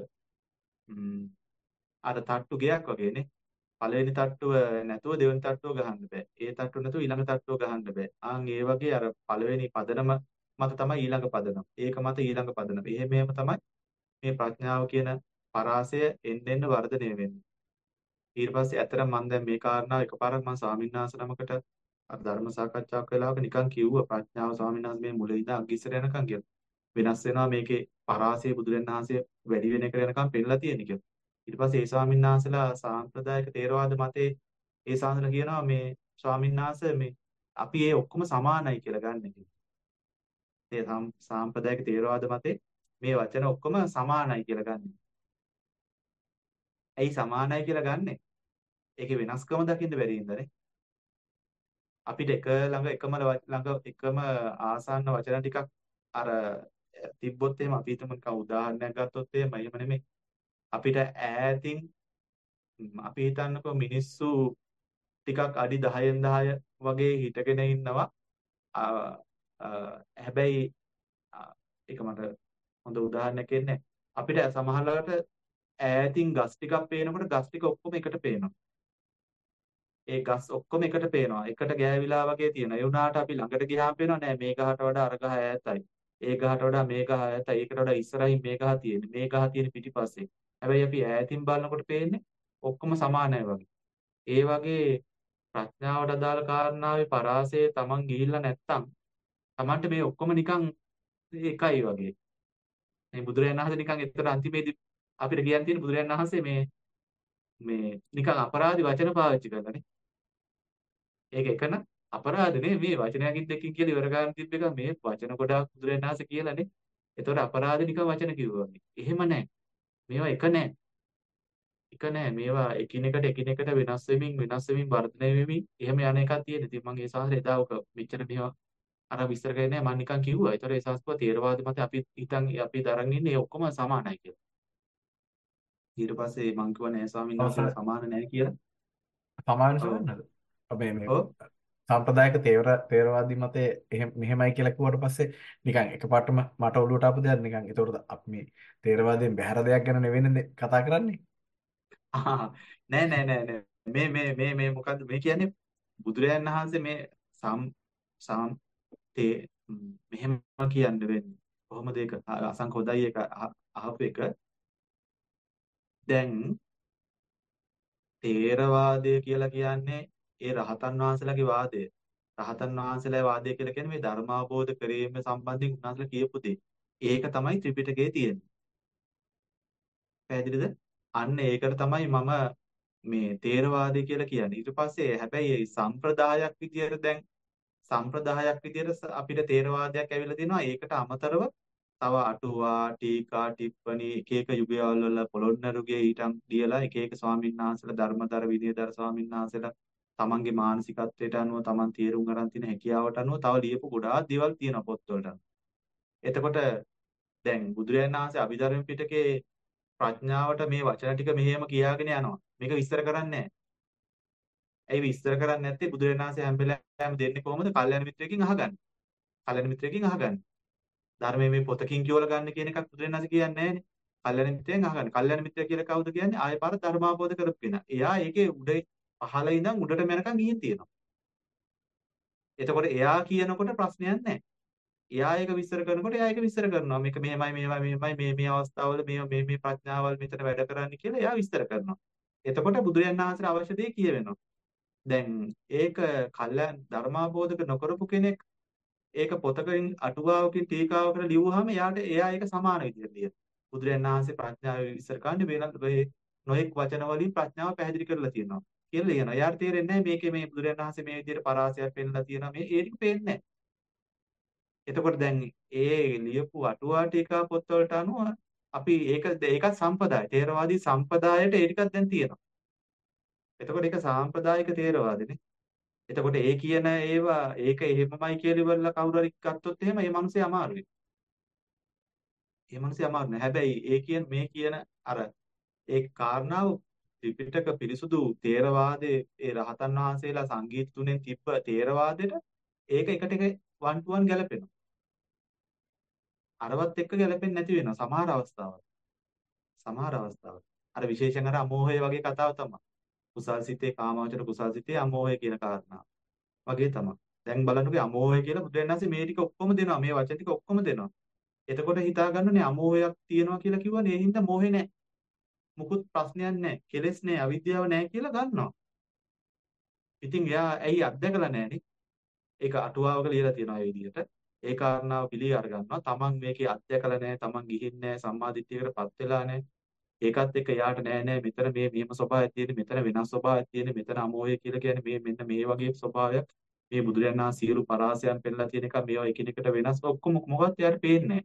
අර තට්ටු ගයක් වගේනේ. පළවෙනි තට්ටුව නැතුව දෙවෙනි තට්ටුව ගහන්න බෑ. ඒ තට්ටුව නැතුව ඊළඟ තට්ටුව ගහන්න බෑ. ආන් ඒ වගේ අර පළවෙනි පදනම මත තමයි ඊළඟ පදනම. ඒක මත ඊළඟ පදනම. එහෙම එහෙම තමයි මේ ප්‍රඥාව කියන පරාසය එන්න එන්න වර්ධනය වෙන්නේ. ඊට පස්සේ ඇත්තටම මම දැන් මේ කාරණාව එකපාරක් මම ස්වාමීන් වහන්සේ නමකට අර ධර්ම සාකච්ඡාවක් වෙලාවක නිකන් කිව්වා ප්‍රඥාව ස්වාමීන් වහන්සේ මේ මුලින් ඉඳන් අගිස්සර යනකම් කියලා. වෙනස් වෙනවා මේකේ පරාසය බුදුරජාණන් වහන්සේ වැඩි වෙන එක යනකම් පෙන්නලා තියෙන කියලා. ඊට පස්සේ ඒ ස්වාමීන් වහන්සේලා සාම්ප්‍රදායික තේරවාද මතේ ඒ සාසන කියනවා මේ ස්වාමීන් වහන්සේ මේ අපි ඒ ඔක්කොම සමානයි කියලා ගන්න කියලා. ඒ සාම්ප්‍රදායික තේරවාද මතේ මේ වචන ඔක්කොම සමානයි කියලා ගන්න. ඇයි සමානයි කියලා ගන්නෙ? ඒකේ වෙනස්කම දකින්න බැරි හින්දානේ. අපිට එක ළඟ එකම ළඟ එකම ආසන්න වචන ටිකක් අර තිබ්බොත් එහෙම අපි හිතමු නිකන් උදාහරණයක් ගත්තොත් එහෙම එහෙම නෙමෙයි. අපිට ඈතින් අපි හිතන්නකෝ මිනිස්සු ටිකක් අඩි දහයෙන් දහය වගේ හිටගෙන ඉන්නවා. හැබැයි ඒක මට හොඳ උදාහරණයක් එන්නේ. අපිට සමහරවිට ඈතින් ගස් ටිකක් පේනකොට ගස් ටික ඔක්කොම එකට පේනවා. ඒ ගස් ඔක්කොම එකට පේනවා. එකට ගෑවිලා වගේ තියෙනවා. ඒ වුණාට අපි ළඟට ගියාම පේනවා නෑ මේ ගහට වඩා අර ගහ ඈතයි. ඒ ගහට වඩා මේ ගහ ඈතයි. ඒකට වඩා ඉස්සරහින් මේ ගහ තියෙන්නේ. මේ ගහ තියෙන පිටිපස්සේ. හැබැයි අපි ඈතින් බලනකොට පේන්නේ ඔක්කොම සමානයි වගේ. ඒ වගේ ප්‍රඥාවට අදාළ කාරණාවේ පරාසය Taman ගිහිල්ලා නැත්තම් Tamanට මේ ඔක්කොම නිකන් එකයි වගේ. මේ බුදුරජාණන් වහන්සේ නිකන් එතන අන්තිමේදී අපිට කියන්න තියෙන බුදුරජාණන් වහන්සේ මේ මේ නිකන් අපරාධි වචන පාවිච්චි කරලානේ. ඒක එකන අපරාධ නේ මේ වචනයකින් දෙකකින් කියලා ඉවර ගන්න තිබ්බ එක මේ වචන ගොඩාක් බුදුරජාණන් වහන්සේ කියලානේ. ඒතකොට අපරාධ නිකන් වචන කිව්වා වගේ. එහෙම නැහැ. මේවා එක නැහැ. එක නැහැ. මේවා එකිනෙකට එකිනෙකට වෙනස් වෙමින් වෙනස් වෙමින් වර්ධනය වෙමින් එහෙම යන එකක් තියෙන. ඉතින් මම ඒ සාහසෙ එදා ඔක මෙච්චර මේවා අර විස්තර කරන්නේ නැහැ. මම නිකන් කිව්වා. ඒතකොට ඒ සාස්ත්‍රව තේරවාද මත අපි හිතන් අපි දරන් ඉන්නේ ඒ ඔක්කොම සමානයි කියලා. ඊට පස්සේ මං කිව්වා නෑ ස්වාමීන් වහන්සේ සමාන නෑ කියලා. සමාන ඔව්. සමානද? අපි මේ ඔව්. සාම්ප්‍රදායික තේවර තේරවාදී මතේ එහෙම මෙහෙමයි කියලා කිව්වට පස්සේ නිකන් එකපාරටම මට ඔළුවට ආපු දෙයක් නිකන් ඒතකොට අපි මේ තේරවාදයෙන් බැහැර දෙයක් ගැන නෙවෙයිනේ කතා කරන්නේ. ආහ්. නෑ නෑ නෑ නෑ. මේ මේ මේ මේ මොකද්ද මේ කියන්නේ බුදුරජාණන් වහන්සේ මේ සම් සම් තේ මෙහෙම කියන්න වෙන්නේ. කොහොමද ඒක අසංක හොඳයි ඒක අහපු එක. දැන් තේරවාදය කියලා කියන්නේ ඒ රහතන් වහන්සේලාගේ වාදය. රහතන් වහන්සේලාගේ වාදය කියලා කියන්නේ මේ ධර්ම අවබෝධ කිරීම සම්බන්ධයෙන් උන්වහන්සේලා කියපු දේ. ඒක තමයි ත්‍රිපිටකයේ තියෙන්නේ. පැහැදිලිද? අන්න ඒකට තමයි මම මේ තේරවාදය කියලා කියන්නේ. ඊට පස්සේ හැබැයි ඒ සම්ප්‍රදායක් විදියට දැන් සම්ප්‍රදායක් විදියට අපිට තේරවාදයක් ඇවිල්ලා තිනවා. ඒකට අමතරව තව අටුවා, ටීකා, ටිප්පණි එක එක යුගයවල වල පොළොන්නරුගේ ඊටම් ලියලා එක එක ස්වාමීන් වහන්සේලා ධර්මදර විනයදර ස්වාමීන් වහන්සේලා තමන්ගේ මානසිකත්වයට අනුව තමන් තේරුම් ගන්න තියෙන හැකියාවට අනුව තව ලියපු ගොඩාක් දේවල් තියෙනවා පොත්වලට. එතකොට දැන් බුදුරජාණන් වහන්සේ අභිධර්ම පිටකේ ප්‍රඥාවට මේ වචන ටික මෙහෙම කියාගෙන යනවා. මේක විස්තර කරන්නේ නැහැ. ඇයි විස්තර කරන්නේ නැත්තේ? බුදුරජාණන් වහන්සේ හැම වෙලාවෙම දෙන්නේ කොහොමද? කල්යාණ මිත්‍රයෙක්ගෙන් අහගන්න. කල්යාණ මිත්‍රයෙක්ගෙන් අහගන්න. ධර්මයේ මේ පොතකින් කියවලා ගන්න කියන එකක් බුදුරජාණන් වහන්සේ කියන්නේ නැහැනේ. කල්යාණ මිත්‍රයෙන් අහගන්න. කල්යාණ මිත්‍රය කියලා කවුද කියන්නේ? ආයෙ පාර ධර්මාවබෝධ කරපු කෙනා. එයා ඒකේ උඩ පහළ ඉඳන් උඩට යනකම් ගිහින් තියෙනවා. එතකොට එයා කියනකොට ප්‍රශ්නයක් නැහැ. එයා ඒක විස්තර කරනකොට එයා ඒක විස්තර කරනවා. මේක මෙහෙමයි මෙහෙමයි මෙහෙමයි මේ මේ අවස්ථාවල මේ මේ මේ ප්‍රඥාවල් මෙතන වැඩ කරන්නේ කියලා එයා විස්තර කරනවා. එතකොට බුදුරජාණන් වහන්සේට අවශ්‍ය දේ කියවෙනවා. දැන් ඒක කල්යාණ ධර්මාවබෝධක නොකරපු කෙනෙක් ඒක පොතකින් අටුවාවකින් ටීකාවකින් ලියුවාම එයාට එයා ඒක සමාන විදිහට ලියනවා. බුදුරජාණන් වහන්සේ ප්‍රඥාව විස්තර කරන්නේ වෙනත් මේ නොඑක් වචන වලින් ප්‍රඥාව පැහැදිලි කරලා තියෙනවා කියලා ලියනවා. එයාට තේරෙන්නේ නැහැ මේකේ මේ බුදුරජාණන් වහන්සේ මේ විදිහට පරාසයක් පෙන්නලා තියෙනවා. මේ ඒ ටික පේන්නේ නැහැ. එතකොට දැන් ඒ ලියපු අටුවා ටීකා පොත්වලට අනුව අපි ඒක ඒකත් සම්පදාය. තේරවාදී සම්පදායට ඒ ටිකක් දැන් තියෙනවා. එතකොට ඒක සාම්ප්‍රදායික තේරවාදනේ. එතකොට ඒ කියන ඒවා ඒක එහෙමමයි කියලා ඉවරලා කවුරු හරි ගත්තොත් එහෙම ඒ මිනිස්සේ අමාරුයි. ඒ මිනිස්සේ අමාරු නෑ. හැබැයි ඒ කියන මේ කියන අර ඒ කාරණාව ත්‍රිපිටක පිරිසුදු තේරවාදයේ ඒ රහතන් වහන්සේලා සංගීත තුනෙන් තිබ්බ තේරවාදෙට ඒක එකට එක වන් ටු වන් ගැලපෙනවා. අරවත් එක්ක ගැලපෙන්නේ නැති වෙනවා සමහර අවස්ථාවල. සමහර අවස්ථාවල. අර විශේෂයෙන් අර අමෝහය වගේ කතාව තමයි. කුසල් සිතේ කාමවචර කුසල් සිතේ අමෝහය කියන කාරණාව. වගේ තමයි. දැන් බලන්නකෝ අමෝහය කියලා බුදුරජාණන් වහන්සේ මේ ටික ඔක්කොම දෙනවා. මේ වචන ටික ඔක්කොම දෙනවා. එතකොට හිතා ගන්නනේ අමෝහයක් තියෙනවා කියලා කිව්වනේ ඒ හින්දා මෝහේ නැහැ. මුකුත් ප්‍රශ්නයක් නැහැ. කෙලෙස් නැහැ, අවිද්‍යාව නැහැ කියලා ගන්නවා. ඉතින් එයා ඇයි අත්දැකලා නැහනේ? ඒක අටුවාවක ලියලා තියෙනවා ඒ විදිහට. ඒ කාරණාව පිළි අර ගන්නවා. තමන් මේකේ අත්දැකලා නැහැ, තමන් ගිහින් නැහැ, සම්මාදිට්ඨියකටපත් වෙලා නැහැ. ඒකත් එක්ක යාට නෑ නෑ මෙතන මේ මෙහෙම ස්වභාවයක් තියෙන මෙතන වෙනස් ස්වභාවයක් තියෙන මෙතන අමෝහය කියලා කියන්නේ මේ මෙන්න මේ වගේ ස්වභාවයක් මේ බුදුරජාණන් වහන්සේ සියලු පරාසයන් පෙන්නලා තියෙන එක මේවා එකිනෙකට වෙනස් ඔක්කොම මොකක්ද යාට පේන්නේ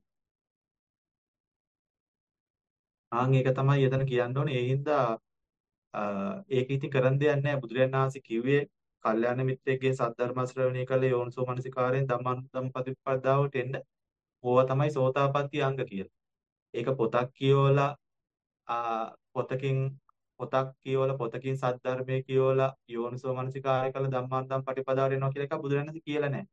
නැහැ. ආන් ඒක තමයි එතන කියන්න ඕනේ. ඒ හින්දා ඒක ඉතින් කරන්න දෙයක් නැහැ. බුදුරජාණන් වහන්සේ කිව්වේ කල්යාණ මිත්‍රයෙක්ගේ සද්ධර්ම ශ්‍රවණය කළ යෝනිසෝ මනසිකාරයෙන් ධම්මානුධම්ම ප්‍රතිපදාවට එන්න. ඕවා තමයි සෝතාපට්ටි අංග කියලා. ඒක පොතක් කියවලා පොතකින් පොතක් කියවලා පොතකින් සද්ධර්මයේ කියවලා යෝනිසෝ මනසිකාරය කළ ධම්මානුධම්ම ප්‍රතිපදාවට එනවා කියලා එකක් බුදුරජාණන් කියලා නැහැ.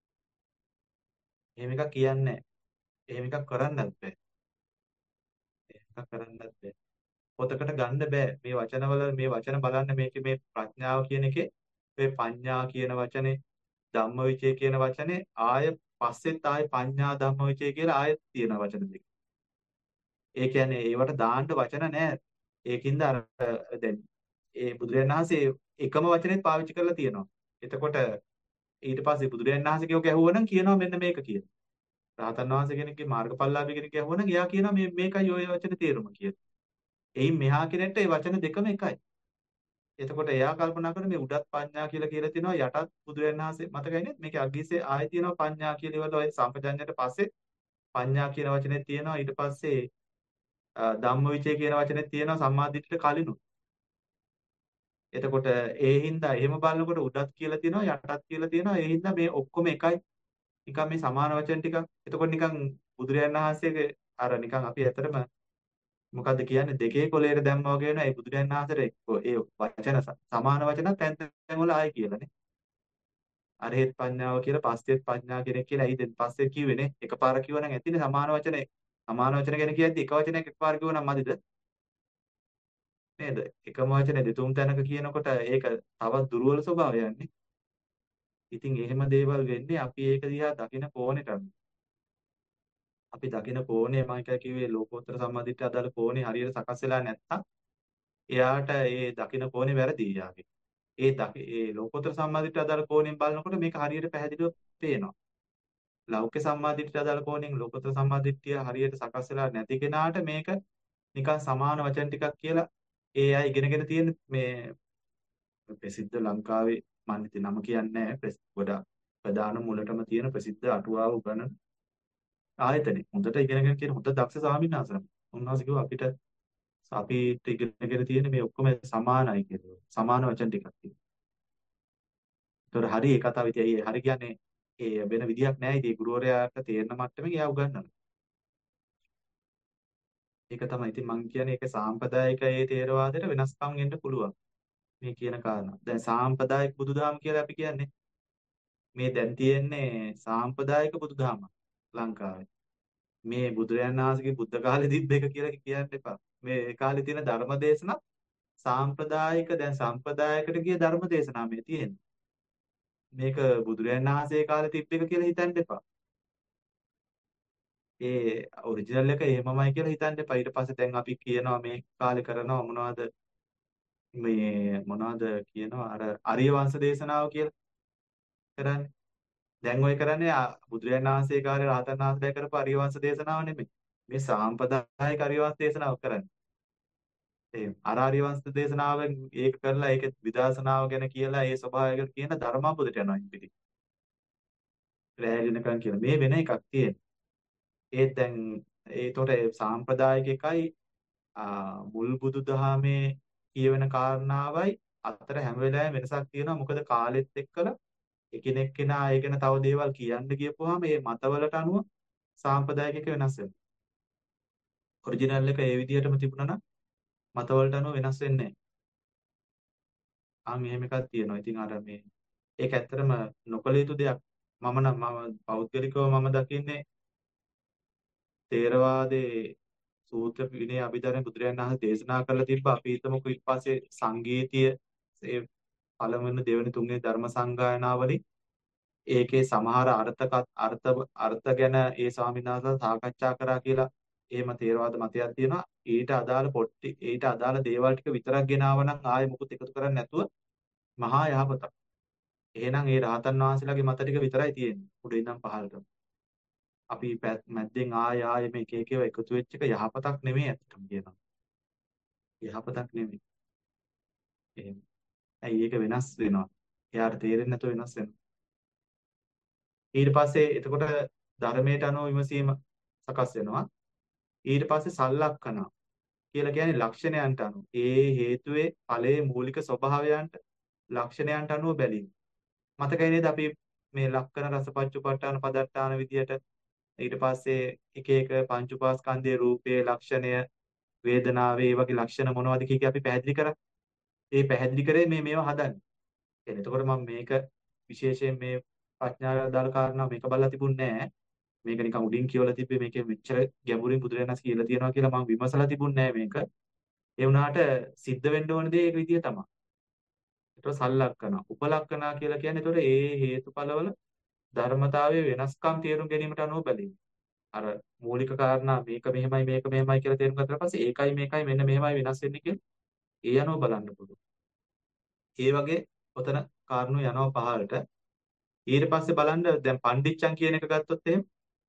එහෙම එකක් කියන්නේ නැහැ. එහෙම එකක් කරන්නත් බෑ. එහෙම එකක් කරන්නත් බෑ. පොතකට ගන්න බෑ. මේ වචනවල මේ වචන බලන්න මේකේ මේ ප්‍රඥාව කියන එකේ මේ පඤ්ඤා කියන වචනේ ධම්මවිචය කියන වචනේ ආය පස්සෙත් ආය පඤ්ඤා ධම්මවිචය කියලා ආයෙත් තියෙන වචන දෙක. ඒ කියන්නේ ඒවට දාන්න වචන නැහැ. ඒකින්ද අර දැන් ඒ බුදුරජාණන් වහන්සේ එකම වචනේත් පාවිච්චි කරලා තියෙනවා. එතකොට ඊට පස්සේ බුදුරජාණන් වහන්සේ කියෝක ඇහුවනම් කියනවා මෙන්න මේක කියලා. රහතන් වහන්සේ කෙනෙක්ගේ මාර්ගඵලලාභී කෙනෙක් ඇහුවනම් එයා කියනවා මේ මේකයි ඔය වචනේ තේරුම කියලා. එයින් මෙහා කෙනෙක්ට මේ වචන දෙකම එකයි. එතකොට එයා කල්පනා කරන මේ උඩත් පඤ්ඤා කියලා කියලා තිනවා යටත් බුදුරජාණන් වහන්සේ මතකයි නේද? මේකේ අග්ගිසේ ආයෙ තියෙනවා පඤ්ඤා කියලා ඉවරලා ඔය සම්පජඤ්ඤයට පස්සේ පඤ්ඤා කියන වචනේ තියෙනවා ඊට පස්සේ ධම්මවිචය කියන වචනේ තියෙනවා සම්මාදිට්ඨියට කලිනුත්. එතකොට ඒ හින්දා එහෙම බලනකොට උඩත් කියලා තියෙනවා යටත් කියලා තියෙනවා. ඒ හින්දා මේ ඔක්කොම එකයි. නිකන් මේ සමාන වචන ටිකක්. එතකොට නිකන් බුදුරජාණන් වහන්සේගේ අර නිකන් අපි ඇත්තටම මොකද්ද කියන්නේ දෙකේ කොලේට දැම්මා වගේ වෙනවා. ඒ බුදුරජාණන් වහන්සේට ඒ වචන සමාන වචන තැන් තැන් වල ආයි කියලානේ. අරහෙත් පඤ්ඤාව කියලා පස්සෙත් පඤ්ඤා කෙනෙක් කියලා ඇයි දෙන්න පස්සේ කිව්වේනේ. එකපාර කිව්වනම් ඇතිනේ සමාන වචනේ. සමාන වචන ගැන කියද්දි එක වචනයක් එකපාර කිව්වනම් මදිද? නේද? එකම වචනේ දෙතුන් තැනක කියනකොට ඒක තවත් දුර්වල ස්වභාවයක්නේ. ඉතින් එහෙම දේවල් වෙන්නේ අපි ඒක දිහා දකින කෝණයට. අපි දකින කෝණය මම එකයි කිව්වේ ලෝකෝත්තර සම්මාදිට්ඨිය අදාළ කෝණේ හරියට සකස් වෙලා නැත්තම් එයාට ඒ දකින කෝණේ වැරදි යාගේ. ඒ දකි ඒ ලෝකෝත්තර සම්මාදිට්ඨිය අදාළ කෝණයෙන් බලනකොට මේක හරියට පැහැදිලිව පේනවා. ලෞකික සම්මාදිට්ඨිය අදාළ කෝණයෙන් ලෝකෝත්තර සම්මාදිට්ඨිය හරියට සකස් වෙලා නැති කෙනාට මේක නිකන් සමාන වචන ටිකක් කියලා ඒ අය ඉගෙනගෙන තියෙන මේ ප්‍රසිද්ධ ලංකාවේ මම ඉතින් නම කියන්නේ නැහැ ගොඩාක් ප්‍රධාන මුලටම තියෙන ප්‍රසිද්ධ අටුවාව උගන්වන ආයතනේ. හොඳට ඉගෙනගෙන තියෙන හොඳ දක්ෂ ස්වාමීන් වහන්සේ. උන්වහන්සේ කිව්වා අපිට අපිට ඉගෙනගෙන තියෙන මේ ඔක්කොම සමානයි කියලා. සමාන වචන ටිකක් තියෙනවා. ඒතකොට හරි ඒ කතාව ඉතින් හරි කියන්නේ ඒ වෙන විදියක් නැහැ. ඉතින් ගුරුවරයාට තේරෙන මට්ටමින් එයා උගන්වනවා. ඒක තමයි ඉතින් මම කියන්නේ ඒක සාම්ප්‍රදායික ඒ තේරවාදයට වෙනස්කම් එන්න පුළුවන්. මේ කියන කාරණා. දැන් සාම්ප්‍රදායික බුදුදහම කියලා අපි කියන්නේ මේ දැන් තියෙන්නේ සාම්ප්‍රදායික බුදුදහම ලංකාවේ. මේ බුදුරජාණන් වහන්සේගේ බුද්ධ කාලේ තිබ්බ එක කියලා කියන්න එපා. මේ කාලේ තියෙන ධර්ම දේශනා සාම්ප්‍රදායික දැන් සම්ප්‍රදායකට ගිය ධර්ම දේශනා මේ තියෙන්නේ. මේක බුදුරජාණන් වහන්සේ කාලේ තිබ්බ එක කියලා හිතන්න එපා. ඒ ඔරිජිනල් එක එහෙමමයි කියලා හිතන්න එපා. ඊට පස්සේ දැන් අපි කියනවා මේ කාලේ කරනවා මොනවද මේ මොනවද කියනවා අර ආර්ය වංශ දේශනාව කියලා කරන්නේ. දැන් ඔය කරන්නේ බුදුරජාණන් වහන්සේ කාලේ රහතන් වහන්සේලා කරපු ආර්ය වංශ දේශනාව නෙමෙයි. මේ සාම්ප්‍රදායික ආර්ය වංශ දේශනාව කරන්නේ. ඒ අර ආර්ය වංශ දේශනාවෙන් ඒක කරලා ඒක විදර්ශනාව ගැන කියලා ඒ ස්වභාවයකට කියන ධර්මාපදයට යනවා ඉතින්. රැහැලිනකම් කියලා. මේ වෙන එකක් තියෙනවා. ඒත් දැන් ඒතොට සාම්ප්‍රදායික එකයි මුල් බුදුදහමේ කියවෙන කාරණාවයි අතර හැම වෙලාවෙම වෙනසක් තියෙනවා. මොකද කාලෙත් එක්කලා එකිනෙක කෙනා ඒ ගැන තව දේවල් කියන්න ගියපුවාම මේ මතවලට අනුව සාම්ප්‍රදායික එක වෙනස් වෙනවා. ඔරිජිනල් එක ඒ විදිහටම තිබුණා නම් මතවලට අනුව වෙනස් වෙන්නේ නැහැ. ආන් එහෙම එකක් තියෙනවා. ඉතින් අර මේ ඒක ඇත්තටම නොකළ යුතු දෙයක්. මම නම් මම පෞද්ගලිකව මම දකින්නේ තේරවාදයේ සූත්‍ර විනය අභිධර්ම බුදුරජාණන් වහන්සේ දේශනා කරලා තිබ්බ අපි හිතමුකෝ ඊපස්සේ සංගීතීය ඒ පළවෙනි දෙවෙනි තුන්වෙනි ධර්ම සංගායනාවලින් ඒකේ සමහර අර්ථකත් අර්ථ අර්ථ ගැන ඒ ස්වාමීන් වහන්සේ සාකච්ඡා කරා කියලා එහෙම තේරවාද මතයක් තියෙනවා. ඊට අදාළ පොට්ටි ඊට අදාළ දේවල් ටික විතරක් ගෙනාව නම් ආයෙ මුකුත් එකතු කරන්නේ නැතුව මහා යහපතක්. එහෙනම් ඒ රහතන් වහන්සේලාගේ මත ටික විතරයි තියෙන්නේ. උඩින් ඉඳන් පහළට. අපි මැද්දෙන් ආය ආය මේ එක එක ඒවා එකතු වෙච්ච එක යහපතක් නෙමෙයි අත්තටම කියනවා. යහපතක් නෙමෙයි. එහෙම. ඇයි ඒක වෙනස් වෙනවා? එයාට තේරෙන්නේ නැතුව වෙනස් වෙනවා. ඊට පස්සේ එතකොට ධර්මයට අනුව විමසීම සකස් වෙනවා. ඊට පස්සේ සල්ලක්කන කියලා කියන්නේ ලක්ෂණයන්ට අනුව. ඒ හේතුවේ ඵලයේ මූලික ස්වභාවයන්ට ලක්ෂණයන්ට අනුව බැලීම. මතකයි නේද අපි මේ ලක්කන රසපච්චුපට්ඨාන පදට්ඨාන විදියට ඊට පස්සේ එක එක පංච උපාස්කන්ධයේ රූපයේ ලක්ෂණය වේදනාවේ ඒ වගේ ලක්ෂණ මොනවද කිය අපි පැහැදිලි කරා. ඒ පැහැදිලි කරේ මේ මේවා හදන්නේ. එහෙනම් එතකොට මම මේක විශේෂයෙන් මේ ප්‍රඥාව අදාළ කාරණා මේක බලලා තිබුණේ නැහැ. මේක නිකන් උඩින් කියවලා තිබ්බේ මේකේ මෙච්චර ගැඹුරින් බුදුරජාණන් කියලා තියෙනවා කියලා මම විමසලා තිබුණේ නැහැ මේක. ඒ වුණාට සිද්ධ වෙන්න ඕන දේ ඒක විදිය තමයි. ඒතකොට සල්ලක්කන උපලක්කනා කියලා කියන්නේ ඒතකොට ඒ හේතුඵලවල ධර්මතාවයේ වෙනස්කම් තේරුම් ගැනීමට අනුව බැලීම. අර මූලික කාරණා මේක මෙහෙමයි මේක මෙහෙමයි කියලා තේරුම් ගත්තා පස්සේ ඒකයි මේකයි මෙන්න මෙහෙමයි වෙනස් වෙන්නේ කියලා ඒ අනුව බලන්න පුළුවන්. ඒ වගේ ඔතන කාරණු යනවා පහළට. ඊට පස්සේ බලන්න දැන් පණ්ඩිච්චන් කියන එක ගත්තොත් එහෙම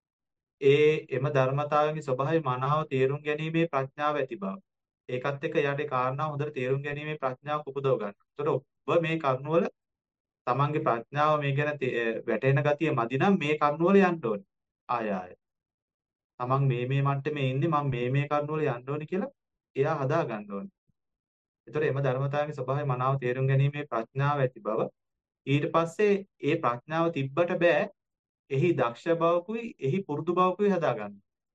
ඒ එම ධර්මතාවයන්ගේ ස්වභාවය මනාව තේරුම් ගැනීමේ ප්‍රඥාව ඇති බව. ඒකත් එක්ක එයාට ඒ කාරණා හොඳට තේරුම් ගැනීමේ ප්‍රඥාව උපදව ගන්න. ඒතකොට ඔබ මේ කරුණ වල තමන්ගේ ප්‍රඥාව මේ ගැන වැටෙන ගතිය මදි නම් මේ කරුණ වල යන්න ඕනේ. ආය ආය. තමන් මේ මේ මට්ටමේ ඉන්නේ මම මේ මේ කරුණ වල යන්න ඕනේ කියලා එයා හදා ගන්න ඕනේ. ඒතකොට එම ධර්මතාවයන්ගේ ස්වභාවය මනාව තේරුම් ගැනීමේ ප්‍රඥාව ඇති බව. ඊට පස්සේ ඒ ප්‍රඥාව තිබ්බට බෑ එහි දක්ෂ බවකුයි එහි පුරුදු බවකුයි හදාගන්න.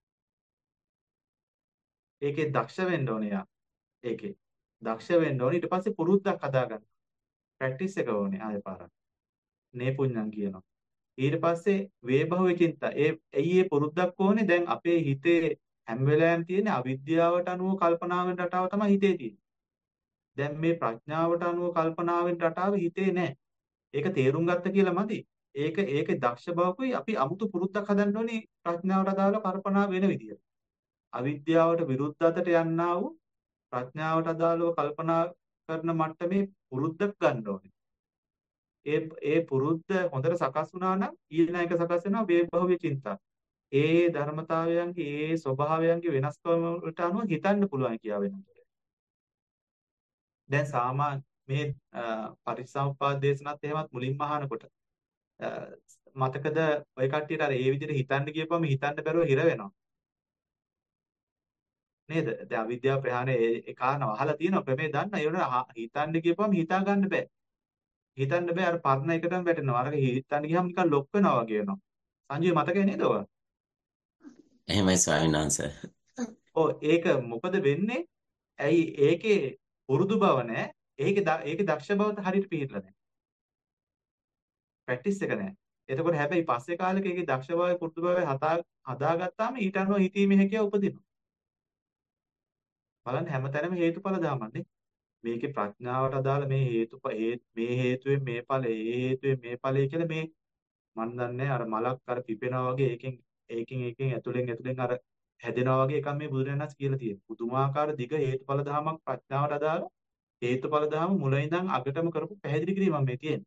ඒකේ දක්ෂ වෙන්න ඕනේ යා. ඒකේ දක්ෂ වෙන්න ඕනේ ඊට පස්සේ පුරුද්දක් හදාගන්න. ප්‍රැක්ටිස් එක ඕනේ ආයෙ පාරක්. නේපුඤ්ඤං කියනවා. ඊට පස්සේ වේභව චින්තා. ඒ ඇයි ඒ පුරුද්දක් ඕනේ? දැන් අපේ හිතේ හැම වෙලාවෙම තියෙන අවිද්‍යාවට අනුව කල්පනාවෙන් රටාව තමයි හිතේ තියෙන්නේ. දැන් මේ ප්‍රඥාවට අනුව කල්පනාවෙන් රටාව හිතේ නැහැ. ඒක තේරුම් ගත්ත කියලා මදි. ඒක ඒකේ දක්ෂ බවකුයි අපි 아무තු පුරුද්දක් හදන්න ඕනේ ප්‍රඥාවට අදාළව කල්පනා වෙන විදියට. අවිද්‍යාවට විරුද්ධ අතට යන්නා වූ ප්‍රඥාවට අදාළව කල්පනා කරන මට්ටමේ පුරුද්දක් ගන්න ඕනේ. ඒ ඒ පුරුද්ද හොඳට සකස් වුණා නම් ඊළඟ එක සකස් වෙනවා වේභව්‍ය චින්තා. ඒ ධර්මතාවයන්ගේ ඒ ස්වභාවයන්ගේ වෙනස්කම් වලට අනුව හිතන්න පුළුවන් කියලා වෙනවා. දැන් සාමාන්‍ය මේ පරිසම්පාද දේශනත් එහෙමත් මුලින්ම අහනකොට මතකද ඔය කට්ටියට අර ඒ විදිහට හිතන්න ගියපම හිතන්න බැරුව හිර වෙනවා. නේද? දැන් අවිද්‍යාව ප්‍රහාණය ඒ ඒ කාරණා අහලා තියෙනවා ක්‍රමේ දන්න. ඒ වුණා හිතන්න ගියපම හිතා ගන්න බෑ. හිතන්න බෑ අර පරණ එකටම වැටෙනවා. අර හිතන්න ගියම නිකන් ලොක් වෙනවා වගේ වෙනවා. සංජීව මතකයි නේද ඔය? එහෙමයි ස්වාමීන් වහන්සේ. ඔව් ඒක මොකද වෙන්නේ? ඇයි ඒකේ පුරුදු බව නැහැ. ඒකේ ද- ඒකේ දක්ෂ බව හරියට පිළිහිట్లా නැහැ. ප්‍රැක්ටිස් එක නැහැ. එතකොට හැබැයි පස්සේ කාලෙක ඒකේ දක්ෂ බවයි පුරුදු බවයි හදා හදාගත්තාම ඊට අනුව හිතීමේ හැකියාව උපදිනවා. බලන්න හැමතැනම හේතුඵල දාමන්නේ. මේකේ ප්‍රඥාවට අදාළ මේ හේතු මේ හේතුවෙන් මේ ඵලය, ඒ හේතුවෙන් මේ ඵලය කියලා මේ මන් දන්නේ අර මලක් අර පිපෙනවා වගේ ඒකෙන් ඒකෙන් ඒකෙන් ඇතුලෙන් ඇතුලෙන් අර හැදෙනවා වගේ එකක් මේ බුදුරජාණන්ස් කියලා තියෙනවා. පුදුමාකාර දිග හේතුඵල ධමයක් ප්‍රඥාවට අදාළ හේතුඵල ධම මුල ඉඳන් අගටම කරපු පැහැදිලි කිරීමක් මේ තියෙන්නේ.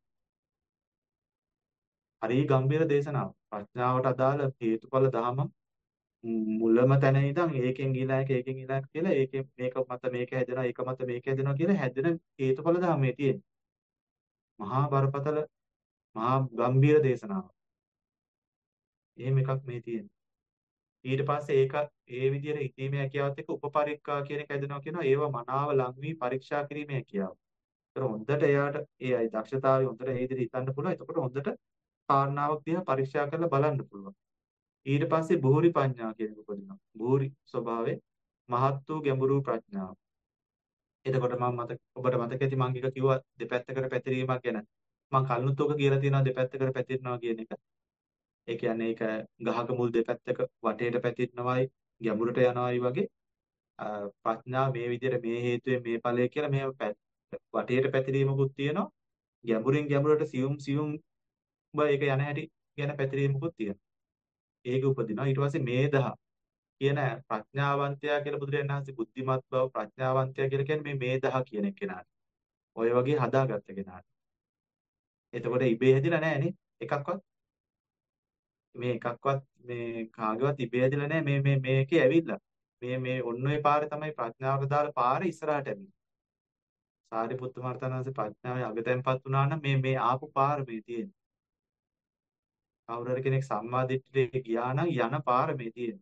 හරි ගම්බීර දේශනාව. ප්‍රඥාවට අදාළ හේතුඵල ධම මුලම තැන ඉඳන් ඒකෙන් ඊළඟ ඒකෙන් ඊළඟ කියලා ඒකෙන් මේක මත මේක හැදෙනවා ඒක මත මේක හැදෙනවා කියලා හැදෙන හේතුඵල ධම මේ තියෙන්නේ. මහා බරපතල මහා ගම්බීර දේශනාව. එහෙම එකක් මේ තියෙන්නේ. ඊට පස්සේ ඒක ඒ විදිහට හිතීමේ හැකියාවත් එක්ක උපපරික්ඛා කියන එක හැදෙනවා කියනවා. ඒව මනාව ලං වී පරීක්ෂා කිරීමේ හැකියාව. ඒතර හොඳට එයාට ඒ අයි දක්ෂතාවය හොඳට ඒ විදිහට හිතන්න පුළුවන්. එතකොට හොඳට කාරණාවක් දිහා පරීක්ෂා කරලා බලන්න පුළුවන්. ඊට පස්සේ බෝරි පඤ්ඤා කියන එක උපදිනවා. බෝරි ස්වභාවයේ මහත් වූ ගැඹුරු ප්‍රඥාව. එතකොට මම මතක ඔබට මතක ඇති මම එක කිව්වා දෙපැත්තකට පැතිරීමක් ගැන. මම කලිනුත් ඔක කියලා තියෙනවා දෙපැත්තකට පැතිරෙනවා කියන එක. ඒ කියන්නේ ඒක ගහක මුල් දෙපැත්තක වටේට පැතිරෙනවායි ගැඹුරට යනවායි වගේ ප්‍රඥාව මේ විදිහට මේ හේතුවෙන් මේ ඵලය කියලා මේ වටේට පැතිරීමකුත් තියෙනවා. ගැඹුරින් ගැඹුරට සියුම් සියුම් ඒක යන හැටි ගැන පැතිරීමකුත් තියෙනවා. ඒක උපදිනවා. ඊට පස්සේ මේධා කියන ප්‍රඥාවන්තයා කියලා බුදුරජාණන් වහන්සේ බුද්ධිමත් බව ප්‍රඥාවන්තයා කියලා කියන්නේ මේ මේධා කියන කෙනාට. ඔය වගේ හදාගත්ත කෙනාට. එතකොට ඉබේ හැදිලා නැහැ නේ එකක්වත්. මේ එකක්වත් මේ කාගේවත් ඉබේ හැදිලා නැහැ මේ මේ මේකේ ඇවිල්ලා. මේ මේ ඔන්න ඔය පාරේ තමයි ප්‍රඥාවට දාලා පාරේ ඉස්සරහට ඇවිල්ලා. සාරිපුත්ත මහරහතන් ප්‍රඥාවේ අගතැන්පත් වුණා නම් මේ මේ ආපු පාර මේ තියෙන්නේ. කවුරු හරි කෙනෙක් සම්මාදිට්ඨියට ගියා නම් යන පාර මේ තියෙන්නේ.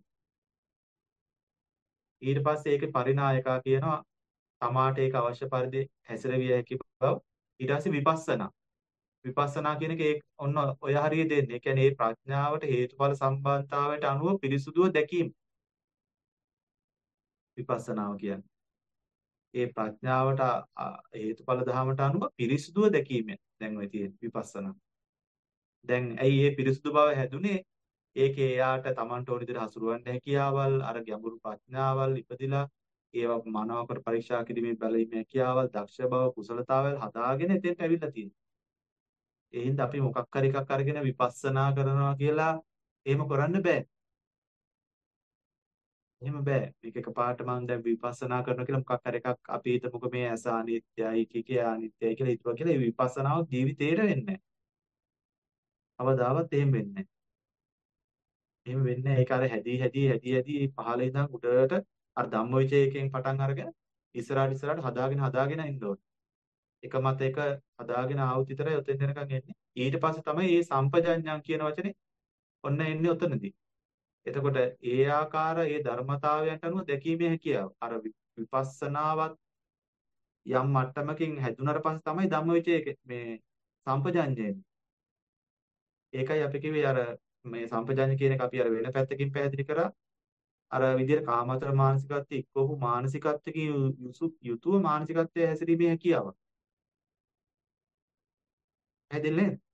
ඊට පස්සේ ඒකේ පරිණායකා කියනවා තමාට ඒක අවශ්‍ය පරිදි හැසිරවිය හැකි බව. ඊට පස්සේ විපස්සනා. විපස්සනා කියන එක ඒ ඔන්න ඔය හරිය දෙන්නේ. ඒ කියන්නේ මේ ප්‍රඥාවට හේතුඵල සම්බන්ධතාවයට අනුව පිරිසුදුව දැකීම. විපස්සනාව කියන්නේ. ඒ ප්‍රඥාවට හේතුඵල ධහමට අනුව පිරිසුදුව දැකීම. දැන් ඔය තියෙන විපස්සනා. දැන් ඇයි මේ පිරිසුදු බව හැදුනේ? ඒකේ එයාට Tamanට ඕන විදිහට හසුරවන්න හැකියාවල්, අර ගැඹුරු ප්‍රඥාවල් ඉපදිලා ඒවා මනෝකර පරීක්ෂා කිරීමේ බැලීමේ හැකියාවල්, දක්ෂ බව, කුසලතාවල් හදාගෙන එතෙන්ට ඇවිල්ලා තියෙනවා. ඒ හින්දා අපි මොකක් හරි එකක් අරගෙන විපස්සනා කරනවා කියලා එහෙම කරන්න බෑ. එහෙම බෑ. මේක එකපාරට මම දැන් විපස්සනා කරනවා කියලා මොකක් හරි එකක් අපි හිතමුකෝ මේ ඇස අනිත්‍යයි, කිකේ අනිත්‍යයි කියලා හිතුවා කියලා ඒ විපස්සනාව ජීවිතේට වෙන්නේ නැහැ. අවදාවත් එහෙම වෙන්නේ නැහැ. එහෙම වෙන්නේ නැහැ. ඒක අර හැදී හැදී හැදී හැදී පහළ ඉඳන් උඩට අර ධම්මවිචයයෙන් පටන් අරගෙන ඉස්සරහට ඉස්සරහට හදාගෙන හදාගෙන ඉන්න ඕනේ. එක මත එක හදාගෙන ආවුත් විතරයි ඔතෙන් දෙනකන් එන්නේ. ඊට පස්සේ තමයි මේ සම්පජඤ්ඤං කියන වචනේ ඔන්න එන්නේ ඔතනදී. එතකොට ඒ ආකාර ඒ ධර්මතාවයන්ට අනුව දැකීමේ හැකියාව. අර විපස්සනාවත් යම් මට්ටමකින් හැදුනට පස්සේ තමයි ධම්මවිචය මේ සම්පජඤ්ඤය. ඒකයි අපි කිව්වේ අර මේ සම්පජඤ්ඤ කියන එක අපි අර වෙන පැත්තකින් පැහැදිලි කරා. අර විදිහට කාමතර මානසිකත්වයේ එක්කවපු මානසිකත්වකින් යුතුව මානසිකත්වයේ හැසිරීමේ හැකියාව. පැහැදිලි නේද?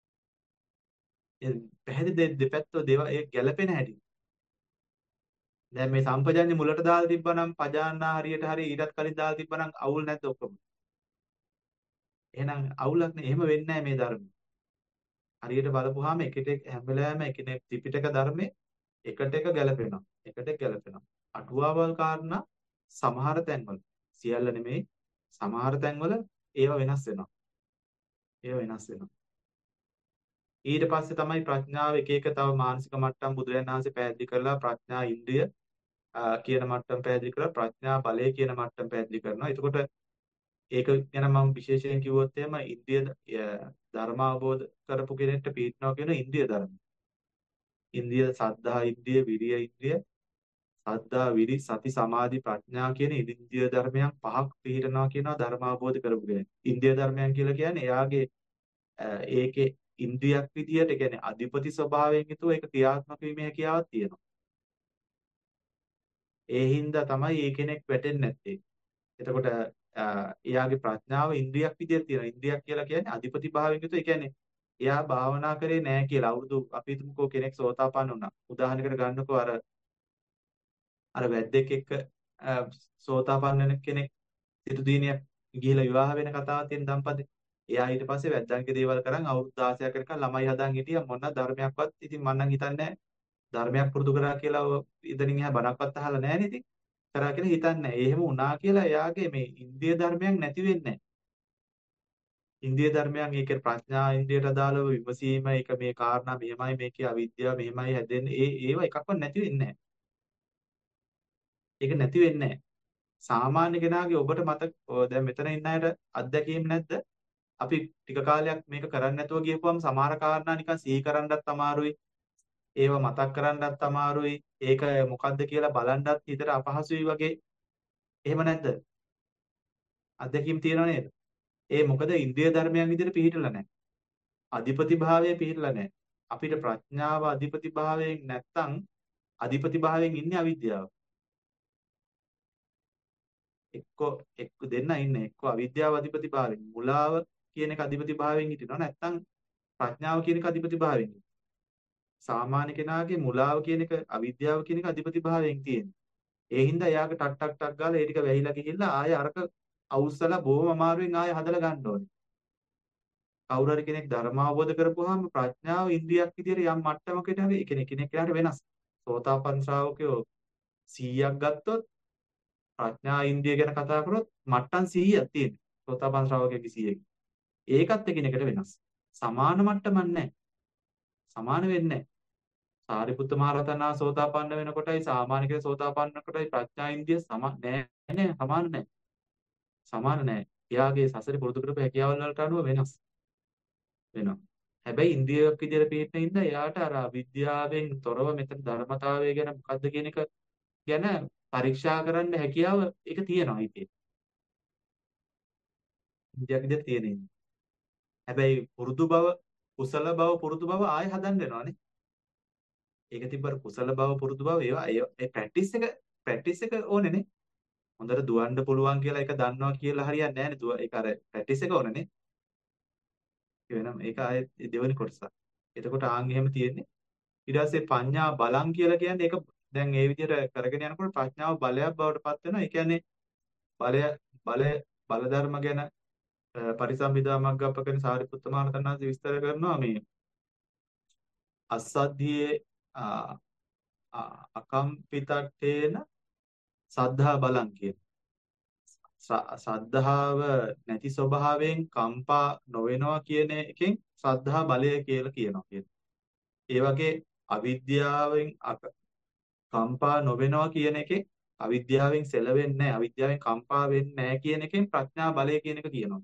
ඒ පැහැදිලි දෙපැත්ත දේව ඒ ගැළපෙන හැටි. දැන් මේ සම්පජඤ්ඤ මුලට දාලා තිබ්බනම් පජාන්නා හරියට හරි ඊටත් කලින් දාලා තිබ්බනම් අවුල් නැද්ද ඔක්කොම? එහෙනම් අවුලක් නේ. එහෙම වෙන්නේ නැහැ මේ ධර්ම. හරියට බලපුවාම එකට එක හැම වෙලාවෙම එකිනෙක ත්‍රිපිටක ධර්මයේ එකට එක ගැලපෙනවා. එකට එක ගැලපෙනවා. අටුවාවල් කාරණා සමහර තැන්වල සියල්ල නෙමෙයි සමහර තැන්වල ඒවා වෙනස් වෙනවා. ඒවා වෙනස් වෙනවා. ඊට පස්සේ තමයි ප්‍රඥාව එක එක තව මානසික මට්ටම් බුදුරජාණන් වහන්සේ පැහැදිලි කරලා ප්‍රඥා ඉන්ද්‍රිය අ, කියන මට්ටම් පැහැදිලි කරලා ප්‍රඥා බලය කියන මට්ටම් පැහැදිලි කරනවා. එතකොට ඒක ගැන මම විශේෂයෙන් කිව්වොත් එහෙම ඉන්ද්‍රිය ධර්ම අවබෝධ කරපු කෙනෙක්ට පීඩනවා කියන ඉන්ද්‍රිය ධර්ම. ඉන්ද්‍රිය සද්ධා ඉන්ද්‍රිය, විරිය ඉන්ද්‍රිය, සද්ධා විරි සති සමාධි ප්‍රඥා කියන ඉන්ද්‍රිය ධර්මයන් පහක් පිළිරනවා කියනවා ධර්ම අවබෝධ කරපු කෙනෙක්. ඉන්ද්‍රිය ධර්මයන් කියලා කියන්නේ එයාගේ අ, ඒකේ ඉන්ද්‍රියක් විදියට, ඒ කියන්නේ අධිපති ස්වභාවයෙන් යුතුව ඒක ක්‍රියාත්මක වීමේ හැකියාවක් තියෙනවා. ඒ හින්දා තමයි ඒ කෙනෙක් වැටෙන්නේ නැත්තේ. එතකොට අ, එයාගේ ප්‍රඥාව ඉන්ද්‍රියක් විදියට තියෙනවා. ඉන්ද්‍රියක් කියලා කියන්නේ අධිපති භාවයෙන් යුතුව. ඒ කියන්නේ එයා භාවනා කරේ නැහැ කියලා අවුරුදු අපි හිතමුකෝ කෙනෙක් සෝතාපන්න වුණා. උදාහරණයකට ගන්නකෝ අර අර වැද්දෙක් එක්ක අ, සෝතාපන්න වෙන කෙනෙක් සිටු දිනියක් ගිහිලා විවාහ වෙන කතාවක් තියෙන දම්පතේ. එයා ඊට පස්සේ වැද්දාන්ගේ දේවල් කරන් අවුරුදු දාසයක් කරකන් ළමයි හදාන් හිටියා මොන ධර්මයක්වත් ඉතින් මම නම් හිතන්නේ ධර්මයක් පුරුදු කරා කියලා ඔය ඉතින් එහා බණක්වත් අහලා නැහැ නේද? කරා කියලා හිතන්නේ නැහැ. එහෙම වුණා කියලා එයාගේ මේ ඉන්ද්‍රිය ධර්මයන් නැති වෙන්නේ නැහැ. ඉන්ද්‍රිය ධර්මයන් ඒකේ ප්‍රඥා ඉන්ද්‍රියට අදාළව විමසීම ඒක මේ කාරණා මෙහෙමයි මේකේ අවිද්‍යාව මෙහෙමයි හැදෙන්නේ ඒ ඒව එකක්වත් නැති වෙන්නේ නැහැ. ඒක නැති වෙන්නේ නැහැ. සාමාන්‍ය කෙනාගේ ඔබට මතක ඔය දැන් මෙතන ඉන්න අයට අත්දැකීම් නැද්ද? අපි ටික කාලයක් මේක කරන්නේ නැතුව ගියපුවම සමහර කාරණා නිකන් සිහි කරන්නත් අමාරුයි. ඒව මතක් කරන්නත් අමාරුයි. ඒක මොකද්ද කියලා බලන්නත් හිතට අපහසුයි වගේ. එහෙම නැද්ද? අත්දැකීම් තියෙනව නේද? ඒ මොකද ඉන්ද්‍රිය ධර්මයන් විදිහට පිළිහිටලා නැහැ. අධිපති භාවයේ පිළිහිටලා නැහැ. අපිට ප්‍රඥාව අධිපති භාවයෙන් නැත්තම් අධිපති භාවයෙන් ඉන්නේ අවිද්‍යාව. එක්ක එක්ක දෙන්න ඉන්නේ. එක්ක අවිද්‍යාව අධිපති භාවයෙන්. මුලාව කියන එක අධිපති භාවයෙන් හිටිනවා. නැත්තම් ප්‍රඥාව කියන එක අධිපති භාවයෙන්. සාමාන්‍ය කෙනාගේ මුලාව කියන එක අවිද්‍යාව කියන එක අධිපති භාවයෙන් තියෙනවා. ඒ හින්දා එයාගේ ටක් ටක් ටක් ගාලා ඒ ටික වැහිලා ගිහිල්ලා ආයෙ අරක අවුස්සලා බොහොම අමාරුවෙන් ආයෙ හදලා ගන්න ඕනේ. කවුරු හරි කෙනෙක් ධර්ම අවබෝධ කරපුවාම ප්‍රඥාව ඉන්ද්‍රියක් විදියට යම් මට්ටමකට හරි ඒ කෙනෙක් කෙනෙක් යාට වෙනස්. සෝතාපන්න ශ්‍රාවකයෝ සීයක් ගත්තොත් ප්‍රඥා ඉන්ද්‍රිය ගැන කතා කරොත් මට්ටම් සීයක් තියෙනවා. සෝතාපන්න ශ්‍රාවකයෙක්ගේ සීයක. ඒකත් එකිනෙකට වෙනස්. සමාන මට්ටමක් නැහැ. සමාන වෙන්නේ නැහැ. සාරිපුත්ත මහ රහතන් වහන්සේ සෝතාපන්න වෙනකොටයි සාමාන්‍ය කෙනෙක් සෝතාපන්න වෙනකොටයි ප්‍රඥා ඉන්ද්‍රිය සමාන නෑ නෑ සමාන නෑ. සමාන නෑ. එයාගේ සසරේ පුරුදු කරපු හැකියාවල් වලට අනුව වෙනස් වෙනවා. හැබැයි ඉන්ද්‍රියක් විදියට පිටින් ඉඳ එයාට අර විද්‍යාවෙන් තොරව මෙතන ධර්මතාවය ගැන මොකද්ද කියන එක ගැන පරීක්ෂා කරන්න හැකියාව ඒක තියෙනවා හිතේ. ඉන්ද්‍රියක් විදියට තියෙන. හැබැයි පුරුදු බව කුසල බව පුරුදු බව ආයෙ හදන්න වෙනවානේ. ඒක තිබ්බර කුසල බව පුරුදු බව ඒවා ඒ ප්‍රැක්ටිස් එක ප්‍රැක්ටිස් එක ඕනේනේ. හොඳට දුවන්න පුළුවන් කියලා ඒක දන්නවා කියලා හරියන්නේ නැහැ නේ. දුව ඒක අර ප්‍රැක්ටිස් එක ඕනේනේ. වෙනම ඒක ආයේ දෙවෙනි කොටස. එතකොට ආන් එහෙම තියෙන්නේ. ඊට පස්සේ පඤ්ඤා බලං කියලා කියන්නේ ඒක දැන් ඒ විදිහට කරගෙන යනකොට ප්‍රඥාව බලයක් බවට පත් වෙනවා. ඒ කියන්නේ බලය බලය බල ධර්ම ගැන පරිසම්පදා මග්ගප්පකන සාරිපුත්ත මහ රහතන් වහන්සේ විස්තර කරනවා මේ අස්සද්ධියේ අකම්පිතට්ඨේන සද්ධා බලං කියන සද්ධාව නැති ස්වභාවයෙන් කම්පා නොවෙනවා කියන එකෙන් සද්ධා බලය කියලා කියනවා කියන. ඒ වගේ අවිද්‍යාවෙන් කම්පා නොවෙනවා කියන එකෙන් අවිද්‍යාවෙන් සැලවෙන්නේ නැහැ, අවිද්‍යාවෙන් කම්පා වෙන්නේ නැහැ කියන එකෙන් ප්‍රඥා බලය කියන එක කියනවා.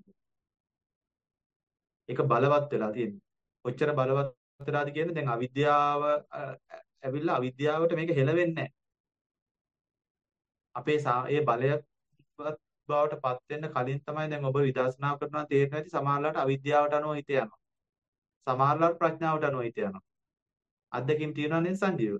ඒක බලවත් වෙලා තියෙනවා. කොච්චර බලවත් වෙලාද කියන්නේ දැන් අවිද්‍යාව ඇවිල්ලා අවිද්‍යාවට මේක හෙලවෙන්නේ නැහැ. අපේ ඒ බලය බවට පත් වෙන්න කලින් තමයි දැන් ඔබ විදර්ශනා කරනවා තේරෙන්නේ නැති සමහරලාට අවිද්‍යාවට අනුව හිත යනවා. සමහරලාට ප්‍රඥාවට අනුව හිත යනවා. අත්දැකීම් තියෙනවා නේද සංජීව?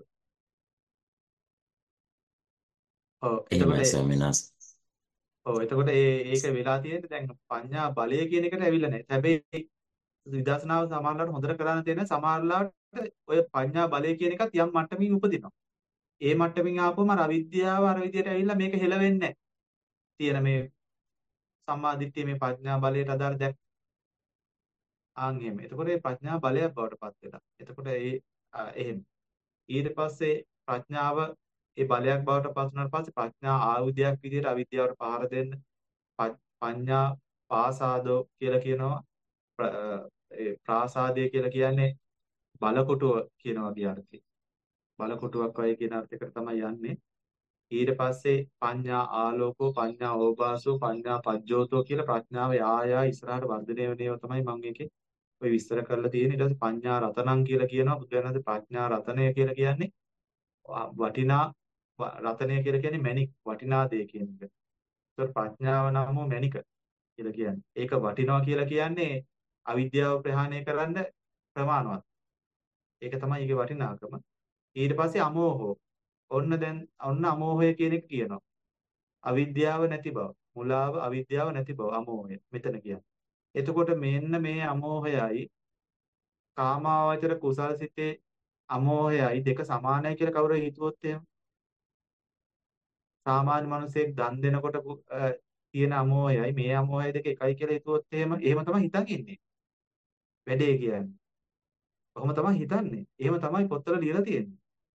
ඔව් එතකොට ඔව් එතකොට ඒ ඒක වෙලා තියෙන්නේ දැන් පඤ්ඤා බලය කියන එකට ඇවිල්ලා නැහැ. හැබැයි විදර්ශනාව සමහරලාට හොඳට කරන්න තියෙන සමහරලාට ඔය පඤ්ඤා බලය කියන එකත් යම් මට්ටමින් උපදිනවා. ඒ මට්ටමින් ආපුවම අර අවිද්‍යාව අර විදියට ඇවිල්ලා මේක හෙලවෙන්නේ නැහැ. තියෙන මේ සම්මා දිට්ඨිය මේ ප්‍රඥා බලයට අදාළ දැක් ආන් එහෙම. එතකොට මේ ප්‍රඥා බලයක් බවට පත් වෙලා. එතකොට ඒ අ, එහෙම. ඊට පස්සේ ප්‍රඥාව ඒ බලයක් බවට පත් වුණාට පස්සේ ප්‍රඥා ආයුධයක් විදිහට අවිද්‍යාවට පහර දෙන්න ප- පඤ්ඤා පාසාදෝ කියලා කියනවා. ප්‍ර- ඒ ප්‍රාසාදය කියලා කියන්නේ බලකොටුව කියන වගේ අර්ථය. බලකොටුවක් වගේ කියන අර්ථයකට තමයි යන්නේ. ඊට පස්සේ පඤ්ඤා ආලෝකෝ පඤ්ඤා ඕපාසෝ පඤ්ඤා පජ්ජෝතෝ කියලා ප්‍රඥාව යා යා ඉස්සරහට වර්ධනය වෙන ඒවා තමයි මම මේකේ ඔය විස්තර කරලා තියෙන්නේ. ඊට පස්සේ පඤ්ඤා රතනං කියලා කියනවා. බුදුරජාණන් ප්‍රඥා රතනය කියලා කියන්නේ වා- වටිනා ව- රතනය කියලා කියන්නේ මණික් වටිනා දේ කියන එක. ඒතකොට ප්‍රඥාව නම් වූ මණික කියලා කියන්නේ. ඒක වටිනවා කියලා කියන්නේ අවිද්‍යාව ප්‍රහාණය කරන්න ප්‍රමාණවත්. ඒක තමයි ඒකේ වටිනාකම. ඊට පස්සේ අමෝහෝ. ඔන්න දැන් ඔන්න අමෝහය කියන එක කියනවා. අවිද්‍යාව නැති බව. මුලාව අවිද්‍යාව නැති බව අමෝහය. මෙතන කියන්නේ. එතකොට මෙන්න මේ අමෝහයයි කාමාවචර කුසල් සිතේ අමෝහයයි දෙක සමානයි කියලා කවුරු හිතුවොත් එහෙම සාමාන්‍ය මිනිසෙක් දන් දෙනකොට පු- අ, තියෙන අමෝහයයි මේ අමෝහය දෙක එකයි කියලා හිතුවොත් එහෙම එහෙම තමයි හිතන් ඉන්නේ. වැඩේ කියන්නේ. කොහොම තමයි හිතන්නේ. එහෙම තමයි පොත්වල ලියලා තියෙන්නේ.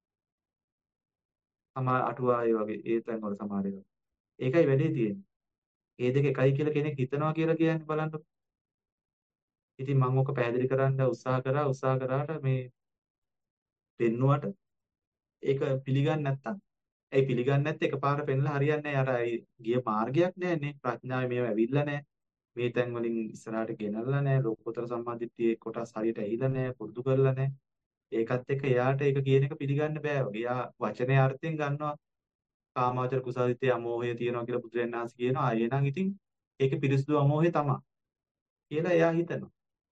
සමහර අටුවායේ වගේ ඒ තැන් වල සමහර ඒවා. ඒකයි වැඩේ තියෙන්නේ. ඒ දෙක එකයි කියලා කෙනෙක් හිතනවා කියලා කියන්නේ බලන්න. ඉතින් මම ඔක පැහැදිලි කරන්න උත්සාහ කරා උත්සාහ කරාට මේ පෙන්නුවට ඒක පිළිගන්නේ නැත්තම් ඒ පිළිගන්නේ නැත්te එකපාර පෙන්ලා හරියන්නේ නැහැ. අර ඒ ගිය මාර්ගයක් නැහැනේ. ප්‍රඥාවේ මේව ඇවිල්ලා නැහැ. මේ තැන් වලින් ඉස්සරහට ගෙනල්ලා නැහැ. ලෝකෝත්තර සම්මාදිට්ඨියේ කොටස් හරියට ඇහිලා නැහැ. පුරුදු කරලා නැහැ. ඒකත් එක්ක එයාට ඒක කියන එක පිළිගන්න බෑ වගේ. එයා වචනේ අර්ථයෙන් ගන්නවා. කාමාවචර කුසලිතේ අමෝහය තියෙනවා කියලා බුදුරජාණන් වහන්සේ කියනවා. ආ එහෙනම් ඉතින් ඒකේ පිරිසුදු අමෝහය තමයි කියලා එයා හිතනවා.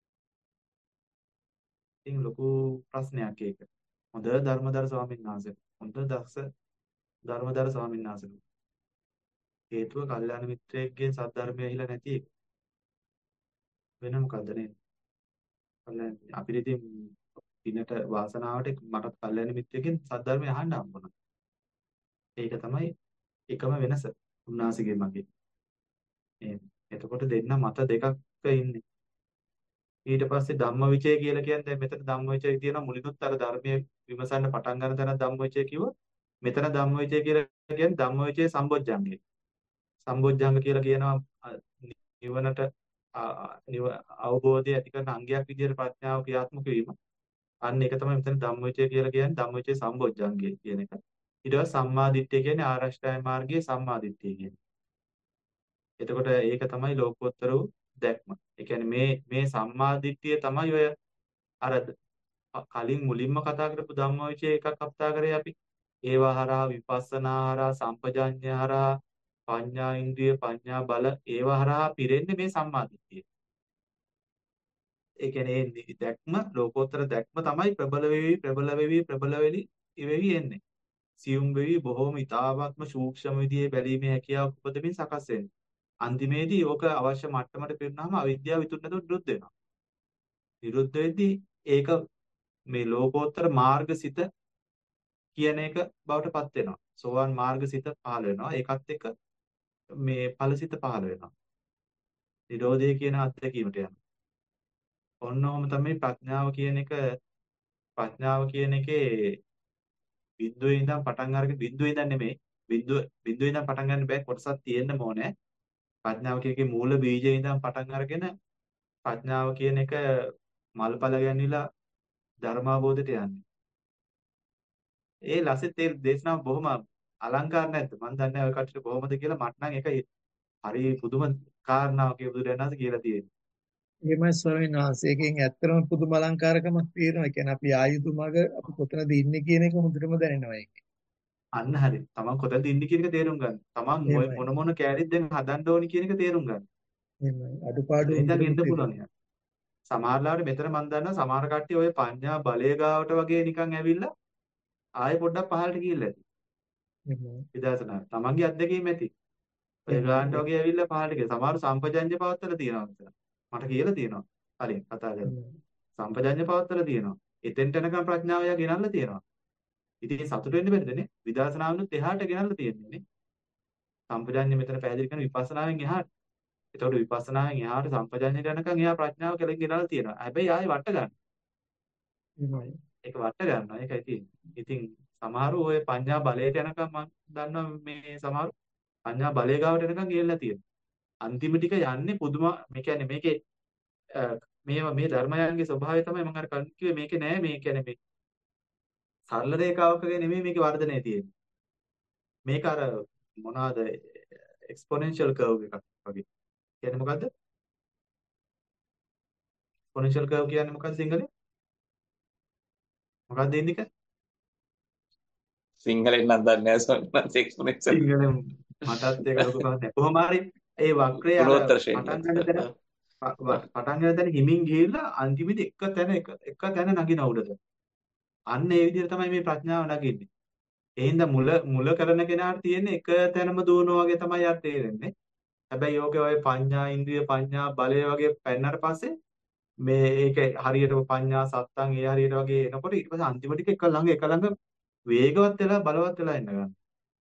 ඉතින් ලොකු ප්‍රශ්නයක් ඒක. හොඳ ධර්මදර ස්වාමීන් වහන්සේ. හොඳ දක්ෂ ධර්මදර ස්වාමීන් වහන්සේ. හේතුව කල්යාණ මිත්‍රයෙක්ගෙන් සද්ධර්මය ඇහිලා නැති එක. වෙන මොකද්ද නේද? කල්යාණ අපිට ඉතින් පිනට වාසනාවට මටත් කල්යාණ මිත්‍රයෙක්ගෙන් සද්ධර්මය අහන්න හම්බුණා. ඒක තමයි එකම වෙනස. උන්වහන්සේගේ මගේ. ඒ එතකොට දෙන්න මත දෙකක් ඉන්නේ. ඊට පස්සේ ධම්මවිචය කියලා කියන්නේ දැන් මෙතන ධම්මවිචය තියෙනවා මුලිනුත් අර ධර්මයේ විමසන්න පටන් ගන්න තැන ධම්මවිචය කිව්වා. මෙතන ධම්මවිචය කියලා කියන්නේ ධම්මවිචය සම්බොජ්ජංගය. සම්බොජ්ජංග කියලා කියනවා අ, නිවනට අ, අ, නිව අවබෝධය ඇති කරන අංගයක් විදිහට ප්‍රඥාව ක්‍රියාත්මක වීම. අන්න ඒක තමයි මෙතන ධම්මවිචය කියලා කියන්නේ ධම්මවිචය සම්බොජ්ජංගය කියන එක. ඊට පස්සේ සම්මා දිට්ඨිය කියන්නේ ආරෂ්ඨාය මාර්ගයේ සම්මා දිට්ඨිය කියන්නේ. එතකොට ඒක තමයි ලෝකෝත්තර වූ දැක්ම. ඒ කියන්නේ මේ මේ සම්මා දිට්ඨිය තමයි ඔය අර ද- කලින් මුලින්ම කතා කරපු ධම්මවිචය එකක් කතා කරේ අපි. ඒවා හරහා විපස්සනා හරහා සම්පජාඤ්ඤය හරහා පඤ්ඤා ඉන්ද්‍රිය පඤ්ඤා බල ඒවා හරහා පිරෙන්නේ මේ සම්මා දිට්ඨිය. ඒ කියන්නේ ඒ නි- දැක්ම ලෝකෝත්තර දැක්ම තමයි ප්‍රබල වෙවි ප්‍රබල වෙවි ප්‍රබල වෙවි වෙවි එන්නේ. සියුම් වෙවි බොහෝම ඊ타ත්ම සූක්ෂම විදිහේ බැලීමේ හැකියාව උපදමින් සකස් වෙන්නේ. අන්තිමේදී ඕක අවශ්‍ය මට්ටමට පිරුණාම අවිද්‍යාව විතුරු නැතුව නිරුද්ධ වෙනවා. නිරුද්ධ වෙද්දී ඒක මේ ලෝකෝත්තර මාර්ගසිත කියන එක බවට පත් වෙනවා. සෝවාන් මාර්ගසිත පහළ වෙනවා. ඒකත් එක්ක මේ ඵලසිත පහළ වෙනවා. නිරෝධය කියන අත්දැකීමට යනවා. ඔන්න ඔහම තමයි ප්‍රඥාව කියන එක ප්‍රඥාව කියන එකේ බිඳුවේ ඉඳන් පටන් අරගෙන බිඳුවේ ඉඳන් නෙමෙයි බිඳුව බිඳුවේ ඉඳන් පටන් ගන්න බෑ කොටසක් තියෙන්න ඕනේ. ප්‍රඥාව කියන එකේ මූල බීජයේ ඉඳන් පටන් අරගෙන ප්‍රඥාව කියන එක මල්පල ගැන්විලා ධර්මාබෝධයට යන්නේ. ඒ ලසෙත් ඒ දේශනාව බොහොම අලංකාර නැද්ද? මම දන්නේ ඔය කට්ටියට කොහොමද කියලා මට නම් ඒක හරි පුදුම කාරණාවක් ඒ බුදුරජාණන් වහන්සේ කියලා තියෙනවා. එහෙමයි ස්වාමීන් වහන්සේ. එකෙන් ඇත්තම පුදුම අලංකාරකමක් තියෙනවා. ඒ කියන්නේ අපි ආයුධ මග අපි කොතනද ඉන්නේ කියන එක හොඳටම දැනෙනවා ඒක. අන්න හරි. තමන් කොතනද ඉන්නේ කියන එක තේරුම් ගන්න. තමන් මොය- එහෙමයි. මොන මොන කැරියත් දැන් හදන්න ඕනි කියන එක තේරුම් ගන්න. එහෙමයි. අඩුපාඩු එතනින් ඉඳන් හොඳටම එන්න තේරෙනවා. පුළුවන්. සමහරලාට මෙතන මම දන්නවා සමහර කට්ටිය ඔය පඤ්ඤා බලය ගාවට වගේ නිකන් ඇවිල්ලා ආයෙ පොඩ්ඩක් පහළට ගිහිල්ලා ඇති. එහෙමයි. විදර්ශනා. තමන්ගේ අත්දැකීම ඇති. ඔය ගානට වගේ ඇවිල්ලා පහළට ගියා. සමහර සම්පජඤ්ඤ පවත්තල තියෙනවා මෙතන. මට කියලා තියෙනවා. කලින් කතා කරලා. සම්පජඤ්ඤ පවත්තල තියෙනවා. එතෙන්ට යනකම් ප්‍රඥාව යා ගෙනල්ලා තියෙනවා. ඉතින් සතුට වෙන්න බැරිදනේ? විදර්ශනාවෙනුත් එහාට ගෙනල්ලා තියෙන්නේ නේ. සම්පජඤ්ඤ මෙතන පැහැදිලි කරන විපස්සනාවෙන් එහාට. එතකොට විපස්සනායෙන් එහාට සම්පජඤ්ඤයට යනකම් එයා ප්‍රඥාව කෙලින් ගෙනල්ලා තියෙනවා. හැබැයි ආයෙ වට ගන්න. එහෙමයි. ඒක වට ගන්නවා. ඒකයි තියෙන්නේ. ඉතින් සමහරු ඔය පඤ්ඤා බලයට යනකම් මම දන්නවා මේ සමහරු පඤ්ඤා බලය ගාවට යනකම් ගියලා තියෙනවා. අන්තිම ටික යන්නේ පුදුම මේ කියන්නේ මේකේ අ, මේ මේ ධර්මයන්ගේ ස්වභාවය තමයි මම අර කලින් කිව්වේ මේකේ නෑ මේ කියන්නේ මේ සරල රේඛාවක නෙමෙයි මේකේ වර්ධනය තියෙන්නේ. මේක අර මොනවාද එක්ස්පොනෙන්ෂල් කර්ව් එකක් වගේ. කියන්නේ මොකද්ද? එක්ස්පොනෙන්ෂල් කර්ව් කියන්නේ මොකක්ද සිංහලෙන්? මොකක්ද ඉන්දික? සිංහලෙන් නම් දන්නේ නැහැ සොන්නස් එක්ස්පොනෙන්ෂල් සිංහලෙන් මටත් ඒක ලොකු කමක් නැහැ. කොහොම හරි ඒ වක්‍රය අර ගුණෝත්තර පටන් ශ්‍රේණියක්. ගන්න තැන ප- ව- පටන් ගන්න තැන හිමින් ගිහිල්ලා අන්තිමේදී එක තැන එක එක තැන නගින උඩට. අන්න ඒ විදිහට තමයි මේ ප්‍රඥාව නගින්නේ. ඒ හින්දා මුල මුල කරන කෙනාට තියෙන්නේ එක තැනම දුවනවා වගේ තමයි යාට තේරෙන්නේ. හැබැයි ඕකේ ඔය පඤ්ඤා ඉන්ද්‍රිය පඤ්ඤා බලය වගේ පැන්නට පස්සේ මේ ඒක හරියට පඤ්ඤා සත්තං ඒ හරියට වගේ එනකොට ඊට පස්සේ අන්තිම ටික එක ළඟ එක ළඟ වේගවත් වෙලා බලවත් වෙලා එන්න ගන්නවා.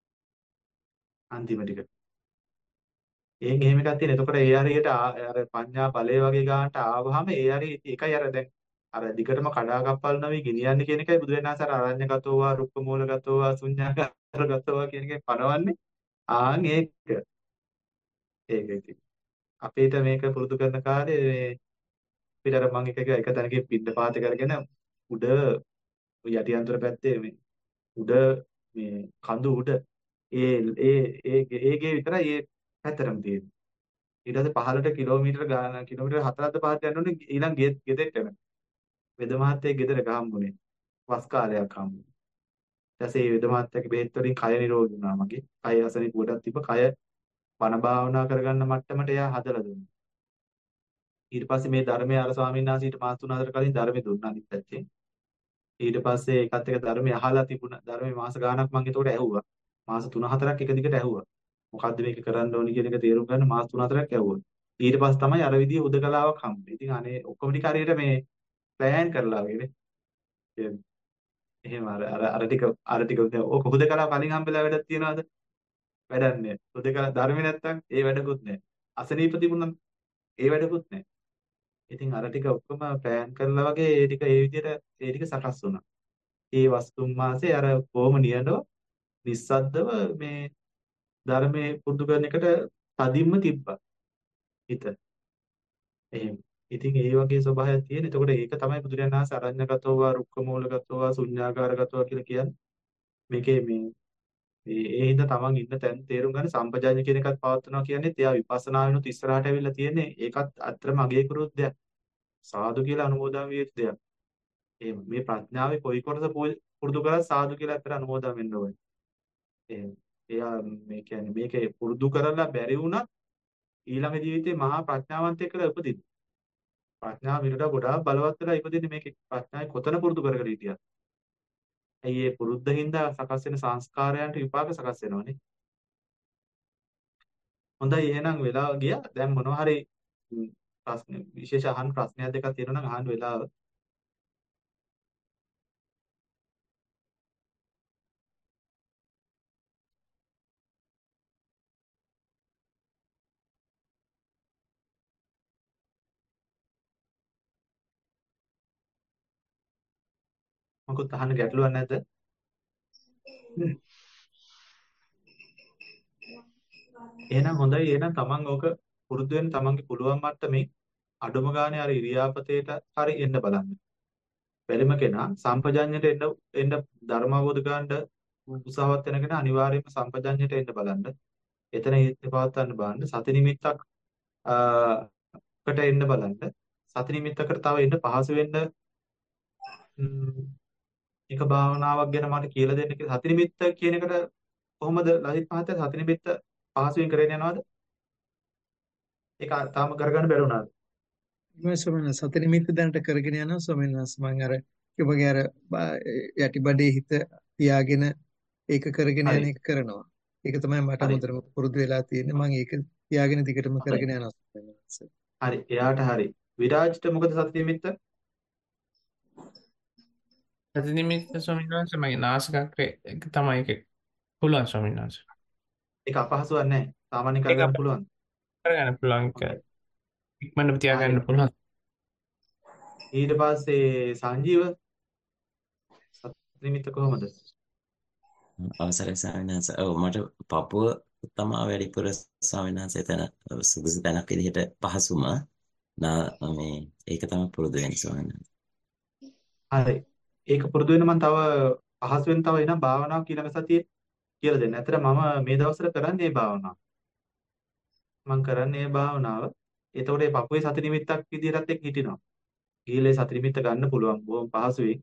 අන්තිම ටික. ඒන් එහෙම එකක් තියෙන. එතකොට ඒ හරියට ආ- අර පඤ්ඤා බලය වගේ ගන්නට ආවහම ඒ හරිය ඒකයි අර දැන් අර දිගටම කඩා කප්පල් නොවි ගෙනියන්නේ කියන එකයි බුදුරජාණන් වහන්සේ අර අරඤ්‍යගතෝවා රුක්කමූලගතෝවා ශුඤ්ඤාකාරගතෝවා කියන එකේ පනවන්නේ. ආන් ඒක. ඒක ඉතින්. අපිට මේක පුරුදු කරන කාලේ මේ අපිට අර මම එක එක එක තැනකින් පින්න පාත කරගෙන උඩ යටි අන්තර පැත්තේ මේ උඩ මේ කඳු උඩ ඒ ඒ ඒ ඒ ගේ විතරයි ඒ පැතරම තියෙන්නේ. ඊට පස්සේ පහළට කිලෝමීටර ගාන කිලෝමීටර හතරක්ද පහක් යන්න ඕනේ ඊළඟ ගෙ- ගෙදෙට්ට යන. වෙද මහත්තයෙක් ගෙදරක හම්බුනේ. වස් කාලයක් හම්බුනේ. ඊට පස්සේ මේ වෙද මහත්තයාගේ බෙහෙත් වලින් කය නිරෝධ වුණා මගේ. කය අසනීප ගොඩක් තිබ්බ. කය බණ භාවනා කරගන්න මට්ටමට එයා හදලා දුන්නා. ඊට පස්සේ මේ ධර්මයේ අර ස්වාමීන් වහන්සේ ඊට මාස තුන හතර කලින් ධර්මෙ දුන්නා අනිත් පැත්තේ. ඊට පස්සේ ඒකත් එක ධර්මය අහලා තිබුණා. ධර්මයේ මාස ගාණක් මම ඒතකොට ඇහුවා. මාස තුන හතරක් එක දිගට ඇහුවා. මොකද්ද මේක කරන්න ඕනි කියන එක තේරුම් ගන්න මාස තුන හතරක් ඇහුවා. ඊට පස්සේ තමයි අර විදිය හුදකලාවක් හම්බුනේ. ඉතින් අනේ ඔක්කොම ටික හරියට මේ ප්ලෑන් කරලා වගේනේ. කියන්නේ එහෙම අර අර අර ටික අර ටික දැන් ඕක හුදකලාව කලින් හම්බෙලා වැඩක් තියනවාද? වැඩක් නෑ. හුදකලා ධර්මේ නැත්තම් ඒ වැඩකුත් නෑ. අසනීප තිබුණා ඒ වැඩකුත් නෑ. ඉතින් අර ටික ඔක්කොම ප්ලෑන් කරලා වගේ ඒ ටික ඒ විදියට ඒ ටික සකස් වුණා. ඒ වස්තුන් මාසේ අර කොහොම නියඬව නිස්සද්දව මේ ධර්මයේ පුරුදු කරන එකට තදින්ම තිබ්බා හිත. එහෙම. ඉතින් ඒ වගේ ස්වභාවයක් තියෙන. එතකොට ඒක තමයි බුදුරජාණන් වහන්සේ අරඤ්‍යගතෝවා රුක්කමූලගතෝවා ශුඤ්ඤාකාරගතෝවා කියලා කියන්නේ. මේකේ මේ ඒ ඒ හින්දා තමන් ඉන්න තැන් තේරුම් ගන්න සම්පජාඤ්ඤ කියන එකත් පවත්වනවා කියන්නේ එයා විපස්සනා වෙනුත් ඉස්සරහට ඇවිල්ලා තියෙන්නේ. ඒකත් අත්‍තරම අගය කරුත් දෙයක්. සාදු කියලා අනුමෝදන් විය යුතු දෙයක්. එහෙම. මේ ප්‍රඥාවේ කොයි කොටස පො- පුරුදු කරත් සාදු කියලා අත්‍තර අනුමෝදන් වෙන්න ඕනේ. එහෙම. එයා මේ කියන්නේ මේකේ පුරුදු කරලා බැරි වුණත් ඊළඟ ජීවිතේ මහා ප්‍රඥාවන්තයෙක් කියලා උපදින්න. ප්‍රඥාව විරට ගොඩාක් බලවත් වෙලා ඉපදින්නේ මේකේ ප්‍රඥාවේ කොතන පුරුදු කර කර හිටියත්. ඇයි ඒ පුරුද්දින්දා සකස් වෙන සංස්කාරයන්ට විපාක සකස් වෙනවනේ. හොඳයි එහෙනම් වෙලා ගියා. දැන් මොනවා හරි ම්, ප්‍රශ්න විශේෂ අහන්න ප්‍රශ්නයක් දෙකක් තියෙනවා නම් අහන්න වෙලාව. මොකද අහන්න ගැටලුවක් නැද්ද? එහෙනම් හොඳයි. එහෙනම් තමන් ඕක පුරුදු වෙන තමන්ගේ පුළුවන් මට්ටමේ අඩුම ගානේ අර ඉරියාපතේට හරි එන්න බලන්න. බැරිම කෙනා සම්පජඤ්ඤයට එන්න එන්න ධර්ම අවබෝධ කරගන්න උත්සාහවත් වෙන කෙනා අනිවාර්යයෙන්ම සම්පජඤ්ඤයට එන්න බලන්න. එතන හිත පවත්වන්න බලන්න. සති නිමිත්තක් අ, කට එන්න බලන්න. සති නිමිත්තකට තව එන්න පහසු වෙන්න ම්, එක භාවනාවක් ගැන මට කියලා දෙන්න කියලා. සති නිමිත්ත කියන එකට කොහොමද ලලිත් මහත්තයා සති නිමිත්ත පහසුවෙන් කරගෙන යනවද? ඒක තාම කරගන්න බැරි වුණාද? මම ස්වාමීන් වහන්සේ සති නිමිත්ත දැනට කරගෙන යනවා ස්වාමීන් වහන්සේ. මම අර කිව්වගේ අර බා- යටිබඩේ හිත තියාගෙන ඒක කරගෙන හරි. යන එක කරනවා. ඒක තමයි මට හරි. හොඳටම පුරුදු වෙලා තියෙන්නේ. මම ඒක තියාගෙන දිගටම හොඳයි. කරගෙන යනවා ස්වාමීන් වහන්සේ. හරි. එයාට හරි. විරාජ්ට මොකද සති නිමිත්ත? සති නිමිත්ත ස්වාමීන් වහන්සේ මගේ නාසිකාග්‍රේ එක තමයි ඒක පුළුවන් ස්වාමීන් වහන්සේ. ඒක අපහසුවක් නැහැ. සාමාන්‍යයෙන් ඒක කරගන්න අප පුළුවන්. කරගන්න පුළුවන් එක ඉක්මනට හරි. තියාගන්න පුළුවන්. ඊට පස්සේ සංජීව සති නිමිත්ත කොහොමද? අවසරයි ස්වාමීන් වහන්සේ. ඔව් මට පපුව තමා වැඩිපුර ස්වාමීන් වහන්සේ තැන සුදුසු තැනක් විදිහට පහසුම නා මේ ඒක තමයි පුරුදු වෙන්නේ ස්වාමීන් වහන්සේ. හරි. ඒක පුරුදු වෙන මම තව පහසුවෙන් තව එනම් භාවනාව ඊළඟ සතියේ කියලා දෙන්න. ඇත්තට මම මේ දවස්වල කරන්නේ මේ භාවනාව. මම කරන්නේ මේ භාවනාව. එතකොට මේ පපුවේ සති නිමිත්තක් විදිහටත් එක්ක හිටිනවා. ගිහිල්ලා ඒ සති නිමිත්ත ගන්න පුළුවන් බොහොම පහසුවෙන්.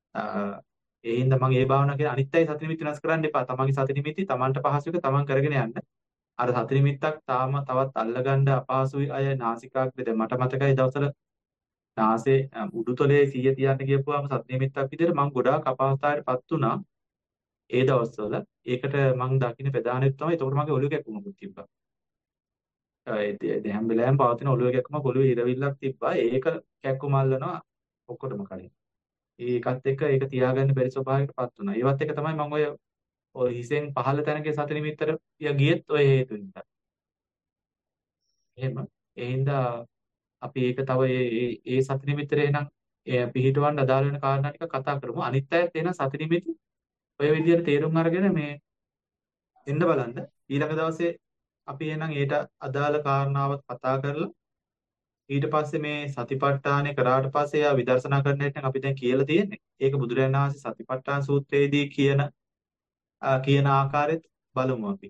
ඒ හින්දා මම ඒ භාවනාව කියන අනිත්‍යයි සති නිමිත්ත වෙනස් කරන්න එපා. තමන්ගේ සති නිමිති තමන්ට පහසු එක තමන් කරගෙන යන්න. අර සති නිමිත්තක් තාම තවත් අල්ලගන්න අපහසුයි අය නාසිකාග්‍රේ දැන් මට මතකයි දවසල නාසයේ උඩුතලයේ සිය තියන්න ගියපුවාම සති නිමිත්තක් විදිහට මම ගොඩාක් අපහසුතාවයටපත් වුණා ඒ දවස්වල. ඒකට මම දකින්න ප්‍රධාන හේතුව තමයි එතකොට මගේ ඔළුව කැක්කුමකුත් තිබ්බා. ඒ හැම වෙලාවෙම පවතින ඔළුව කැක්කුමක් ඔළුවේ ඉරවිල්ලක් තිබ්බා. ඒක කැක්කුම අල්ලනවා ඔක්කොටම කලින්. ඒකත් එක්ක ඒක තියාගන්න බැරි ස්වභාවයකටපත් වුණා. ඒවත් එක්ක තමයි මම ඔය ඔය හිසෙන් පහළ තැනක සති නිමිත්තට ගියෙත් ඔය හේතු නිසා. එහෙම. ඒ හින්දා අපි ඒක තව ඒ ඒ ඒ සති නිමිත්තට එහෙනම් පිළිහිටවන්න අදාළ වෙන කාරණා ටික කතා කරමු. අනිත් අයත් එහෙනම් සති නිමිති ඔය විදිහට තේරුම් අරගෙන මේ එන්න බලන්න. ඊළඟ දවසේ අපි එහෙනම් ඊට අදාළ කාරණාවත් කතා කරලා ඊට පස්සේ මේ සතිපට්ඨානේ කරාට පස්සේ ආ විදර්ශනා කරන්න හැටි අපි දැන් කියලා තියෙන්නේ. ඒක බුදුරජාණන් වහන්සේ සතිපට්ඨාන සූත්‍රයේදී කියන කියන ආකාරෙත් බලමු අපි.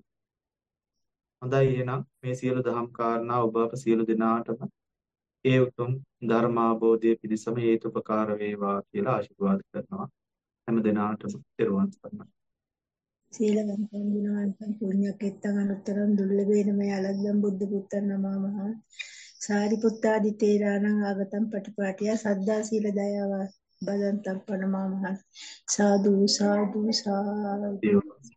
හොඳයි එහෙනම් මේ සියලු දහම් කාරණා ඔබ අප සියලු දෙනාටම ඒ උතුම් ධර්මාභෝධයේ පිණසම හේතුපකාර වේවා කියලා ආශිර්වාද කරනවා. හැම දිනාටම පෙරවන් සරණයි. සීලවන්තං ගුණවන්තං පුඤ්ඤකෙත්තං අනුත්තරං දුර්ලභේන මේ අලග්ගම් බුද්ධ පුත්තං නමමහ සාරිපුත්තාදි තේරාණං ආගතං පටිපාටිය සද්දා සීල දයාව බදන්තං පනමමහ සාදු සාදු සාදු